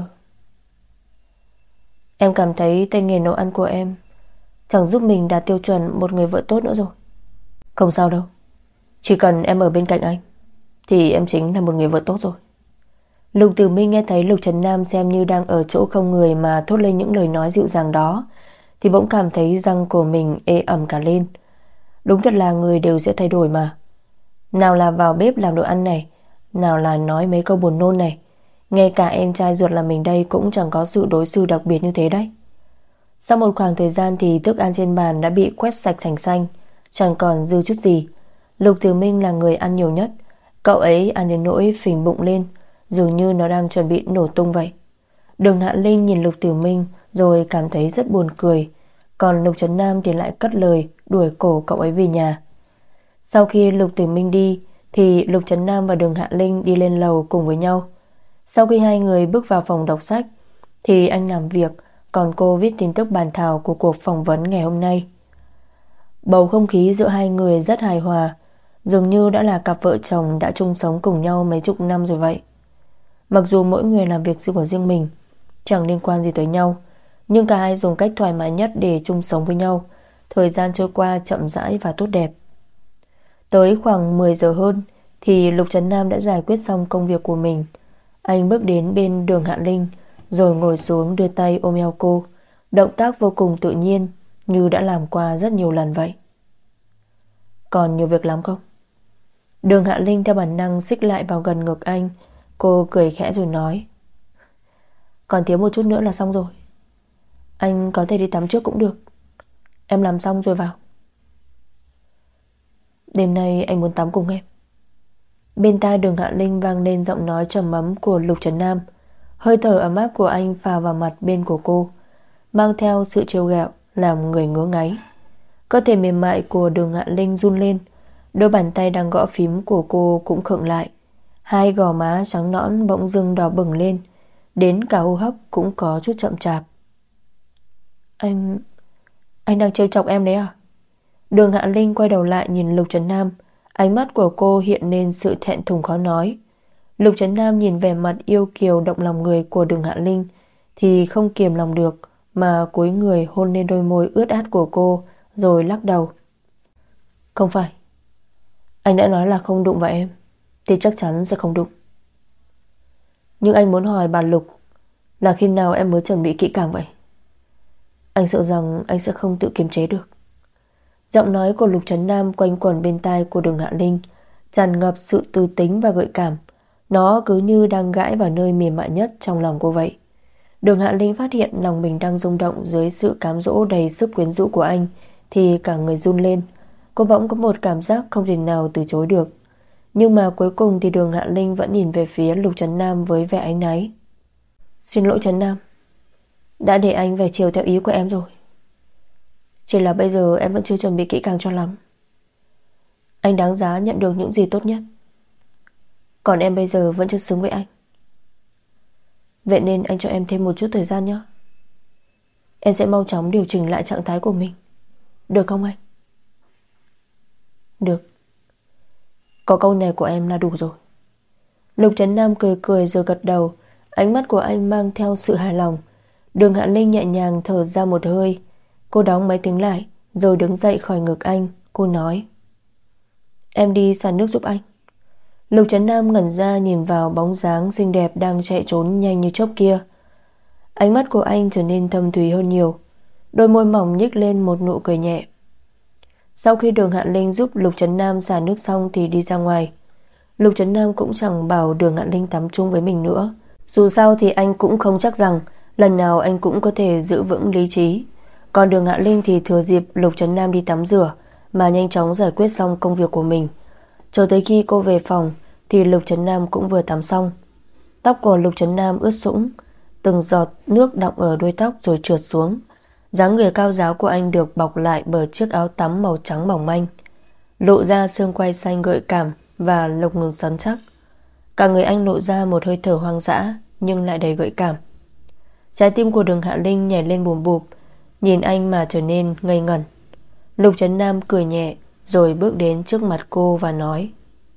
Em cảm thấy tay nghề nấu ăn của em chẳng giúp mình đạt tiêu chuẩn một người vợ tốt nữa rồi. Không sao đâu, chỉ cần em ở bên cạnh anh thì em chính là một người vợ tốt rồi. Lục Tử Minh nghe thấy Lục Trấn Nam xem như đang ở chỗ không người mà thốt lên những lời nói dịu dàng đó, thì bỗng cảm thấy răng của mình ê ẩm cả lên. Đúng thật là người đều sẽ thay đổi mà. Nào là vào bếp làm đồ ăn này, nào là nói mấy câu buồn nôn này. Ngay cả em trai ruột là mình đây cũng chẳng có sự đối xử đặc biệt như thế đấy. Sau một khoảng thời gian thì thức ăn trên bàn đã bị quét sạch sành xanh, chẳng còn dư chút gì. Lục Tử Minh là người ăn nhiều nhất. Cậu ấy ăn đến nỗi phình bụng lên, dường như nó đang chuẩn bị nổ tung vậy. Đường Hạ Linh nhìn Lục Tử Minh rồi cảm thấy rất buồn cười. Còn Lục Trấn Nam thì lại cất lời đuổi cổ cậu ấy về nhà. Sau khi Lục Tử Minh đi thì Lục Trấn Nam và Đường Hạ Linh đi lên lầu cùng với nhau. Sau khi hai người bước vào phòng đọc sách thì anh làm việc, còn cô viết tin tức bàn thảo của cuộc phỏng vấn ngày hôm nay. Bầu không khí giữa hai người rất hài hòa, dường như đã là cặp vợ chồng đã chung sống cùng nhau mấy chục năm rồi vậy. Mặc dù mỗi người làm việc riêng của riêng mình, chẳng liên quan gì tới nhau, nhưng cả hai dùng cách thoải mái nhất để chung sống với nhau. Thời gian trôi qua chậm rãi và tốt đẹp. Tới khoảng mười giờ hơn thì Lục Trấn Nam đã giải quyết xong công việc của mình. Anh bước đến bên Đường Hạ Linh rồi ngồi xuống đưa tay ôm eo cô, động tác vô cùng tự nhiên, như đã làm qua rất nhiều lần vậy. Còn nhiều việc lắm không? Đường Hạ Linh theo bản năng xích lại vào gần ngực anh. Cô cười khẽ rồi nói: Còn thiếu một chút nữa là xong rồi. Anh có thể đi tắm trước cũng được. Em làm xong rồi vào. Đêm nay anh muốn tắm cùng em. Bên tai Đường Hạ Linh vang lên giọng nói trầm ấm của Lục Trấn Nam. Hơi thở ấm áp của anh phả vào mặt bên của cô, mang theo sự trêu ghẹo làm người ngứa ngáy. Cơ thể mềm mại của Đường Hạ Linh run lên. Đôi bàn tay đang gõ phím của cô cũng khựng lại. Hai gò má trắng nõn bỗng dưng đỏ bừng lên, đến cả hô hấp cũng có chút chậm chạp. Anh... anh đang trêu chọc em đấy à? Đường Hạ Linh quay đầu lại nhìn Lục Trấn Nam. Ánh mắt của cô hiện lên sự thẹn thùng khó nói. Lục Trấn Nam nhìn vẻ mặt yêu kiều động lòng người của Đường Hạ Linh thì không kiềm lòng được, mà cúi người hôn lên đôi môi ướt át của cô, rồi lắc đầu. Không phải. Anh đã nói là không đụng vào em thì chắc chắn sẽ không đụng. Nhưng anh muốn hỏi bà Lục là khi nào em mới chuẩn bị kỹ càng vậy? Anh sợ rằng anh sẽ không tự kiềm chế được. Giọng nói của Lục Trấn Nam quanh quẩn bên tai của Đường Hạ Linh, tràn ngập sự tư tính và gợi cảm. Nó cứ như đang gãi vào nơi mềm mại nhất trong lòng cô vậy. Đường Hạ Linh phát hiện lòng mình đang rung động dưới sự cám dỗ đầy sức quyến rũ của anh thì cả người run lên. Cô bỗng có một cảm giác không thể nào từ chối được. Nhưng mà cuối cùng thì Đường Hạ Linh vẫn nhìn về phía Lục Trấn Nam với vẻ áy náy. Xin lỗi Trấn Nam, đã để anh phải chiều theo ý của em rồi. Chỉ là bây giờ em vẫn chưa chuẩn bị kỹ càng cho lắm. Anh đáng giá nhận được những gì tốt nhất, còn em bây giờ vẫn chưa xứng với anh. Vậy nên anh cho em thêm một chút thời gian nhé. Em sẽ mau chóng điều chỉnh lại trạng thái của mình, được không anh? Được, có câu này của em là đủ rồi. Lục Trấn Nam cười cười rồi gật đầu. Ánh mắt của anh mang theo sự hài lòng. Đường Hạ Linh nhẹ nhàng thở ra một hơi. Cô đóng máy tính lại rồi đứng dậy khỏi ngực anh. Cô nói: Em đi xả nước giúp anh. Lục Trấn Nam ngẩn ra nhìn vào bóng dáng xinh đẹp đang chạy trốn nhanh như chớp kia. Ánh mắt của anh trở nên thâm thúy hơn nhiều. Đôi môi mỏng nhếch lên một nụ cười nhẹ. Sau khi Đường Hạ Linh giúp Lục Trấn Nam xả nước xong thì đi ra ngoài. Lục Trấn Nam cũng chẳng bảo Đường Hạ Linh tắm chung với mình nữa. Dù sao thì anh cũng không chắc rằng lần nào anh cũng có thể giữ vững lý trí. Còn Đường Hạ Linh thì thừa dịp Lục Trấn Nam đi tắm rửa mà nhanh chóng giải quyết xong công việc của mình. Cho tới khi cô về phòng thì Lục Trấn Nam cũng vừa tắm xong. Tóc của Lục Trấn Nam ướt sũng, từng giọt nước đọng ở đuôi tóc rồi trượt xuống. Dáng người cao ráo của anh được bọc lại bởi chiếc áo tắm màu trắng mỏng manh, lộ ra xương quai xanh gợi cảm và lồng ngực rắn chắc. Cả người anh lộ ra một hơi thở hoang dã nhưng lại đầy gợi cảm. Trái tim của Đường Hạ Linh nhảy lên bùm bụp, nhìn anh mà trở nên ngây ngẩn. Lục Trấn Nam cười nhẹ rồi bước đến trước mặt cô và nói: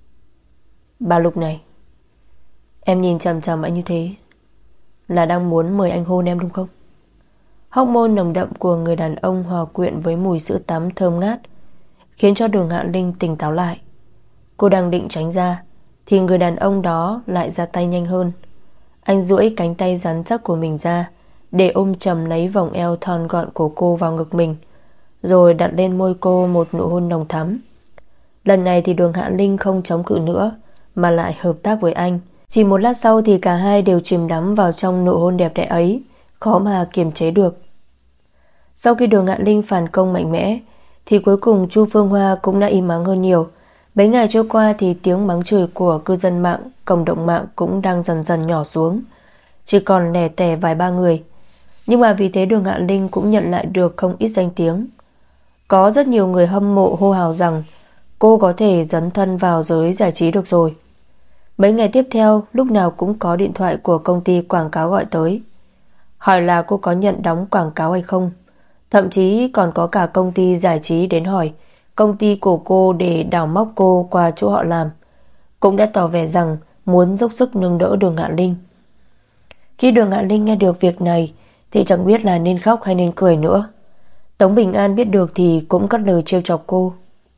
Bà Lục này, em nhìn chằm chằm anh như thế là đang muốn mời anh hôn em đúng không? Hóc môn nồng đậm của người đàn ông hòa quyện với mùi sữa tắm thơm ngát khiến cho Đường Hạ Linh tỉnh táo lại. Cô đang định tránh ra thì người đàn ông đó lại ra tay nhanh hơn. Anh duỗi cánh tay rắn chắc của mình ra để ôm chầm lấy vòng eo thon gọn của cô vào ngực mình, rồi đặt lên môi cô một nụ hôn nồng thắm. Lần này thì Đường Hạ Linh không chống cự nữa mà lại hợp tác với anh. Chỉ một lát sau thì cả hai đều chìm đắm vào trong nụ hôn đẹp đẽ ấy, khó mà kiềm chế được. Sau khi Đường Hạ Linh phản công mạnh mẽ thì cuối cùng Chu Phương Hoa cũng đã im ắng hơn nhiều. Mấy ngày trôi qua thì tiếng mắng chửi của cư dân mạng, cộng đồng mạng cũng đang dần dần nhỏ xuống, chỉ còn lẻ tẻ vài ba người. Nhưng mà vì thế Đường Hạ Linh cũng nhận lại được không ít danh tiếng. Có rất nhiều người hâm mộ hô hào rằng cô có thể dấn thân vào giới giải trí được rồi. Mấy ngày tiếp theo lúc nào cũng có điện thoại của công ty quảng cáo gọi tới, hỏi là cô có nhận đóng quảng cáo hay không. Thậm chí còn có cả công ty giải trí đến hỏi công ty của cô để đào móc cô qua chỗ họ làm, cũng đã tỏ vẻ rằng muốn dốc sức nâng đỡ Đường Hạ Linh. Khi Đường Hạ Linh nghe được việc này thì chẳng biết là nên khóc hay nên cười nữa. Tống Bình An biết được thì cũng cất lời trêu chọc cô: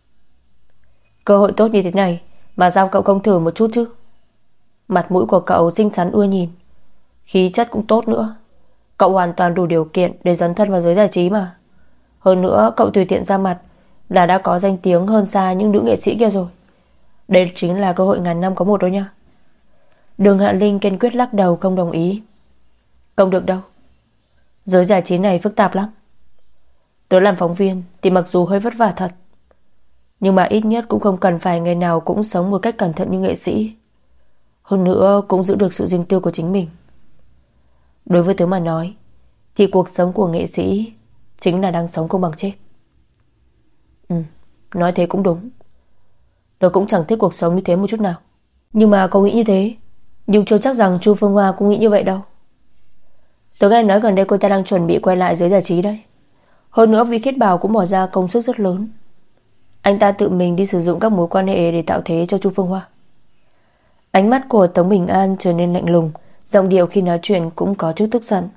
Cơ hội tốt như thế này mà sao cậu không thử một chút chứ? Mặt mũi của cậu xinh xắn ưa nhìn, khí chất cũng tốt nữa. Cậu hoàn toàn đủ điều kiện để dấn thân vào giới giải trí mà. Hơn nữa cậu tùy tiện ra mặt là đã có danh tiếng hơn xa những nữ nghệ sĩ kia rồi. Đây chính là cơ hội ngàn năm có một đó nha. Đường Hạ Linh kiên quyết lắc đầu không đồng ý. Không được đâu, giới giải trí này phức tạp lắm. Tớ làm phóng viên thì mặc dù hơi vất vả thật, nhưng mà ít nhất cũng không cần phải ngày nào cũng sống một cách cẩn thận như nghệ sĩ. Hơn nữa cũng giữ được sự riêng tư của chính mình. Đối với tớ mà nói thì cuộc sống của nghệ sĩ chính là đang sống không bằng chết. Ừ, nói thế cũng đúng. Tớ cũng chẳng thích cuộc sống như thế một chút nào. Nhưng mà cậu nghĩ như thế, nhưng chưa chắc rằng Chu Phương Hoa cũng nghĩ như vậy đâu. Tớ nghe nói gần đây cô ta đang chuẩn bị quay lại giới giải trí đấy. Hơn nữa Vi Khiết Bảo cũng bỏ ra công sức rất lớn. Anh ta tự mình đi sử dụng các mối quan hệ để tạo thế cho Chu Phương Hoa. Ánh mắt của Tống Bình An trở nên lạnh lùng, giọng điệu khi nói chuyện cũng có chút tức giận.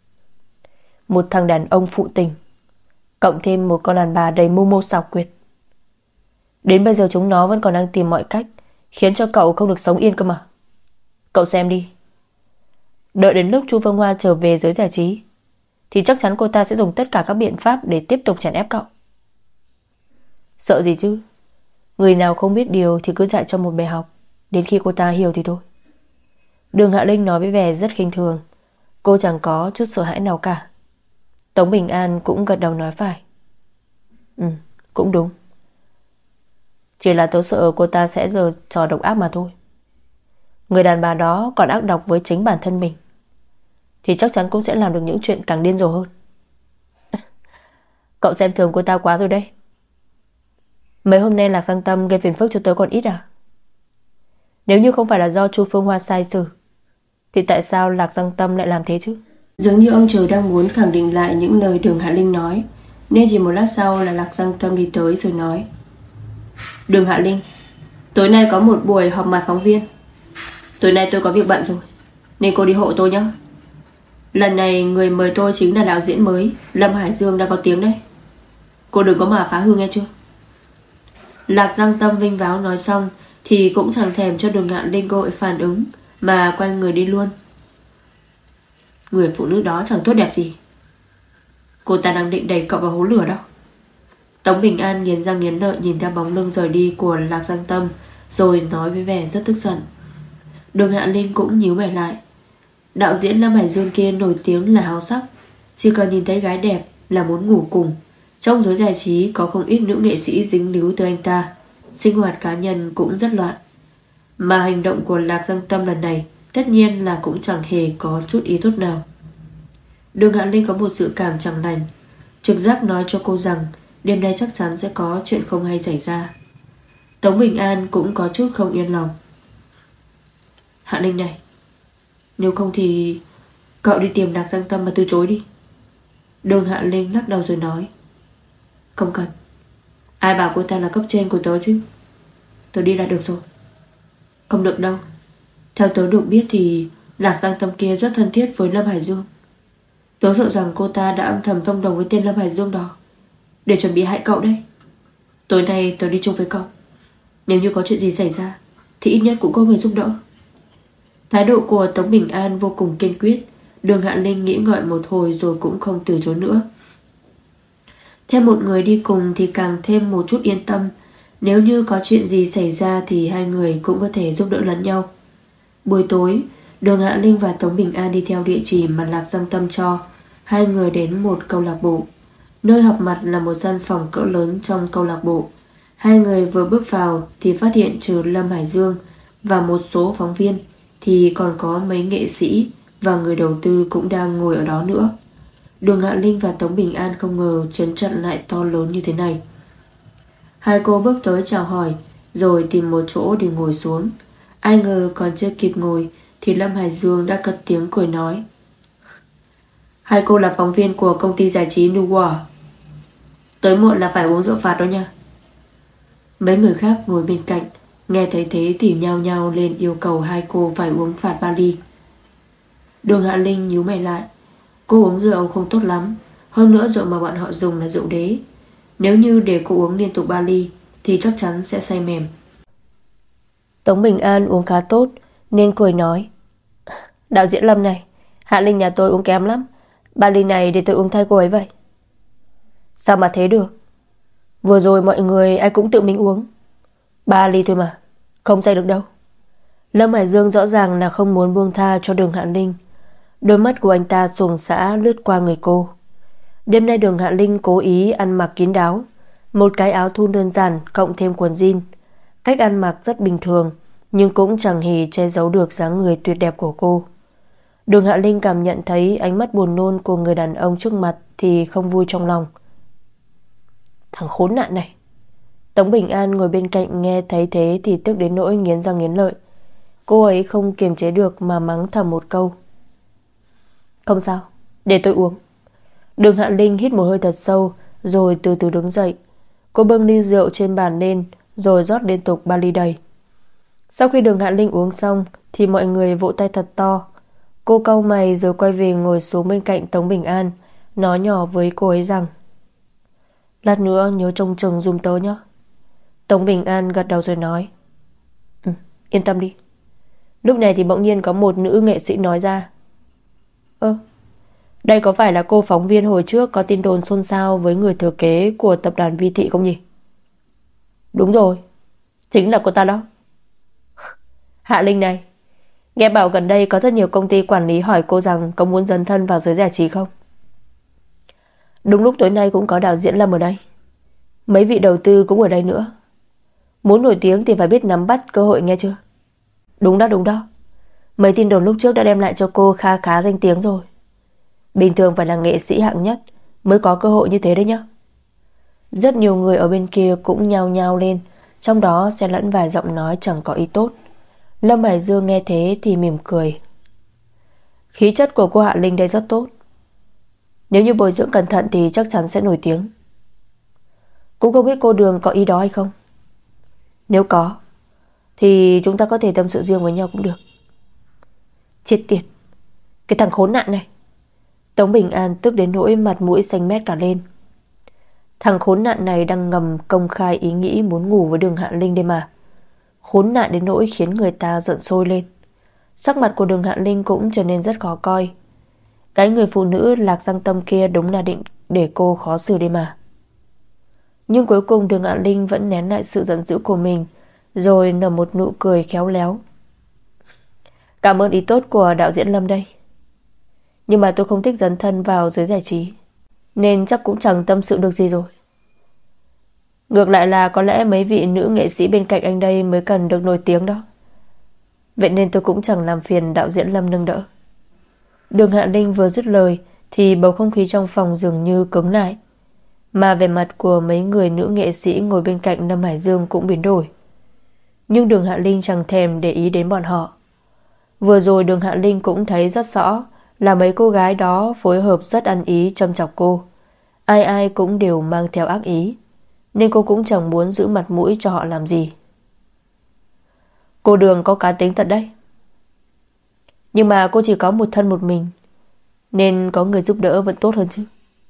Một thằng đàn ông phụ tình, cộng thêm một con đàn bà đầy mưu mô xảo quyệt. Đến bây giờ chúng nó vẫn còn đang tìm mọi cách khiến cho cậu không được sống yên cơ mà. Cậu xem đi, đợi đến lúc Chu Phương Hoa trở về giới giải trí thì chắc chắn cô ta sẽ dùng tất cả các biện pháp để tiếp tục chèn ép cậu. Sợ gì chứ? Người nào không biết điều thì cứ dạy cho một bài học, đến khi cô ta hiểu thì thôi. Đường Hạ Linh nói với vẻ rất khinh thường. Cô chẳng có chút sợ hãi nào cả. Tống Bình An cũng gật đầu nói phải. Ừ, cũng đúng. Chỉ là tớ sợ cô ta sẽ giở trò độc ác mà thôi. Người đàn bà đó còn ác độc với chính bản thân mình thì chắc chắn cũng sẽ làm được những chuyện càng điên rồ hơn. Cậu xem thường cô ta quá rồi đấy. Mấy hôm nay Lạc Giang Tâm gây phiền phức cho tớ còn ít à? Nếu như không phải là do Chu Phương Hoa sai xử thì tại sao Lạc Giang Tâm lại làm thế chứ? Dường như ông trời đang muốn khẳng định lại những lời Đường Hạ Linh nói, nên chỉ một lát sau là Lạc Giang Tâm đi tới rồi nói: Đường Hạ Linh, tối nay có một buổi họp mặt phóng viên. Tối nay tôi có việc bận rồi, nên cô đi hộ tôi nhé. Lần này người mời tôi chính là đạo diễn mới Lâm Hải Dương đang có tiếng đấy. Cô đừng có mà phá hư nghe chưa. Lạc Giang Tâm vinh váo nói xong thì cũng chẳng thèm cho Đường Hạ Linh cơ hội phản ứng, mà quay người đi luôn. Người phụ nữ đó chẳng tốt đẹp gì. Cô ta đang định đẩy cậu vào hố lửa đó. Tống Bình An nghiến răng nghiến lợi nhìn theo bóng lưng rời đi của Lạc Giang Tâm, rồi nói với vẻ rất tức giận. Đường Hạ Linh cũng nhíu mày lại. Đạo diễn Lâm Hải Dương kia nổi tiếng là háo sắc, chỉ cần nhìn thấy gái đẹp là muốn ngủ cùng. Trong giới giải trí có không ít nữ nghệ sĩ dính líu từ anh ta. Sinh hoạt cá nhân cũng rất loạn. Mà hành động của Lạc Giang Tâm lần này tất nhiên là cũng chẳng hề có chút ý tốt nào. Đường Hạ Linh có một dự cảm chẳng lành, trực giác nói cho cô rằng đêm nay chắc chắn sẽ có chuyện không hay xảy ra. Tống Bình An cũng có chút không yên lòng. Hạ Linh này, nếu không thì cậu đi tìm Lạc Giang Tâm mà từ chối đi. Đường Hạ Linh lắc đầu rồi nói. Không cần. Ai bảo cô ta là cấp trên của tớ chứ. Tớ đi là được rồi. Không được đâu. Theo tớ được biết thì Lạc Giang Tâm kia rất thân thiết với Lâm Hải Dương. Tớ sợ rằng cô ta đã âm thầm thông đồng với tên Lâm Hải Dương đó để chuẩn bị hại cậu đấy. Tối nay tớ đi chung với cậu. Nếu như có chuyện gì xảy ra thì ít nhất cũng có người giúp đỡ. Thái độ của Tống Bình An vô cùng kiên quyết. Đường Hạ Linh nghĩ ngợi một hồi rồi cũng không từ chối nữa. Thêm một người đi cùng thì càng thêm một chút yên tâm. Nếu như có chuyện gì xảy ra thì hai người cũng có thể giúp đỡ lẫn nhau. Buổi tối, Đường Hạ Linh và Tống Bình An đi theo địa chỉ mà Lạc Giang Tâm cho. Hai người đến một câu lạc bộ. Nơi họp mặt là một gian phòng cỡ lớn trong câu lạc bộ. Hai người vừa bước vào thì phát hiện trừ Lâm Hải Dương và một số phóng viên thì còn có mấy nghệ sĩ và người đầu tư cũng đang ngồi ở đó nữa. Đường Hạ Linh và Tống Bình An không ngờ chiến trận lại to lớn như thế này. Hai cô bước tới chào hỏi rồi tìm một chỗ để ngồi xuống. Ai ngờ còn chưa kịp ngồi thì Lâm Hải Dương đã cất tiếng cười nói. Hai cô là phóng viên của công ty giải trí New World. Tới muộn là phải uống rượu phạt đó nha. Mấy người khác ngồi bên cạnh nghe thấy thế thì nhao nhao lên yêu cầu hai cô phải uống phạt ba ly. Đường Hạ Linh nhíu mày lại. Cô uống rượu không tốt lắm. Hơn nữa rượu mà bọn họ dùng là rượu đế. Nếu như để cô uống liên tục ba ly thì chắc chắn sẽ say mềm. Tống Bình An uống khá tốt nên cười nói. Đạo diễn Lâm này, Hạ Linh nhà tôi uống kém lắm. Ba ly này để tôi uống thay cô ấy vậy. Sao mà thế được. Vừa rồi mọi người ai cũng tự mình uống. Ba ly thôi mà, không say được đâu. Lâm Hải Dương rõ ràng là không muốn buông tha cho Đường Hạ Linh. Đôi mắt của anh ta xuồng xã lướt qua người cô. Đêm nay Đường Hạ Linh cố ý ăn mặc kín đáo. Một cái áo thun đơn giản cộng thêm quần jean. Cách ăn mặc rất bình thường, nhưng cũng chẳng hề che giấu được dáng người tuyệt đẹp của cô. Đường Hạ Linh cảm nhận thấy ánh mắt buồn nôn của người đàn ông trước mặt thì không vui trong lòng. Thằng khốn nạn này. Tống Bình An ngồi bên cạnh nghe thấy thế thì tức đến nỗi nghiến răng nghiến lợi. Cô ấy không kiềm chế được mà mắng thầm một câu. Không sao, để tôi uống. Đường Hạ Linh hít một hơi thật sâu rồi từ từ đứng dậy. Cô bưng ly rượu trên bàn lên rồi rót liên tục ba ly đầy. Sau khi Đường Hạ Linh uống xong thì mọi người vỗ tay thật to. Cô cau mày rồi quay về ngồi xuống bên cạnh Tống Bình An, nói nhỏ với cô ấy rằng lát nữa nhớ trông chừng giùm tớ nhé. Tống Bình An gật đầu rồi nói. Ừ, yên tâm đi. Lúc này thì bỗng nhiên có một nữ nghệ sĩ nói ra. Ơ, đây có phải là cô phóng viên hồi trước có tin đồn xôn xao với người thừa kế của tập đoàn Vi Thị không nhỉ? Đúng rồi, chính là cô ta đó. Hạ Linh này, nghe bảo gần đây có rất nhiều công ty quản lý hỏi cô rằng có muốn dấn thân vào giới giải trí không? Đúng lúc tối nay cũng có đạo diễn Lâm ở đây. Mấy vị đầu tư cũng ở đây nữa. Muốn nổi tiếng thì phải biết nắm bắt cơ hội nghe chưa? Đúng đó, đúng đó. Mấy tin đồn lúc trước đã đem lại cho cô kha khá danh tiếng rồi. Bình thường phải là nghệ sĩ hạng nhất mới có cơ hội như thế đấy nhá. Rất nhiều người ở bên kia cũng nhao nhao lên, trong đó xen lẫn vài giọng nói chẳng có ý tốt. Lâm Hải Dương nghe thế thì mỉm cười. Khí chất của cô Hạ Linh đây rất tốt. Nếu như bồi dưỡng cẩn thận thì chắc chắn sẽ nổi tiếng. Cũng không biết cô Đường có ý đó hay không. Nếu có thì chúng ta có thể tâm sự riêng với nhau cũng được. Chết tiệt, cái thằng khốn nạn này. Tống Bình An tức đến nỗi mặt mũi xanh mét cả lên. Thằng khốn nạn này đang ngầm công khai ý nghĩ muốn ngủ với Đường Hạ Linh đây mà. Khốn nạn đến nỗi khiến người ta giận sôi lên. Sắc mặt của Đường Hạ Linh cũng trở nên rất khó coi. Cái người phụ nữ Lạc Giang Tâm kia đúng là định để cô khó xử đây mà. Nhưng cuối cùng Đường Hạ Linh vẫn nén lại sự giận dữ của mình, rồi nở một nụ cười khéo léo. Cảm ơn ý tốt của đạo diễn Lâm đây. Nhưng mà tôi không thích dấn thân vào giới giải trí, nên chắc cũng chẳng tâm sự được gì rồi. Ngược lại là có lẽ mấy vị nữ nghệ sĩ bên cạnh anh đây mới cần được nổi tiếng đó. Vậy nên tôi cũng chẳng làm phiền đạo diễn Lâm nâng đỡ. Đường Hạ Linh vừa dứt lời thì bầu không khí trong phòng dường như cứng lại, mà vẻ mặt của mấy người nữ nghệ sĩ ngồi bên cạnh Lâm Hải Dương cũng biến đổi. Nhưng Đường Hạ Linh chẳng thèm để ý đến bọn họ. Vừa rồi Đường Hạ Linh cũng thấy rất rõ là mấy cô gái đó phối hợp rất ăn ý châm chọc cô. Ai ai cũng đều mang theo ác ý, nên cô cũng chẳng muốn giữ mặt mũi cho họ làm gì. Cô Đường có cá tính thật đấy. Nhưng mà cô chỉ có một thân một mình, nên có người giúp đỡ vẫn tốt hơn chứ.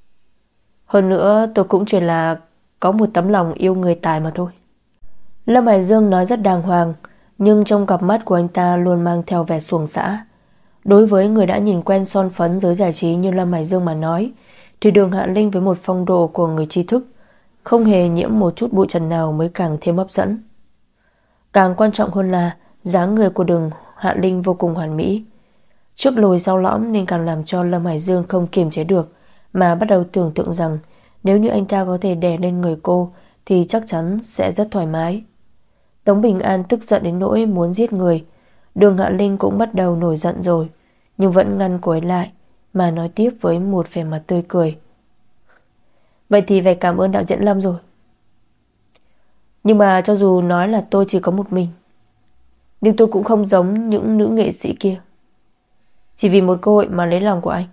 Hơn nữa tôi cũng chỉ là có một tấm lòng yêu người tài mà thôi. Lâm Hải Dương nói rất đàng hoàng, nhưng trong cặp mắt của anh ta luôn mang theo vẻ xuồng xã. Đối với người đã nhìn quen son phấn giới giải trí như Lâm Hải Dương mà nói, thì Đường Hạ Linh với một phong độ của người tri thức, không hề nhiễm một chút bụi trần nào mới càng thêm hấp dẫn. Càng quan trọng hơn là dáng người của Đường Hạ Linh vô cùng hoàn mỹ, trước lồi sau lõm, nên càng làm cho Lâm Hải Dương không kiềm chế được mà bắt đầu tưởng tượng rằng nếu như anh ta có thể đè lên người cô thì chắc chắn sẽ rất thoải mái. Tống Bình An tức giận đến nỗi muốn giết người. Đường Hạ Linh cũng bắt đầu nổi giận rồi, nhưng vẫn ngăn cô ấy lại mà nói tiếp với một vẻ mặt tươi cười. Vậy thì phải cảm ơn đạo diễn Lâm rồi. Nhưng mà cho dù nói là tôi chỉ có một mình, nhưng tôi cũng không giống những nữ nghệ sĩ kia, chỉ vì một cơ hội mà lấy lòng của anh.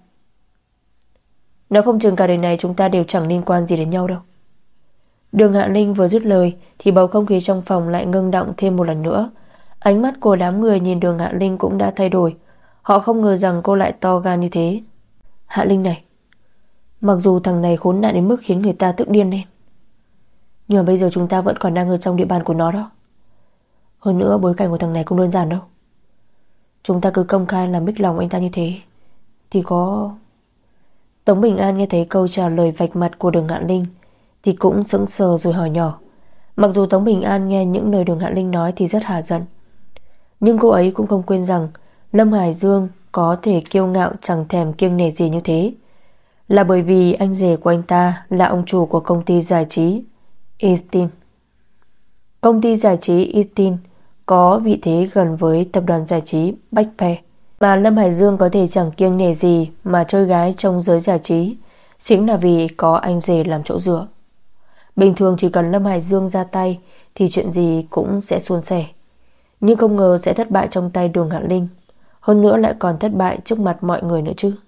Nói không chừng cả đời này chúng ta đều chẳng liên quan gì đến nhau đâu. Đường Hạ Linh vừa dứt lời thì bầu không khí trong phòng lại ngưng động thêm một lần nữa. Ánh mắt của đám người nhìn Đường Hạ Linh cũng đã thay đổi. Họ không ngờ rằng cô lại to gan như thế. Hạ Linh này, mặc dù thằng này khốn nạn đến mức khiến người ta tức điên lên, nhưng mà bây giờ chúng ta vẫn còn đang ở trong địa bàn của nó đó. Hơn nữa bối cảnh của thằng này không đơn giản đâu. Chúng ta cứ công khai làm mích lòng anh ta như thế thì có... Tống Bình An nghe thấy câu trả lời vạch mặt của Đường Hạ Linh thì cũng sững sờ rồi hỏi nhỏ. Mặc dù Tống Bình An nghe những lời Đường Hạ Linh nói thì rất hả giận, nhưng cô ấy cũng không quên rằng Lâm Hải Dương có thể kiêu ngạo chẳng thèm kiêng nể gì như thế là bởi vì anh rể của anh ta là ông chủ của công ty giải trí Eastin. Công ty giải trí Eastin có vị thế gần với tập đoàn giải trí Bách Pe, mà Lâm Hải Dương có thể chẳng kiêng nể gì mà chơi gái trong giới giải trí chính là vì có anh rể làm chỗ dựa. Bình thường chỉ cần Lâm Hải Dương ra tay thì chuyện gì cũng sẽ suôn sẻ, nhưng không ngờ sẽ thất bại trong tay Đường Hạ Linh, hơn nữa lại còn thất bại trước mặt mọi người nữa chứ.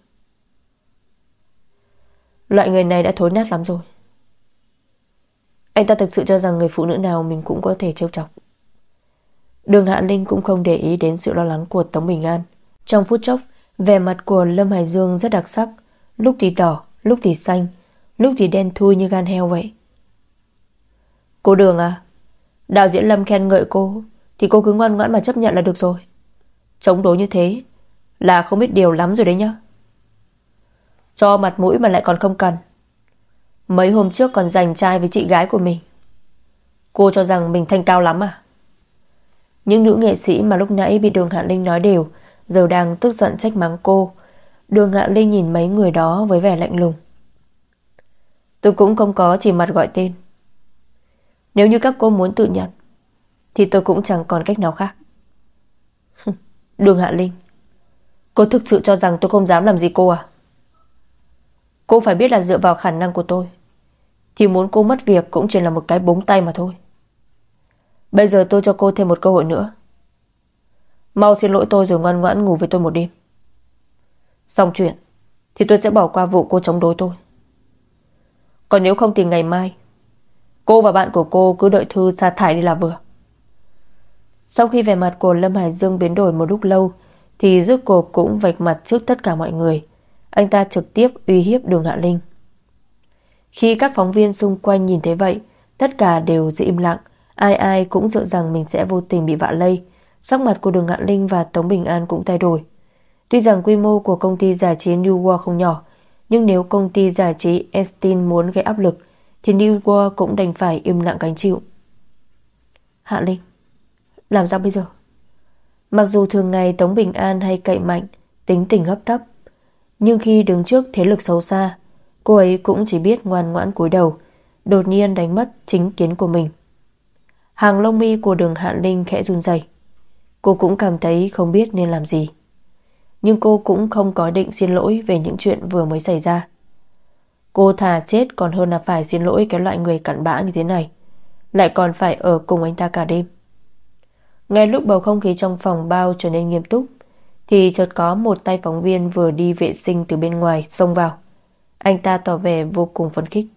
Loại người này đã thối nát lắm rồi. Anh ta thực sự cho rằng người phụ nữ nào mình cũng có thể trêu chọc. Đường Hạ Linh cũng không để ý đến sự lo lắng của Tống Bình An. Trong phút chốc, vẻ mặt của Lâm Hải Dương rất đặc sắc, lúc thì đỏ, lúc thì xanh, lúc thì đen thui như gan heo vậy. Cô Đường à, đạo diễn Lâm khen ngợi cô thì cô cứ ngoan ngoãn mà chấp nhận là được rồi. Chống đối như thế là không biết điều lắm rồi đấy nhá. Cho mặt mũi mà lại còn không cần. Mấy hôm trước còn giành trai với chị gái của mình. Cô cho rằng mình thanh cao lắm à? Những nữ nghệ sĩ mà lúc nãy bị Đường Hạ Linh nói đều giờ đang tức giận trách mắng cô. Đường Hạ Linh nhìn mấy người đó với vẻ lạnh lùng. Tôi cũng không có chỉ mặt gọi tên. Nếu như các cô muốn tự nhận thì tôi cũng chẳng còn cách nào khác. Đường Hạ Linh, cô thực sự cho rằng tôi không dám làm gì cô à? Cô phải biết là dựa vào khả năng của tôi thì muốn cô mất việc cũng chỉ là một cái búng tay mà thôi. Bây giờ tôi cho cô thêm một cơ hội nữa. Mau xin lỗi tôi rồi ngoan ngoãn ngủ với tôi một đêm. Xong chuyện thì tôi sẽ bỏ qua vụ cô chống đối tôi. Còn nếu không thì ngày mai cô và bạn của cô cứ đợi thư sa thải đi là vừa. Sau khi vẻ mặt của Lâm Hải Dương biến đổi một lúc lâu thì rốt cuộc cũng vạch mặt trước tất cả mọi người. Anh ta trực tiếp uy hiếp Đường Hạ Linh. Khi các phóng viên xung quanh nhìn thấy vậy, tất cả đều giữ im lặng. Ai ai cũng sợ rằng mình sẽ vô tình bị vạ lây. Sắc mặt của Đường Hạ Linh và Tống Bình An cũng thay đổi. Tuy rằng quy mô của công ty giải trí New World không nhỏ, nhưng nếu công ty giải trí Estin muốn gây áp lực thì New World cũng đành phải im lặng gánh chịu. Hạ Linh, làm sao bây giờ? Mặc dù thường ngày Tống Bình An hay cậy mạnh, tính tình hấp tấp, nhưng khi đứng trước thế lực xấu xa, cô ấy cũng chỉ biết ngoan ngoãn cúi đầu, đột nhiên đánh mất chính kiến của mình. Hàng lông mi của Đường Hạ Linh khẽ run rẩy. Cô cũng cảm thấy không biết nên làm gì. Nhưng cô cũng không có định xin lỗi về những chuyện vừa mới xảy ra. Cô thà chết còn hơn là phải xin lỗi cái loại người cặn bã như thế này, lại còn phải ở cùng anh ta cả đêm. Ngay lúc bầu không khí trong phòng bao trở nên nghiêm túc thì chợt có một tay phóng viên vừa đi vệ sinh từ bên ngoài xông vào. Anh ta tỏ vẻ vô cùng phấn khích.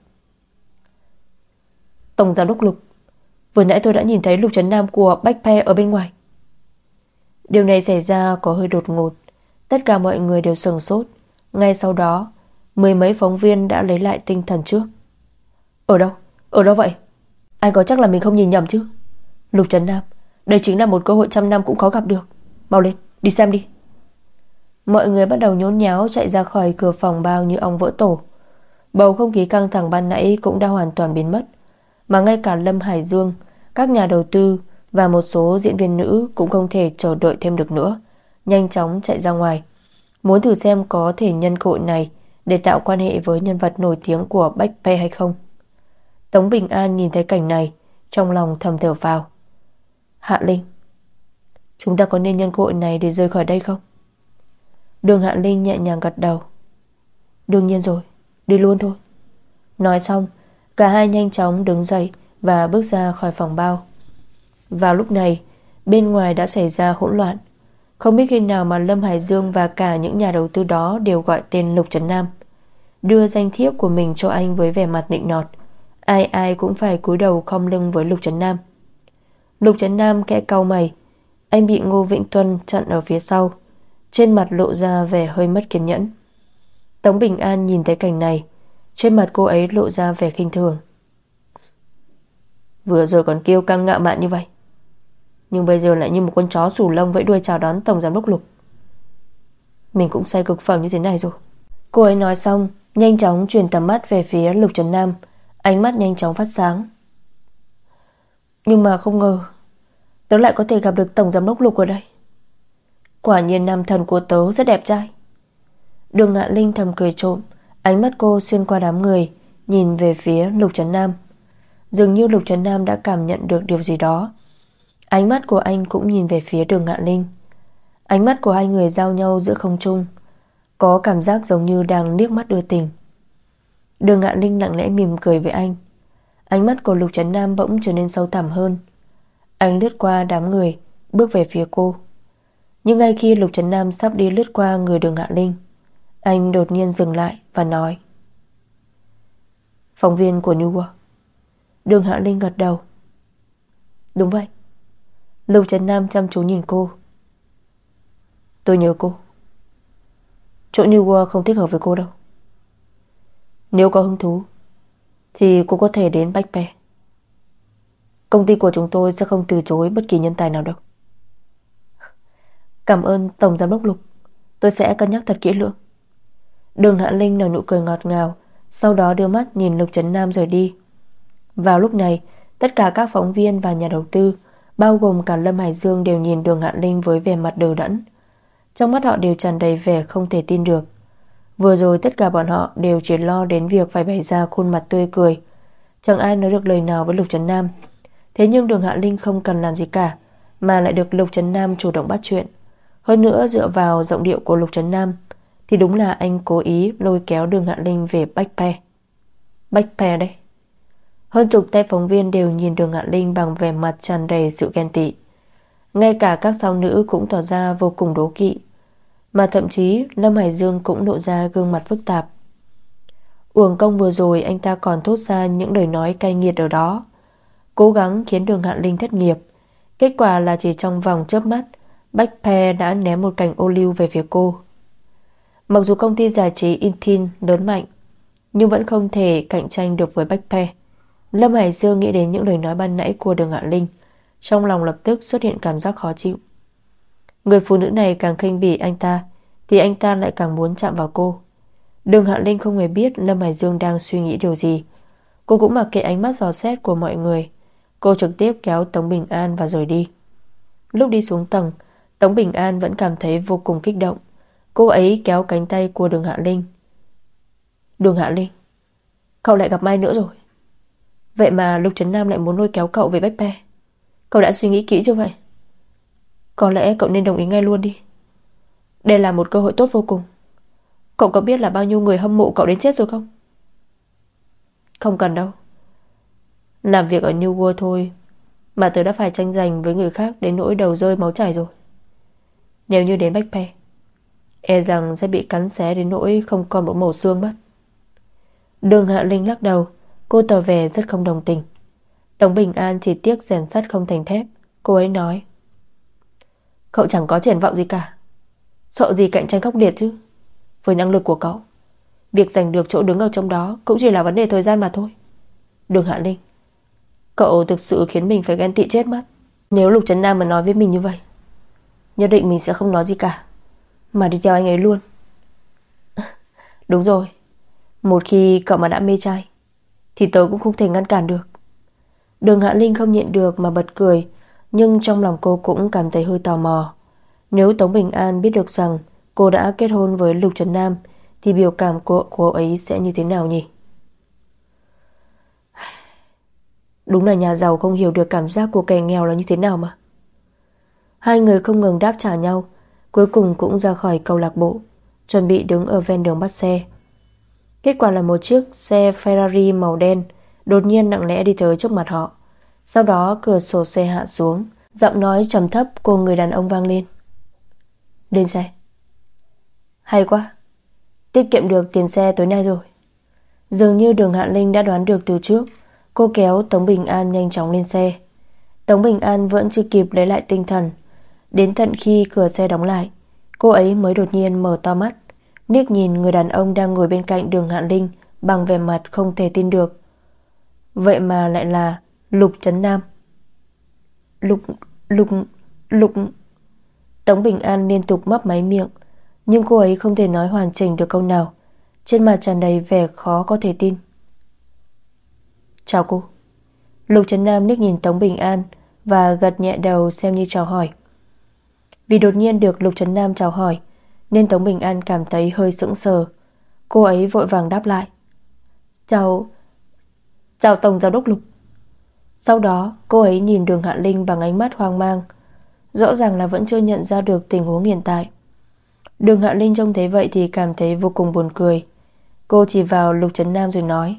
Tổng giám đốc Lục, vừa nãy tôi đã nhìn thấy Lục Trấn Nam của Bách Pe ở bên ngoài. Điều này xảy ra có hơi đột ngột. Tất cả mọi người đều sửng sốt. Ngay sau đó mười mấy phóng viên đã lấy lại tinh thần trước. Ở đâu? Ở đâu vậy? Ai có chắc là mình không nhìn nhầm chứ? Lục Trấn Nam, đây chính là một cơ hội trăm năm cũng khó gặp được. Mau lên, đi xem đi. Mọi người bắt đầu nhốn nháo chạy ra khỏi cửa phòng bao như ong vỡ tổ. Bầu không khí căng thẳng ban nãy cũng đã hoàn toàn biến mất. Mà ngay cả Lâm Hải Dương, các nhà đầu tư và một số diễn viên nữ cũng không thể chờ đợi thêm được nữa, nhanh chóng chạy ra ngoài, muốn thử xem có thể nhân cơ hội này để tạo quan hệ với nhân vật nổi tiếng của Bách Pe hay không. Tống Bình An nhìn thấy cảnh này, trong lòng thầm thở phào. Hạ Linh, chúng ta có nên nhân cơ hội này để rời khỏi đây không? Đường Hạ Linh nhẹ nhàng gật đầu. Đương nhiên rồi, đi luôn thôi. Nói xong, cả hai nhanh chóng đứng dậy và bước ra khỏi phòng bao. Vào lúc này, bên ngoài đã xảy ra hỗn loạn. Không biết khi nào mà Lâm Hải Dương và cả những nhà đầu tư đó đều gọi tên Lục Trấn Nam, đưa danh thiếp của mình cho anh với vẻ mặt nịnh nọt. Ai ai cũng phải cúi đầu khom lưng với Lục Trấn Nam. Lục Trấn Nam kẽ cau mày. Anh bị Ngô Vĩnh Tuân chặn ở phía sau, trên mặt lộ ra vẻ hơi mất kiên nhẫn. Tống Bình An nhìn thấy cảnh này, trên mặt cô ấy lộ ra vẻ khinh thường. Vừa rồi còn kêu căng ngạo mạn như vậy, nhưng bây giờ lại như một con chó xù lông vẫy đuôi chào đón tổng giám đốc Lục. Mình cũng say cực phẩm như thế này rồi. Cô ấy nói xong, nhanh chóng chuyển tầm mắt về phía Lục Trấn Nam, ánh mắt nhanh chóng phát sáng. Nhưng mà không ngờ tớ lại có thể gặp được tổng giám đốc Lục ở đây. Quả nhiên nam thần của tớ rất đẹp trai. Đường Hạ Linh thầm cười trộm, ánh mắt cô xuyên qua đám người, nhìn về phía Lục Trấn Nam. Dường như Lục Trấn Nam đã cảm nhận được điều gì đó. Ánh mắt của anh cũng nhìn về phía Đường Hạ Linh. Ánh mắt của hai người giao nhau giữa không trung, có cảm giác giống như đang liếc mắt đưa tình. Đường Hạ Linh lặng lẽ mỉm cười với anh. Ánh mắt của Lục Trấn Nam bỗng trở nên sâu thẳm hơn. Anh lướt qua đám người, bước về phía cô. Nhưng ngay khi Lục Trấn Nam sắp đi lướt qua người Đường Hạ Linh, anh đột nhiên dừng lại và nói: Phóng viên của New World. Đường Hạ Linh gật đầu. Đúng vậy. Lục Trấn Nam chăm chú nhìn cô. Tôi nhớ cô. Chỗ New World không thích hợp với cô đâu. Nếu có hứng thú thì cô có thể đến Bách Pe. Công ty của chúng tôi sẽ không từ chối bất kỳ nhân tài nào đâu. Cảm ơn tổng giám đốc Lục, tôi sẽ cân nhắc thật kỹ lưỡng. Đường Hạ Linh nở nụ cười ngọt ngào, sau đó đưa mắt nhìn Lục Trấn Nam rời đi. Vào lúc này, tất cả các phóng viên và nhà đầu tư, bao gồm cả Lâm Hải Dương, đều nhìn Đường Hạ Linh với vẻ mặt đờ đẫn. Trong mắt họ đều tràn đầy vẻ không thể tin được. Vừa rồi tất cả bọn họ đều chỉ lo đến việc phải bày ra khuôn mặt tươi cười, chẳng ai nói được lời nào với Lục Trấn Nam. Thế nhưng Đường Hạ Linh không cần làm gì cả, mà lại được Lục Trấn Nam chủ động bắt chuyện. Hơn nữa dựa vào giọng điệu của Lục Trấn Nam thì đúng là anh cố ý lôi kéo Đường Hạ Linh về Bách Pe. Bách Pe đây. Hơn chục tay phóng viên đều nhìn Đường Hạ Linh bằng vẻ mặt tràn đầy sự ghen tị. Ngay cả các sao nữ cũng tỏ ra vô cùng đố kỵ, mà thậm chí Lâm Hải Dương cũng lộ ra gương mặt phức tạp. Uổng công vừa rồi anh ta còn thốt ra những lời nói cay nghiệt ở đó, cố gắng khiến Đường Hạ Linh thất nghiệp, Kết quả là chỉ trong vòng chớp mắt, Bách Pe đã ném một cành ô liu về phía cô. Mặc dù công ty giải trí Intin lớn mạnh, nhưng vẫn không thể cạnh tranh được với Bách Pe. Lâm Hải Dương nghĩ đến những lời nói ban nãy của Đường Hạ Linh, trong lòng lập tức xuất hiện cảm giác khó chịu. Người phụ nữ này càng khinh bỉ anh ta, thì anh ta lại càng muốn chạm vào cô. Đường Hạ Linh không hề biết Lâm Hải Dương đang suy nghĩ điều gì. Cô cũng mặc kệ ánh mắt dò xét của mọi người. Cô trực tiếp kéo Tống Bình An và rời đi. Lúc đi xuống tầng, Tống Bình An vẫn cảm thấy vô cùng kích động. Cô ấy kéo cánh tay của Đường Hạ Linh. Đường Hạ Linh, cậu lại gặp Mai nữa rồi. Vậy mà Lục Trấn Nam lại muốn lôi kéo cậu về Bách Pe. Cậu đã suy nghĩ kỹ chưa vậy? Có lẽ cậu nên đồng ý ngay luôn đi. Đây là một cơ hội tốt vô cùng. Cậu có biết là bao nhiêu người hâm mộ cậu đến chết rồi không? Không cần đâu. Làm việc ở New World thôi mà tớ đã phải tranh giành với người khác đến nỗi đầu rơi máu chảy rồi. Nếu như đến Bách Pe, e rằng sẽ bị cắn xé đến nỗi không còn một mẩu xương mất. Đường Hạ Linh lắc đầu. Cô tỏ vẻ rất không đồng tình. Tống Bình An chỉ tiếc rèn sắt không thành thép. Cô ấy nói, cậu chẳng có triển vọng gì cả, sợ gì cạnh tranh khốc liệt chứ. Với năng lực của cậu, việc giành được chỗ đứng ở trong đó cũng chỉ là vấn đề thời gian mà thôi. Đường Hạ Linh, cậu thực sự khiến mình phải ghen tị chết mất. Nếu Lục Trấn Nam mà nói với mình như vậy, nhất định mình sẽ không nói gì cả, mà đi theo anh ấy luôn. Đúng rồi, một khi cậu mà đã mê trai thì tớ cũng không thể ngăn cản được. Đường Hạ Linh không nhịn được mà bật cười, nhưng trong lòng cô cũng cảm thấy hơi tò mò. Nếu Tống Bình An biết được rằng cô đã kết hôn với Lục Trấn Nam thì biểu cảm của cô ấy sẽ như thế nào nhỉ? Đúng là nhà giàu không hiểu được cảm giác của kẻ nghèo là như thế nào mà. Hai người không ngừng đáp trả nhau, cuối cùng cũng ra khỏi câu lạc bộ, chuẩn bị đứng ở ven đường bắt xe. Kết quả là một chiếc xe Ferrari màu đen đột nhiên nặng lẽ đi tới trước mặt họ. Sau đó cửa sổ xe hạ xuống, giọng nói trầm thấp của người đàn ông vang lên. Lên xe. Hay quá, tiết kiệm được tiền xe tối nay rồi. Dường như Đường Hạ Linh đã đoán được từ trước. Cô kéo Tống Bình An nhanh chóng lên xe. Tống Bình An vẫn chưa kịp lấy lại tinh thần. Đến tận khi cửa xe đóng lại, cô ấy mới đột nhiên mở to mắt, liếc nhìn người đàn ông đang ngồi bên cạnh Đường Hạ Linh bằng vẻ mặt không thể tin được. Vậy mà lại là Lục Trấn Nam. Lục, Lục, Lục. Tống Bình An liên tục mấp máy miệng, nhưng cô ấy không thể nói hoàn chỉnh được câu nào. Trên mặt tràn đầy vẻ khó có thể tin. Chào cô. Lục Trấn Nam liếc nhìn Tống Bình An và gật nhẹ đầu xem như chào hỏi. Vì đột nhiên được Lục Trấn Nam chào hỏi nên Tống Bình An cảm thấy hơi sững sờ. Cô ấy vội vàng đáp lại. Chào Chào Tổng Giám đốc Lục. Sau đó cô ấy nhìn Đường Hạ Linh bằng ánh mắt hoang mang, rõ ràng là vẫn chưa nhận ra được tình huống hiện tại. Đường Hạ Linh trông thấy vậy thì cảm thấy vô cùng buồn cười. Cô chỉ vào Lục Trấn Nam rồi nói,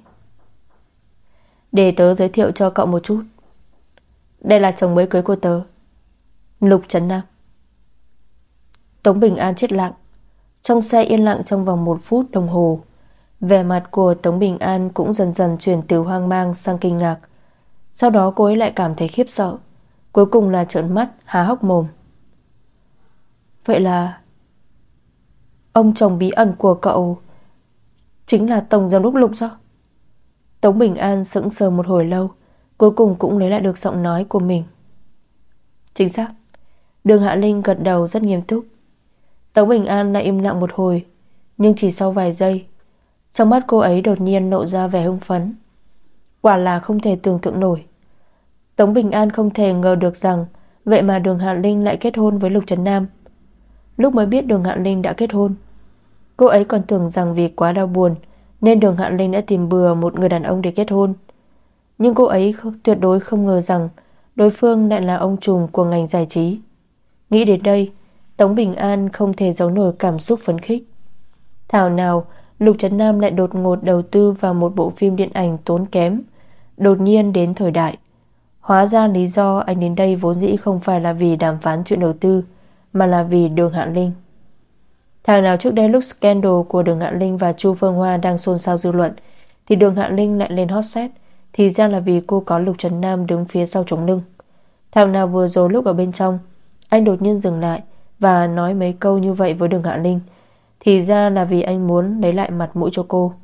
để tớ giới thiệu cho cậu một chút. Đây là chồng mới cưới của tớ, Lục Trấn Nam. Tống Bình An chết lặng. Trong xe yên lặng trong vòng một phút đồng hồ. Vẻ mặt của Tống Bình An cũng dần dần chuyển từ hoang mang sang kinh ngạc. Sau đó cô ấy lại cảm thấy khiếp sợ, cuối cùng là trợn mắt há hốc mồm. Vậy là ông chồng bí ẩn của cậu chính là Tổng Giám đốc Lục sao? Tống Bình An sững sờ một hồi lâu, cuối cùng cũng lấy lại được giọng nói của mình. Chính xác. Đường Hạ Linh gật đầu rất nghiêm túc. Tống Bình An lại im lặng một hồi, nhưng chỉ sau vài giây, trong mắt cô ấy đột nhiên lộ ra vẻ hưng phấn. Quả là không thể tưởng tượng nổi. Tống Bình An không thể ngờ được rằng vậy mà Đường Hạ Linh lại kết hôn với Lục Trấn Nam. Lúc mới biết Đường Hạ Linh đã kết hôn, cô ấy còn tưởng rằng vì quá đau buồn nên Đường Hạ Linh đã tìm bừa một người đàn ông để kết hôn. Nhưng cô ấy tuyệt đối không ngờ rằng đối phương lại là ông trùm của ngành giải trí. Nghĩ đến đây, Tống Bình An không thể giấu nổi cảm xúc phấn khích. Thảo nào Lục Trấn Nam lại đột ngột đầu tư vào một bộ phim điện ảnh tốn kém, đột nhiên đến thời đại. Hóa ra lý do anh đến đây vốn dĩ không phải là vì đàm phán chuyện đầu tư, mà là vì Đường Hạ Linh. Thảo nào trước đây lúc scandal của Đường Hạ Linh và Chu Phương Hoa đang xôn xao dư luận thì Đường Hạ Linh lại lên hot set, thì ra là vì cô có Lục Trấn Nam đứng phía sau chống lưng. Thảo nào vừa rồi lúc ở bên trong, anh đột nhiên dừng lại và nói mấy câu như vậy với Đường Hạ Linh, thì ra là vì anh muốn lấy lại mặt mũi cho cô.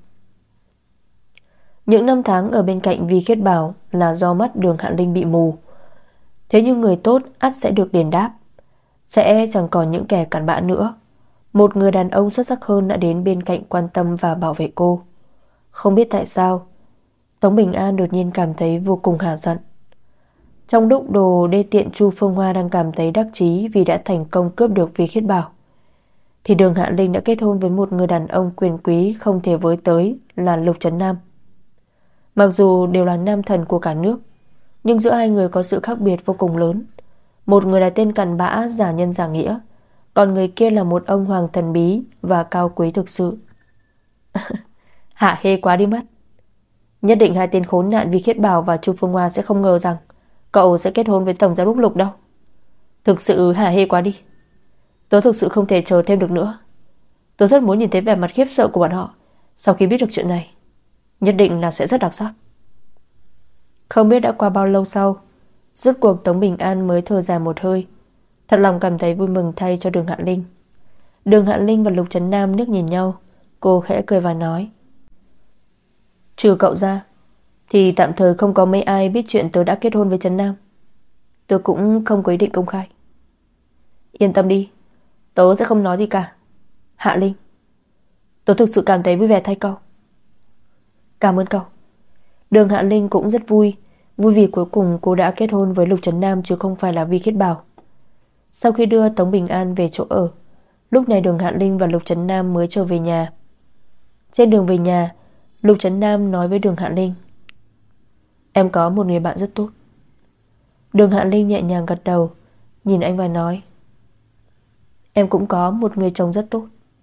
Những năm tháng ở bên cạnh Vi Khiết Bảo là do mắt Đường Hạ Linh bị mù. Thế nhưng người tốt ắt sẽ được đền đáp, sẽ chẳng còn những kẻ cặn bã nữa. Một người đàn ông xuất sắc hơn đã đến bên cạnh quan tâm và bảo vệ cô. Không biết tại sao, Tống Bình An đột nhiên cảm thấy vô cùng hả giận. Trong lúc đồ đê tiện Chu Phương Hoa đang cảm thấy đắc chí vì đã thành công cướp được Vi Khiết Bảo, thì Đường Hạ Linh đã kết hôn với một người đàn ông quyền quý không thể với tới là Lục Trấn Nam. Mặc dù đều là nam thần của cả nước, nhưng giữa hai người có sự khác biệt vô cùng lớn. Một người là tên cặn bã giả nhân giả nghĩa, còn người kia là một ông hoàng thần bí và cao quý thực sự. Hạ hê quá đi mất. Nhất định hai tên khốn nạn Vi Khiết Bảo và Chu Phương Hoa sẽ không ngờ rằng cậu sẽ kết hôn với tổng giám đốc Lục đâu. Thực sự hả hê quá đi. Tớ thực sự không thể chờ thêm được nữa. Tớ rất muốn nhìn thấy vẻ mặt khiếp sợ của bọn họ sau khi biết được chuyện này. Nhất định là sẽ rất đặc sắc. Không biết đã qua bao lâu sau, rốt cuộc Tống Bình An mới thở dài một hơi. Thật lòng cảm thấy vui mừng thay cho Đường Hạ Linh. Đường Hạ Linh và Lục Trấn Nam liếc nhìn nhau. Cô khẽ cười và nói: trừ cậu ra thì tạm thời không có mấy ai biết chuyện tớ đã kết hôn với Trấn Nam. Tớ cũng không có ý định công khai. Yên tâm đi, tớ sẽ không nói gì cả. Hạ Linh, tớ thực sự cảm thấy vui vẻ thay cậu. Cảm ơn cậu. Đường Hạ Linh cũng rất vui. Vui vì cuối cùng cô đã kết hôn với Lục Trấn Nam chứ không phải là Vi Khiết Bảo. Sau khi đưa Tống Bình An về chỗ ở, lúc này Đường Hạ Linh và Lục Trấn Nam mới trở về nhà. Trên đường về nhà, Lục Trấn Nam nói với Đường Hạ Linh: em có một người bạn rất tốt. Đường Hạ Linh nhẹ nhàng gật đầu, nhìn anh và nói: em cũng có một người chồng rất tốt.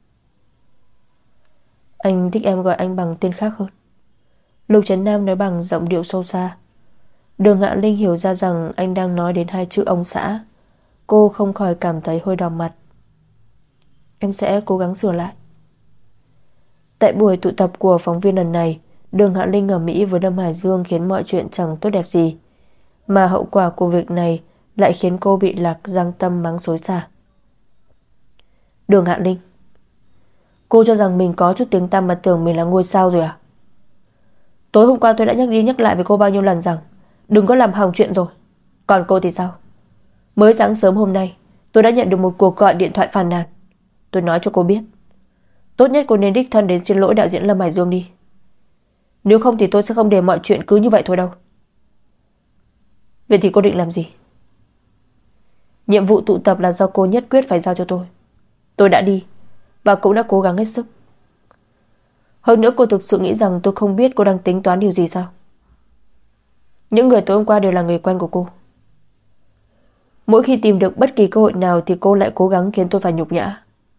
Anh thích em gọi anh bằng tên khác hơn. Lục Trấn Nam nói bằng giọng điệu sâu xa. Đường Hạ Linh hiểu ra rằng anh đang nói đến hai chữ ông xã. Cô không khỏi cảm thấy hơi đỏ mặt. Em sẽ cố gắng sửa lại. Tại buổi tụ tập của phóng viên lần này, Đường Hạ Linh ở Mỹ với Lâm Hải Dương khiến mọi chuyện chẳng tốt đẹp gì, mà hậu quả của việc này lại khiến cô bị Lạc Giang Tâm mắng xối xả. Đường Hạ Linh, cô cho rằng mình có chút tiếng tăm mà tưởng mình là ngôi sao rồi à? Tối hôm qua tôi đã nhắc đi nhắc lại với cô bao nhiêu lần rằng đừng có làm hỏng chuyện rồi. Còn cô thì sao? Mới sáng sớm hôm nay tôi đã nhận được một cuộc gọi điện thoại phàn nàn. Tôi nói cho cô biết, tốt nhất cô nên đích thân đến xin lỗi đạo diễn Lâm Hải Dương đi. Nếu không thì tôi sẽ không để mọi chuyện cứ như vậy thôi đâu. Vậy thì cô định làm gì? Nhiệm vụ tụ tập là do cô nhất quyết phải giao cho tôi. Tôi đã đi và cũng đã cố gắng hết sức. Hơn nữa cô thực sự nghĩ rằng tôi không biết cô đang tính toán điều gì sao? Những người tối hôm qua đều là người quen của cô. Mỗi khi tìm được bất kỳ cơ hội nào thì cô lại cố gắng khiến tôi phải nhục nhã.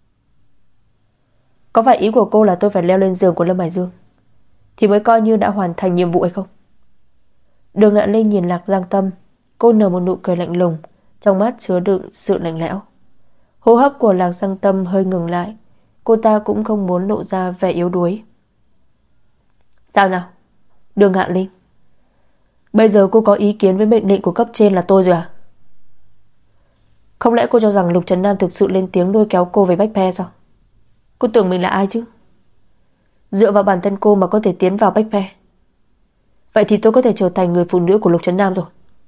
Có phải ý của cô là tôi phải leo lên giường của Lâm Hải Dương thì mới coi như đã hoàn thành nhiệm vụ hay không? Đường Ngạn Linh nhìn Lạc Giang Tâm. Cô nở một nụ cười lạnh lùng, trong mắt chứa đựng sự lạnh lẽo. Hô hấp của Lạc Giang Tâm hơi ngừng lại. Cô ta cũng không muốn lộ ra vẻ yếu đuối. Sao nào? Đường Ngạn Linh, bây giờ cô có ý kiến với mệnh lệnh của cấp trên là tôi rồi à? Không lẽ cô cho rằng Lục Trấn Nam thực sự lên tiếng lôi kéo cô về Bách Pe sao? Cô tưởng mình là ai chứ? Dựa vào bản thân cô mà có thể tiến vào Bách Pe, vậy thì tôi có thể trở thành người phụ nữ của Lục Trấn Nam rồi.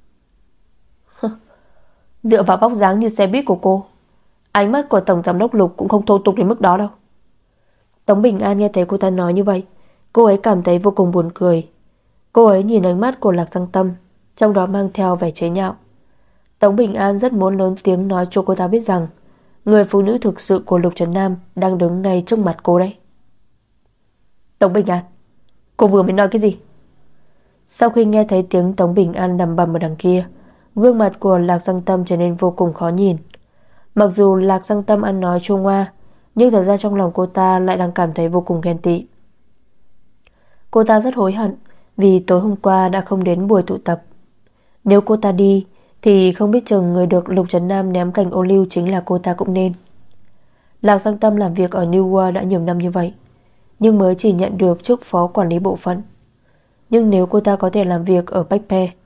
Dựa vào vóc dáng như xe buýt của cô, ánh mắt của tổng giám đốc Lục cũng không thô tục đến mức đó đâu. Tống Bình An nghe thấy cô ta nói như vậy, cô ấy cảm thấy vô cùng buồn cười. Cô ấy nhìn ánh mắt của Lạc Giang Tâm, trong đó mang theo vẻ chế nhạo. Tống Bình An rất muốn lớn tiếng nói cho cô ta biết rằng người phụ nữ thực sự của Lục Trấn Nam đang đứng ngay trước mặt cô đấy. Tống Bình An, cô vừa mới nói cái gì? Sau khi nghe thấy tiếng Tống Bình An nằm bầm ở đằng kia, gương mặt của Lạc Giang Tâm trở nên vô cùng khó nhìn. Mặc dù Lạc Giang Tâm ăn nói chua ngoa, nhưng thật ra trong lòng cô ta lại đang cảm thấy vô cùng ghen tị. Cô ta rất hối hận vì tối hôm qua đã không đến buổi tụ tập. Nếu cô ta đi thì không biết chừng người được Lục Trấn Nam ném cành ô liu chính là cô ta cũng nên. Lạc Giang Tâm làm việc ở New World đã nhiều năm như vậy, nhưng mới chỉ nhận được chức phó quản lý bộ phận. Nhưng nếu cô ta có thể làm việc ở Bách Pe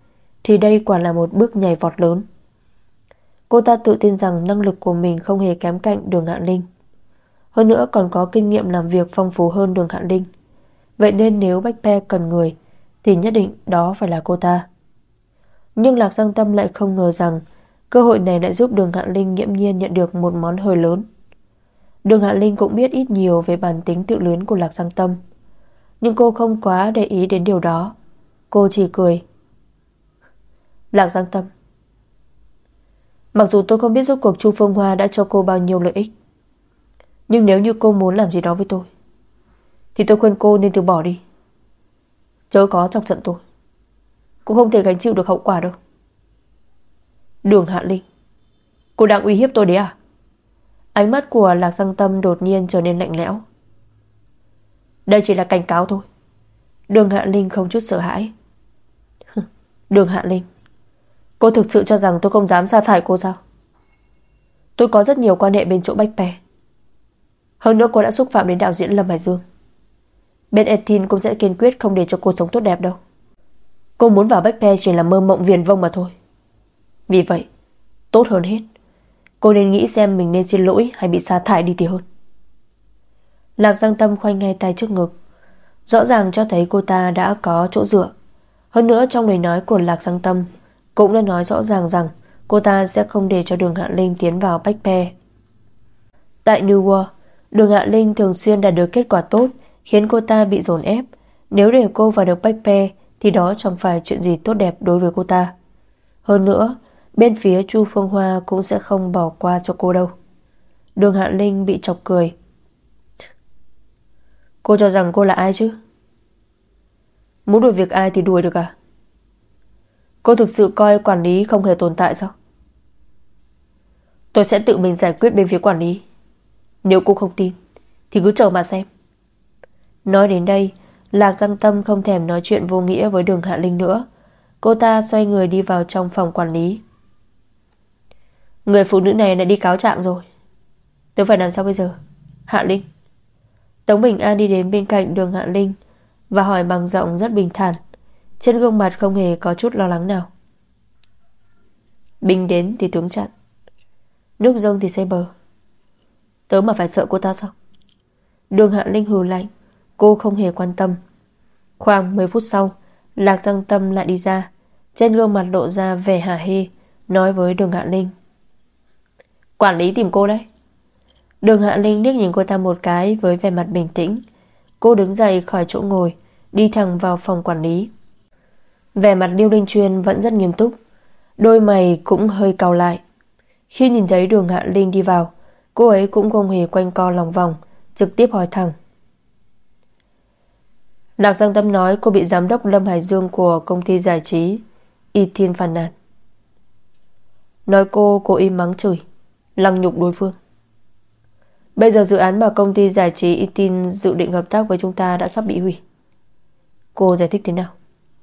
thì đây quả là một bước nhảy vọt lớn. Cô ta tự tin rằng năng lực của mình không hề kém cạnh Đường Hạ Linh. Hơn nữa còn có kinh nghiệm làm việc phong phú hơn Đường Hạ Linh. Vậy nên nếu Bách Pe cần người thì nhất định đó phải là cô ta. Nhưng Lạc Giang Tâm lại không ngờ rằng cơ hội này lại giúp Đường Hạ Linh nghiễm nhiên nhận được một món hời lớn. Đường Hạ Linh cũng biết ít nhiều về bản tính tự luyến của Lạc Giang Tâm, nhưng cô không quá để ý đến điều đó. Cô chỉ cười. Lạc Giang Tâm, mặc dù tôi không biết rốt cuộc Chu Phương Hoa đã cho cô bao nhiêu lợi ích, nhưng nếu như cô muốn làm gì đó với tôi thì tôi khuyên cô nên từ bỏ đi. Chớ có chọc giận tôi, cũng không thể gánh chịu được hậu quả đâu. Đường Hạ Linh, cô đang uy hiếp tôi đấy à? Ánh mắt của Lạc Giang Tâm đột nhiên trở nên lạnh lẽo. Đây chỉ là cảnh cáo thôi. Đường Hạ Linh không chút sợ hãi. Đường Hạ Linh, cô thực sự cho rằng tôi không dám sa thải cô sao? Tôi có rất nhiều quan hệ bên chỗ Bách Pe. Hơn nữa cô đã xúc phạm đến đạo diễn Lâm Hải Dương. Bên Etin cũng sẽ kiên quyết không để cho cô sống tốt đẹp đâu. Cô muốn vào Bách Pe chỉ là mơ mộng viển vông mà thôi. Vì vậy, tốt hơn hết, cô nên nghĩ xem mình nên xin lỗi hay bị sa thải đi thì hơn. Lạc Giang Tâm khoanh ngay tay trước ngực, rõ ràng cho thấy cô ta đã có chỗ dựa. Hơn nữa trong lời nói của Lạc Giang Tâm cũng đã nói rõ ràng rằng cô ta sẽ không để cho Đường Hạ Linh tiến vào Bách Pe. Tại New World, Đường Hạ Linh thường xuyên đạt được kết quả tốt, khiến cô ta bị dồn ép. Nếu để cô vào được Bách Pe thì đó chẳng phải chuyện gì tốt đẹp đối với cô ta. Hơn nữa, bên phía Chu Phương Hoa cũng sẽ không bỏ qua cho cô đâu. Đường Hạ Linh bị chọc cười. Cô cho rằng cô là ai chứ? Muốn đuổi việc ai thì đuổi được à? Cô thực sự coi quản lý không hề tồn tại sao? Tôi sẽ tự mình giải quyết bên phía quản lý. Nếu cô không tin thì cứ chờ mà xem. Nói đến đây, Lạc Giang Tâm không thèm nói chuyện vô nghĩa với Đường Hạ Linh nữa. Cô ta xoay người đi vào trong phòng quản lý. Người phụ nữ này đã đi cáo trạng rồi. Tôi phải làm sao bây giờ? Hạ Linh. Tống Bình An đi đến bên cạnh Đường Hạ Linh và hỏi bằng giọng rất bình thản, trên gương mặt không hề có chút lo lắng nào. Binh đến thì tướng chặn, nước dâng thì xây bờ. Tớ mà phải sợ cô ta sao? Đường Hạ Linh hừ lạnh. Cô không hề quan tâm. Khoảng mười phút sau, Lạc Giang Tâm lại đi ra, trên gương mặt lộ ra vẻ hả hê, nói với Đường Hạ Linh. Quản lý tìm cô đấy. Đường Hạ Linh liếc nhìn cô ta một cái với vẻ mặt bình tĩnh. Cô đứng dậy khỏi chỗ ngồi, đi thẳng vào phòng quản lý. Vẻ mặt Lưu Linh Chuyên vẫn rất nghiêm túc, đôi mày cũng hơi cau lại. Khi nhìn thấy Đường Hạ Linh đi vào, cô ấy cũng không hề quanh co lòng vòng, trực tiếp hỏi thẳng. Lạc Giang Tâm nói cô bị giám đốc Lâm Hải Dương của công ty giải trí Y Thiên phàn nàn, nói cô cố ý mắng chửi, lăng nhục đối phương. Bây giờ dự án mà công ty giải trí Y Tin dự định hợp tác với chúng ta đã sắp bị hủy. Cô giải thích thế nào?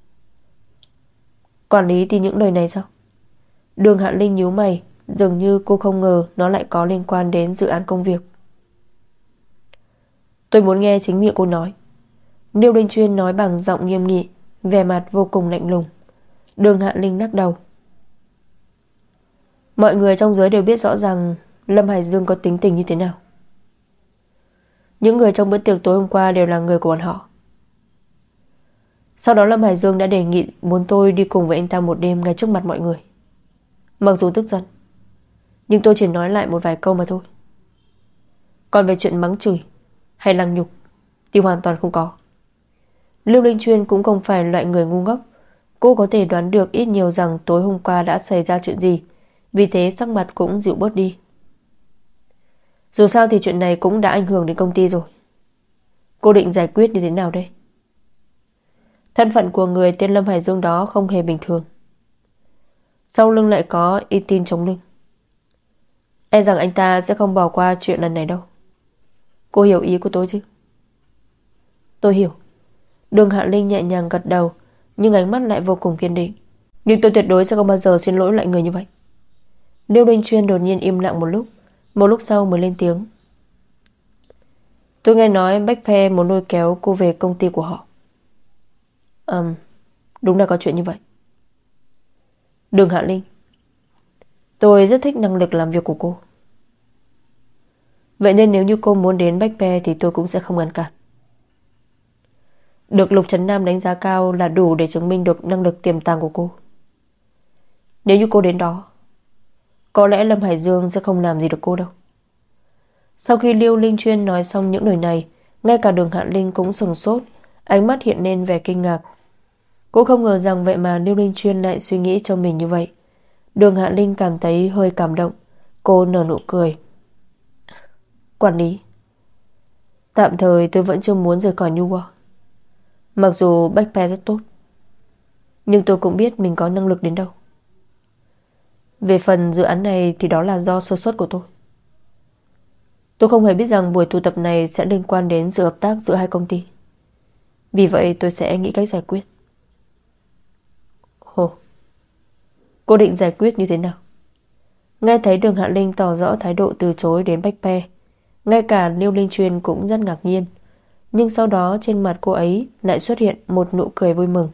Quản lý tin những lời này sao? Đường Hạ Linh nhíu mày, dường như cô không ngờ nó lại có liên quan đến dự án công việc. Tôi muốn nghe chính miệng cô nói. Niêu Linh Chuyên nói bằng giọng nghiêm nghị, vẻ mặt vô cùng lạnh lùng. Đường Hạ Linh lắc đầu. Mọi người trong giới đều biết rõ ràng Lâm Hải Dương có tính tình như thế nào. Những người trong bữa tiệc tối hôm qua đều là người của bọn họ. Sau đó Lâm Hải Dương đã đề nghị muốn tôi đi cùng với anh ta một đêm ngay trước mặt mọi người. Mặc dù tức giận, nhưng tôi chỉ nói lại một vài câu mà thôi. Còn về chuyện mắng chửi hay lăng nhục thì hoàn toàn không có. Lưu Linh Chuyên cũng không phải loại người ngu ngốc. Cô có thể đoán được ít nhiều rằng tối hôm qua đã xảy ra chuyện gì, vì thế sắc mặt cũng dịu bớt đi. Dù sao thì chuyện này cũng đã ảnh hưởng đến công ty rồi. Cô định giải quyết như thế nào đây? Thân phận của người tên Lâm Hải Dương đó không hề bình thường. Sau lưng lại có Y Tin chống lưng. E rằng anh ta sẽ không bỏ qua chuyện lần này đâu. Cô hiểu ý của tôi chứ? Tôi hiểu. Đường Hạ Linh nhẹ nhàng gật đầu, nhưng ánh mắt lại vô cùng kiên định. Nhưng tôi tuyệt đối sẽ không bao giờ xin lỗi loại người như vậy. Liêu Linh Chuyên đột nhiên im lặng một lúc, một lúc sau mới lên tiếng. Tôi nghe nói Bách Pe muốn lôi kéo cô về công ty của họ. Ừm, đúng là có chuyện như vậy. Đường Hạ Linh, tôi rất thích năng lực làm việc của cô. Vậy nên nếu như cô muốn đến Bách Pe thì tôi cũng sẽ không ngăn cản. Được Lục Trấn Nam đánh giá cao là đủ để chứng minh được năng lực tiềm tàng của cô. Nếu như cô đến đó, có lẽ Lâm Hải Dương sẽ không làm gì được cô đâu. Sau khi Liêu Linh Chuyên nói xong những lời này, ngay cả Đường Hạ Linh cũng sừng sốt, ánh mắt hiện lên vẻ kinh ngạc. Cô không ngờ rằng vậy mà Liêu Linh Chuyên lại suy nghĩ cho mình như vậy. Đường Hạ Linh cảm thấy hơi cảm động. Cô nở nụ cười. Quản lý, tạm thời tôi vẫn chưa muốn rời khỏi New World. Mặc dù Bách Pe rất tốt, nhưng tôi cũng biết mình có năng lực đến đâu. Về phần dự án này thì đó là do sơ suất của tôi. Tôi không hề biết rằng buổi tụ tập này sẽ liên quan đến sự hợp tác giữa hai công ty. Vì vậy tôi sẽ nghĩ cách giải quyết. Ồ, cô định giải quyết như thế nào? Nghe thấy Đường Hạ Linh tỏ rõ thái độ từ chối đến Bách Pe, ngay cả Liêu Linh Chuyên cũng rất ngạc nhiên. Nhưng sau đó trên mặt cô ấy lại xuất hiện một nụ cười vui mừng.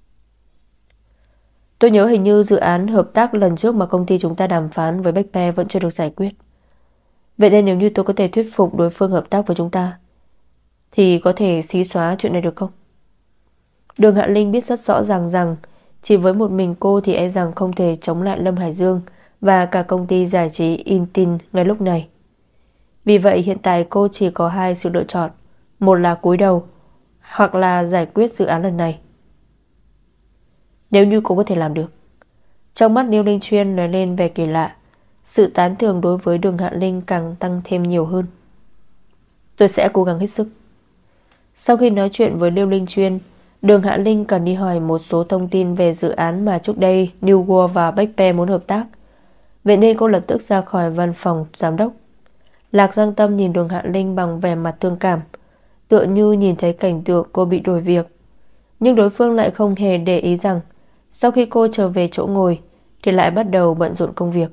Tôi nhớ hình như dự án hợp tác lần trước mà công ty chúng ta đàm phán với Bách Pe vẫn chưa được giải quyết. Vậy nên nếu như tôi có thể thuyết phục đối phương hợp tác với chúng ta thì có thể xí xóa chuyện này được không? Đường Hạ Linh biết rất rõ ràng rằng chỉ với một mình cô thì e rằng không thể chống lại Lâm Hải Dương và cả công ty giải trí Intin ngay lúc này. Vì vậy hiện tại cô chỉ có hai sự lựa chọn. Một là cúi đầu, hoặc là giải quyết dự án lần này. Nếu như cô có thể làm được. Trong mắt Liêu Linh Chuyên nói lên vẻ kỳ lạ. Sự tán thưởng đối với Đường Hạ Linh càng tăng thêm nhiều hơn. Tôi sẽ cố gắng hết sức. Sau khi nói chuyện với Liêu Linh Chuyên, Đường Hạ Linh cần đi hỏi một số thông tin về dự án mà trước đây New World và Bách Pe muốn hợp tác. Vậy nên cô lập tức ra khỏi văn phòng giám đốc. Lạc Giang Tâm nhìn Đường Hạ Linh bằng vẻ mặt thương cảm, tựa như nhìn thấy cảnh tượng cô bị đuổi việc. Nhưng đối phương lại không hề để ý rằng sau khi cô trở về chỗ ngồi thì lại bắt đầu bận rộn công việc.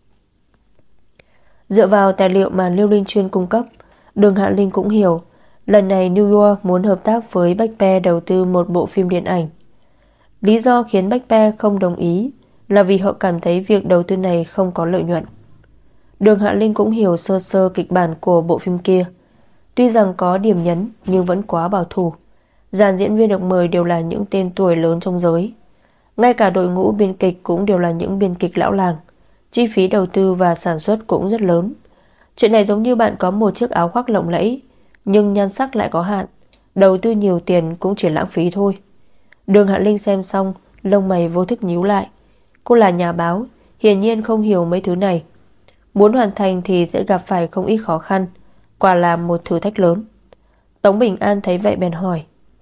Dựa vào tài liệu mà Liêu Linh Chuyên cung cấp, Đường Hạ Linh cũng hiểu lần này New York muốn hợp tác với Bách Pe đầu tư một bộ phim điện ảnh. Lý do khiến Bách Pe không đồng ý là vì họ cảm thấy việc đầu tư này không có lợi nhuận. Đường Hạ Linh cũng hiểu sơ sơ kịch bản của bộ phim kia. Tuy rằng có điểm nhấn nhưng vẫn quá bảo thủ. Dàn diễn viên được mời đều là những tên tuổi lớn trong giới. Ngay cả đội ngũ biên kịch cũng đều là những biên kịch lão làng. Chi phí đầu tư và sản xuất cũng rất lớn. Chuyện này giống như bạn có một chiếc áo khoác lộng lẫy, nhưng nhan sắc lại có hạn. Đầu tư nhiều tiền cũng chỉ lãng phí thôi. Đường Hạ Linh xem xong, lông mày vô thức nhíu lại. Cô là nhà báo, hiển nhiên không hiểu mấy thứ này. Muốn hoàn thành thì sẽ gặp phải không ít khó khăn. Quả là một thử thách lớn. Tống Bình An thấy vậy bèn hỏi.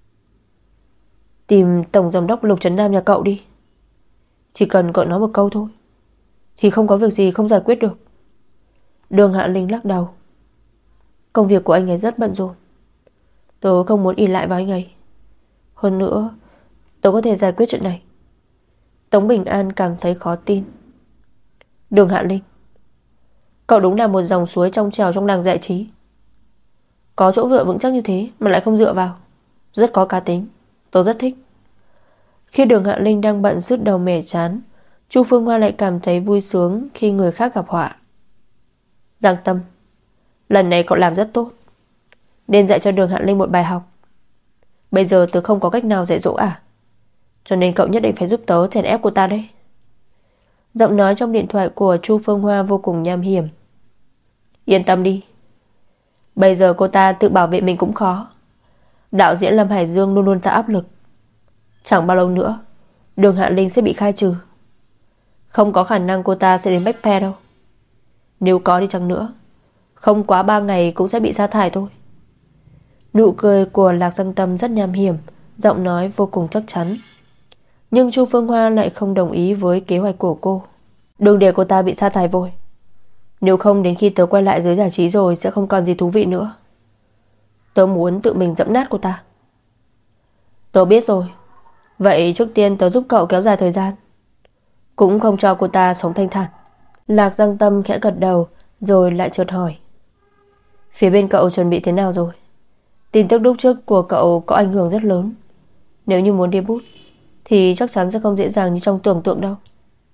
Tìm Tổng Giám đốc Lục Trấn Nam nhà cậu đi. Chỉ cần cậu nói một câu thôi thì không có việc gì không giải quyết được. Đường Hạ Linh lắc đầu. Công việc của anh ấy rất bận rộn. Tớ không muốn ỷ lại vào anh ấy. Hơn nữa tớ có thể giải quyết chuyện này. Tống Bình An cảm thấy khó tin. Đường Hạ Linh, cậu đúng là một dòng suối trong trèo trong làng giải trí. Có chỗ dựa vững chắc như thế mà lại không dựa vào. Rất có cá tính. Tớ rất thích. Khi Đường Hạ Linh đang bận sứt đầu mẻ chán, Chu Phương Hoa lại cảm thấy vui sướng khi người khác gặp họa. Giang Tâm, lần này cậu làm rất tốt. Nên dạy cho Đường Hạ Linh một bài học. Bây giờ tớ không có cách nào dạy dỗ à? Cho nên cậu nhất định phải giúp tớ chèn ép cô ta đấy. Giọng nói trong điện thoại của Chu Phương Hoa vô cùng nham hiểm. Yên tâm đi. Bây giờ cô ta tự bảo vệ mình cũng khó. Đạo diễn Lâm Hải Dương luôn luôn tạo áp lực. Chẳng bao lâu nữa Đường Hạ Linh sẽ bị khai trừ. Không có khả năng cô ta sẽ đến Bách Pe đâu. Nếu có đi chăng nữa, không quá ba ngày cũng sẽ bị sa thải thôi. Nụ cười của Lạc Giang Tâm rất nham hiểm, giọng nói vô cùng chắc chắn. Nhưng Chu Phương Hoa lại không đồng ý với kế hoạch của cô. Đừng để cô ta bị sa thải vội. Nếu không đến khi tớ quay lại giới giải trí rồi sẽ không còn gì thú vị nữa. Tớ muốn tự mình dẫm nát cô ta. Tớ biết rồi. Vậy trước tiên tớ giúp cậu kéo dài thời gian, cũng không cho cô ta sống thanh thản. Lạc Giang Tâm khẽ gật đầu, rồi lại chợt hỏi. Phía bên cậu chuẩn bị thế nào rồi? Tin tức lúc trước của cậu có ảnh hưởng rất lớn. Nếu như muốn đi bút thì chắc chắn sẽ không dễ dàng như trong tưởng tượng đâu.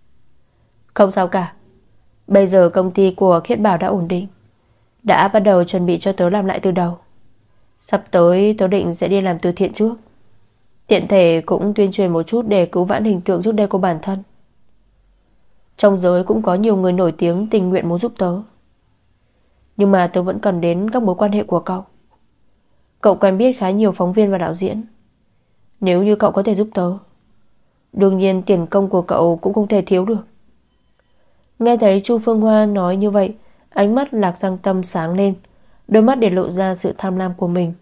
Không sao cả. Bây giờ công ty của Khiết Bảo đã ổn định, đã bắt đầu chuẩn bị cho tớ làm lại từ đầu. Sắp tới tớ định sẽ đi làm từ thiện trước, tiện thể cũng tuyên truyền một chút để cứu vãn hình tượng trước đây của bản thân. Trong giới cũng có nhiều người nổi tiếng tình nguyện muốn giúp tớ, nhưng mà tớ vẫn cần đến các mối quan hệ của cậu. Cậu quen biết khá nhiều phóng viên và đạo diễn. Nếu như cậu có thể giúp tớ, đương nhiên tiền công của cậu cũng không thể thiếu được. Nghe thấy Chu Phương Hoa nói như vậy, ánh mắt Lạc Giang Tâm sáng lên, đôi mắt để lộ ra sự tham lam của mình.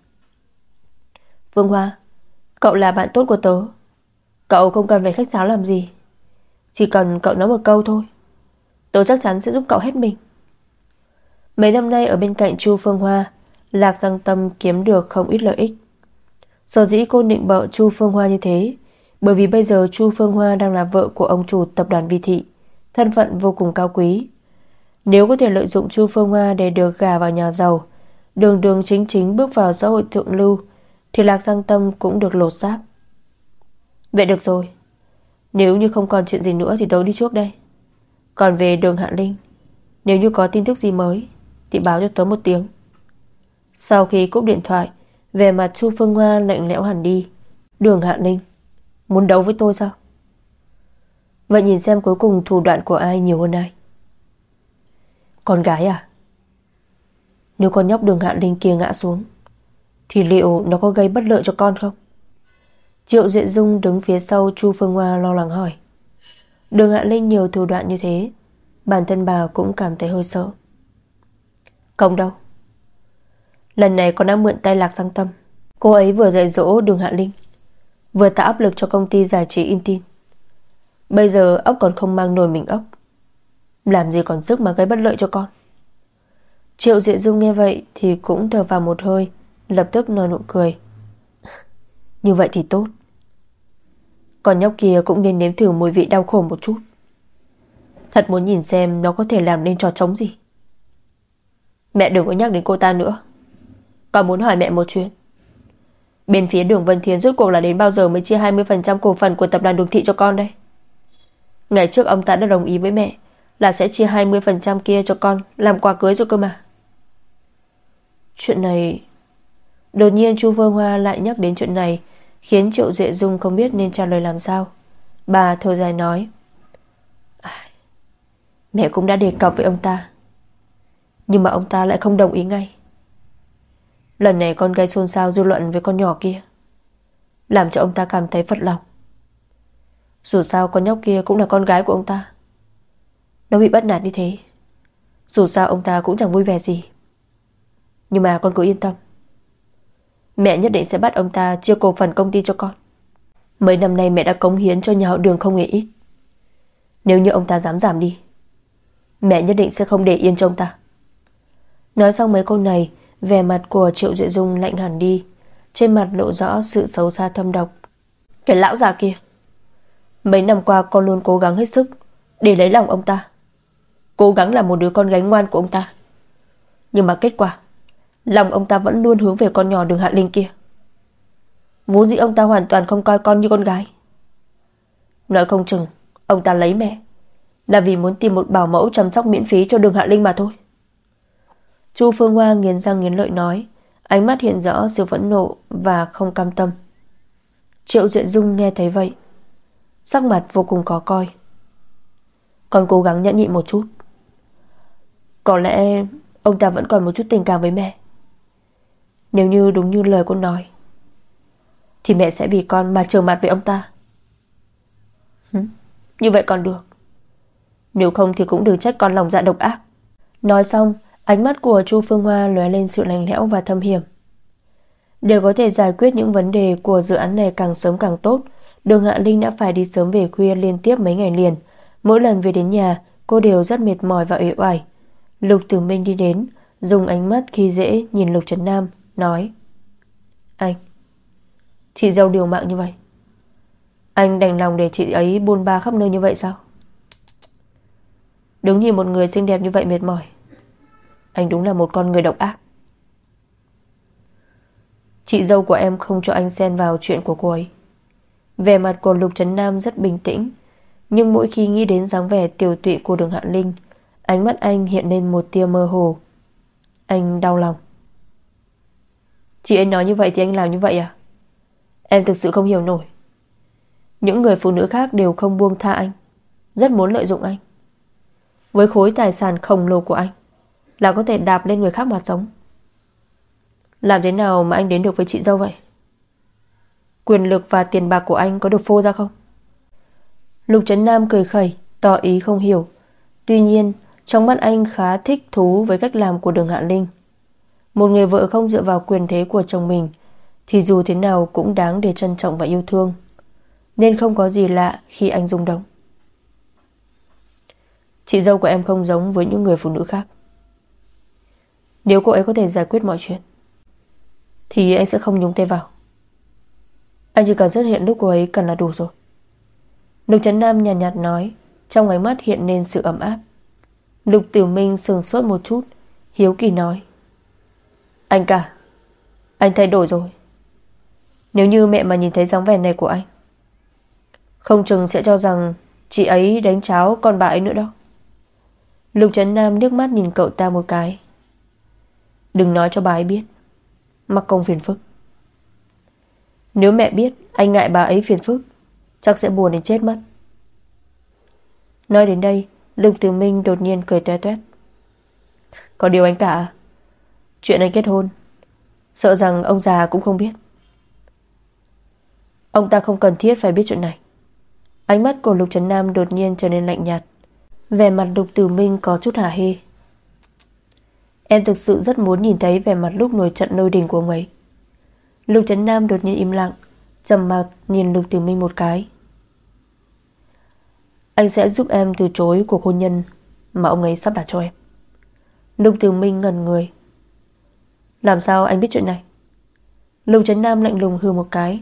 Phương Hoa, cậu là bạn tốt của tớ, cậu không cần phải khách sáo làm gì. Chỉ cần cậu nói một câu thôi, tớ chắc chắn sẽ giúp cậu hết mình. Mấy năm nay ở bên cạnh Chu Phương Hoa, Lạc Giang Tâm kiếm được không ít lợi ích. Sở dĩ cô nịnh bợ Chu Phương Hoa như thế, bởi vì bây giờ Chu Phương Hoa đang là vợ của ông chủ tập đoàn Vi Thị, thân phận vô cùng cao quý. Nếu có thể lợi dụng Chu Phương Hoa để được gả vào nhà giàu, đường đường chính chính bước vào xã hội thượng lưu, thì Lạc Giang Tâm cũng được lột xác. Vậy được rồi, nếu như không còn chuyện gì nữa thì tớ đi trước đây. Còn về Đường Hạ Linh, nếu như có tin tức gì mới thì báo cho tớ một tiếng. Sau khi cúp điện thoại, vẻ mặt Chu Phương Hoa lạnh lẽo hẳn đi. Đường Hạ Linh, muốn đấu với tôi sao? Vậy nhìn xem cuối cùng thủ đoạn của ai nhiều hơn ai. Con gái à? Nếu con nhóc Đường Hạ Linh kia ngã xuống, thì liệu nó có gây bất lợi cho con không? Triệu Duệ Dung đứng phía sau Chu Phương Hoa lo lắng hỏi. Đường Hạ Linh nhiều thủ đoạn như thế, bản thân bà cũng cảm thấy hơi sợ. Không đâu. Lần này con đã mượn tay Lạc Giang Tâm. Cô ấy vừa dạy dỗ Đường Hạ Linh, vừa tạo áp lực cho công ty giải trí Intin. Bây giờ ốc còn không mang nổi mình ốc, làm gì còn sức mà gây bất lợi cho con. Triệu Duệ Dung nghe vậy thì cũng thở vào một hơi, lập tức nở nụ cười. Như vậy thì tốt. Con nhóc kia cũng nên nếm thử mùi vị đau khổ một chút. Thật muốn nhìn xem nó có thể làm nên trò trống gì. Mẹ đừng có nhắc đến cô ta nữa. Con muốn hỏi mẹ một chuyện. Bên phía Đường Vân Thiên rốt cuộc là đến bao giờ mới chia hai mươi phần trăm cổ phần của tập đoàn Đường Thị cho con đây? Ngày trước ông ta đã đồng ý với mẹ là sẽ chia hai mươi phần trăm kia cho con làm quà cưới rồi cơ mà. Chuyện này... Đột nhiên Chu Phương Hoa lại nhắc đến chuyện này, khiến Triệu Duệ Dung không biết nên trả lời làm sao. Bà thở dài nói. Mẹ cũng đã đề cập với ông ta, nhưng mà ông ta lại không đồng ý ngay. Lần này con gây xôn xao dư luận với con nhỏ kia, làm cho ông ta cảm thấy phật lòng. Dù sao con nhóc kia cũng là con gái của ông ta. Nó bị bắt nạt như thế, dù sao ông ta cũng chẳng vui vẻ gì. Nhưng mà con cứ yên tâm, mẹ nhất định sẽ bắt ông ta chia cổ phần công ty cho con. Mấy năm nay mẹ đã cống hiến cho nhà họ Đường không hề ít. Nếu như ông ta dám giảm đi, mẹ nhất định sẽ không để yên cho ông ta. Nói xong mấy câu này, vẻ mặt của Triệu Duệ Dung lạnh hẳn đi, trên mặt lộ rõ sự xấu xa thâm độc. Cái lão già kia, mấy năm qua con luôn cố gắng hết sức để lấy lòng ông ta, cố gắng làm một đứa con gái ngoan của ông ta. Nhưng mà kết quả, lòng ông ta vẫn luôn hướng về con nhỏ Đường Hạ Linh kia. Vốn dĩ ông ta hoàn toàn không coi con như con gái. Nói không chừng ông ta lấy mẹ là vì muốn tìm một bảo mẫu chăm sóc miễn phí cho Đường Hạ Linh mà thôi. Chu Phương Hoa nghiến răng nghiến lợi nói, ánh mắt hiện rõ sự phẫn nộ và không cam tâm. Triệu Duệ Dung nghe thấy vậy, sắc mặt vô cùng khó coi. Con cố gắng nhẫn nhịn một chút. Có lẽ ông ta vẫn còn một chút tình cảm với mẹ. Nếu như đúng như lời con nói, thì mẹ sẽ vì con mà trở mặt với ông ta. Hứ, như vậy còn được. Nếu không thì cũng đừng trách con lòng dạ độc ác. Nói xong, ánh mắt của Chu Phương Hoa lóe lên sự lạnh lẽo và thâm hiểm. Để có thể giải quyết những vấn đề của dự án này càng sớm càng tốt, Đường Hạ Linh đã phải đi sớm về khuya liên tiếp mấy ngày liền. Mỗi lần về đến nhà, cô đều rất mệt mỏi và uể oải. Lục Tử Minh đi đến, dùng ánh mắt khi dễ nhìn Lục Trấn Nam, nói: Anh, chị dâu liều mạng như vậy, anh đành lòng để chị ấy buôn ba khắp nơi như vậy sao? Đứng nhìn một người xinh đẹp như vậy mệt mỏi, anh đúng là một con người độc ác. Chị dâu của em không cho anh xen vào chuyện của cô ấy. Vẻ mặt của Lục Trấn Nam rất bình tĩnh, Nhưng mỗi khi nghĩ đến dáng vẻ tiều tụy của Đường Hạ Linh, ánh mắt anh hiện lên một tia mơ hồ. Anh đau lòng. Chị ấy nói như vậy thì anh làm như vậy à? Em thực sự không hiểu nổi. Những người phụ nữ khác đều không buông tha anh, rất muốn lợi dụng anh. Với khối tài sản khổng lồ của anh, là có thể đạp lên người khác mà sống. Làm thế nào mà anh đến được với chị dâu vậy? Quyền lực và tiền bạc của anh có được phô ra không? Lục Trấn Nam cười khẩy, tỏ ý không hiểu. Tuy nhiên trong mắt anh khá thích thú với cách làm của Đường Hạ Linh. Một người vợ không dựa vào quyền thế của chồng mình thì dù thế nào cũng đáng để trân trọng và yêu thương, nên không có gì lạ khi anh rung động. Chị dâu của em không giống với những người phụ nữ khác. Nếu cô ấy có thể giải quyết mọi chuyện thì anh sẽ không nhúng tay vào. Anh chỉ cần xuất hiện lúc cô ấy cần là đủ rồi. Lục Trấn Nam nhàn nhạt, nhạt nói, trong ánh mắt hiện lên sự ấm áp. Lục Tiểu Minh sừng sốt một chút, hiếu kỳ nói, anh cả, anh thay đổi rồi. Nếu như mẹ mà nhìn thấy dáng vẻ này của anh, không chừng sẽ cho rằng chị ấy đánh cháo con bà ấy nữa đó. Lục Trấn Nam nước mắt nhìn cậu ta một cái. Đừng nói cho bà ấy biết, mắc công phiền phức. Nếu mẹ biết anh ngại bà ấy phiền phức, chắc sẽ buồn đến chết mất. Nói đến đây, Lục Tiểu Minh đột nhiên cười toe toét. Có điều anh cả, chuyện anh kết hôn, sợ rằng ông già cũng không biết. Ông ta không cần thiết phải biết chuyện này. Ánh mắt của Lục Trấn Nam đột nhiên trở nên lạnh nhạt. Vẻ mặt Lục Tiểu Minh có chút hả hê. Em thực sự rất muốn nhìn thấy vẻ mặt lúc nổi trận lôi đình của ông ấy. Lục Trấn Nam đột nhiên im lặng, trầm mặc nhìn Lục Tiểu Minh một cái. Anh sẽ giúp em từ chối cuộc hôn nhân mà ông ấy sắp đặt cho em. Lục Tiểu Minh ngẩn người. Làm sao anh biết chuyện này? Lục Trấn Nam lạnh lùng hừ một cái.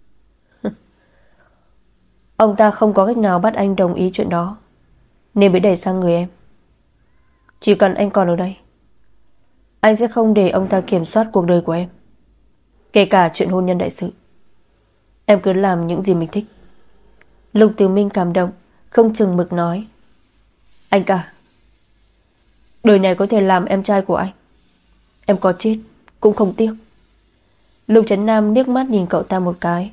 Ông ta không có cách nào bắt anh đồng ý chuyện đó, nên mới đẩy sang người em. Chỉ cần anh còn ở đây, anh sẽ không để ông ta kiểm soát cuộc đời của em, kể cả chuyện hôn nhân đại sự. Em cứ làm những gì mình thích. Lục Tiểu Minh cảm động, không chừng mực nói, anh cả, đời này có thể làm em trai của anh, em có chết cũng không tiếc. Lục Trấn Nam liếc mắt nhìn cậu ta một cái.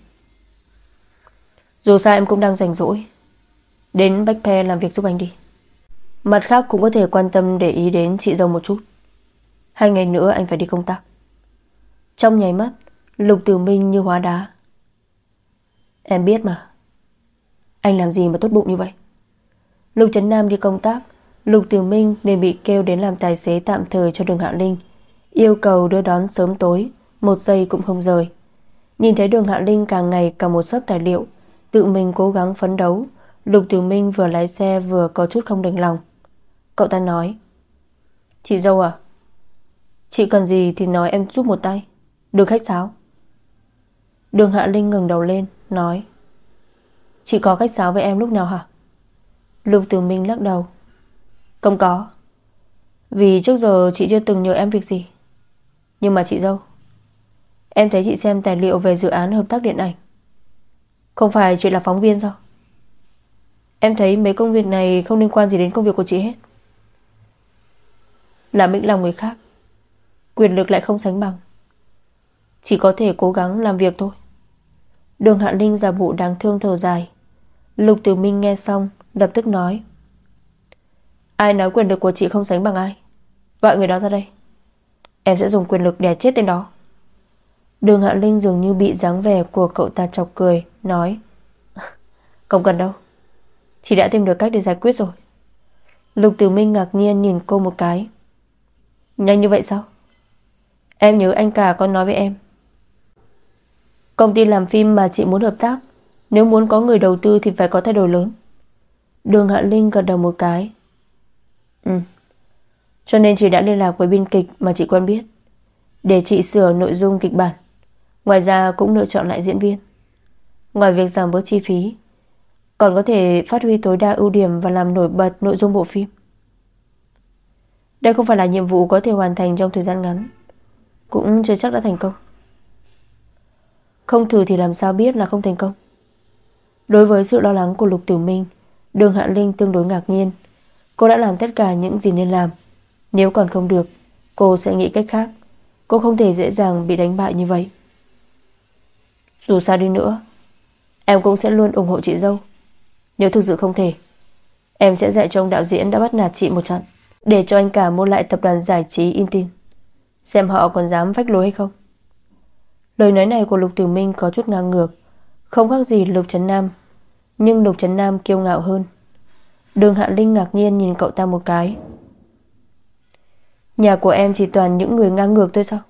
Dù sao em cũng đang rảnh rỗi, đến Bách Pe làm việc giúp anh đi. Mặt khác cũng có thể quan tâm để ý đến chị dâu một chút. Hai ngày nữa anh phải đi công tác. Trong nháy mắt, Lục Tiểu Minh như hóa đá. Em biết mà, anh làm gì mà tốt bụng như vậy. Lục Trấn Nam đi công tác, Lục Tiểu Minh nên bị kêu đến làm tài xế tạm thời cho Đường Hạ Linh, yêu cầu đưa đón sớm tối, một giây cũng không rời. Nhìn thấy Đường Hạ Linh càng ngày càng một xấp tài liệu, tự mình cố gắng phấn đấu, Lục Tiểu Minh vừa lái xe vừa có chút không đành lòng. Cậu ta nói, chị dâu à, chị cần gì thì nói em giúp một tay, đừng khách sáo. Đường Hạ Linh ngẩng đầu lên, nói, chị có khách sáo với em lúc nào hả? Lục Tiểu Minh lắc đầu, không có, vì trước giờ chị chưa từng nhờ em việc gì. Nhưng mà chị dâu, em thấy chị xem tài liệu về dự án hợp tác điện ảnh. Không phải chị là phóng viên sao? Em thấy mấy công việc này không liên quan gì đến công việc của chị hết. Là mĩnh lòng người khác, quyền lực lại không sánh bằng, chỉ có thể cố gắng làm việc thôi. Đường Hạ Linh giả bộ đáng thương thở dài. Lục Tiểu Minh nghe xong lập tức nói, ai nói quyền lực của chị không sánh bằng ai? Gọi người đó ra đây, em sẽ dùng quyền lực đè chết tên đó. Đường Hạ Linh dường như bị dáng vẻ của cậu ta chọc cười, nói, không cần đâu, chị đã tìm được cách để giải quyết rồi. Lục Tiểu Minh ngạc nhiên nhìn cô một cái. Nhanh như vậy sao? Em nhớ anh cả có nói với em, công ty làm phim mà chị muốn hợp tác, nếu muốn có người đầu tư thì phải có thay đổi lớn. Đường Hạ Linh gật đầu một cái. Ừ, cho nên chị đã liên lạc với biên kịch mà chị quen biết, để chị sửa nội dung kịch bản. Ngoài ra cũng lựa chọn lại diễn viên. Ngoài việc giảm bớt chi phí, còn có thể phát huy tối đa ưu điểm và làm nổi bật nội dung bộ phim. Đây không phải là nhiệm vụ có thể hoàn thành trong thời gian ngắn, cũng chưa chắc đã thành công. Không thử thì làm sao biết là không thành công. Đối với sự lo lắng của Lục Tiểu Minh, Đường Hạ Linh tương đối ngạc nhiên. Cô đã làm tất cả những gì nên làm. Nếu còn không được, cô sẽ nghĩ cách khác. Cô không thể dễ dàng bị đánh bại như vậy. Dù sao đi nữa, em cũng sẽ luôn ủng hộ chị dâu. Nếu thực sự không thể, em sẽ dạy cho ông đạo diễn đã bắt nạt chị một trận, để cho anh cả mua lại tập đoàn giải trí Intin, xem họ còn dám phách lối hay không. Lời nói này của Lục Tử Minh có chút ngang ngược, không khác gì Lục Trấn Nam, nhưng Lục Trấn Nam kiêu ngạo hơn. Đường Hạ Linh ngạc nhiên nhìn cậu ta một cái. Nhà của em chỉ toàn những người ngang ngược thôi sao?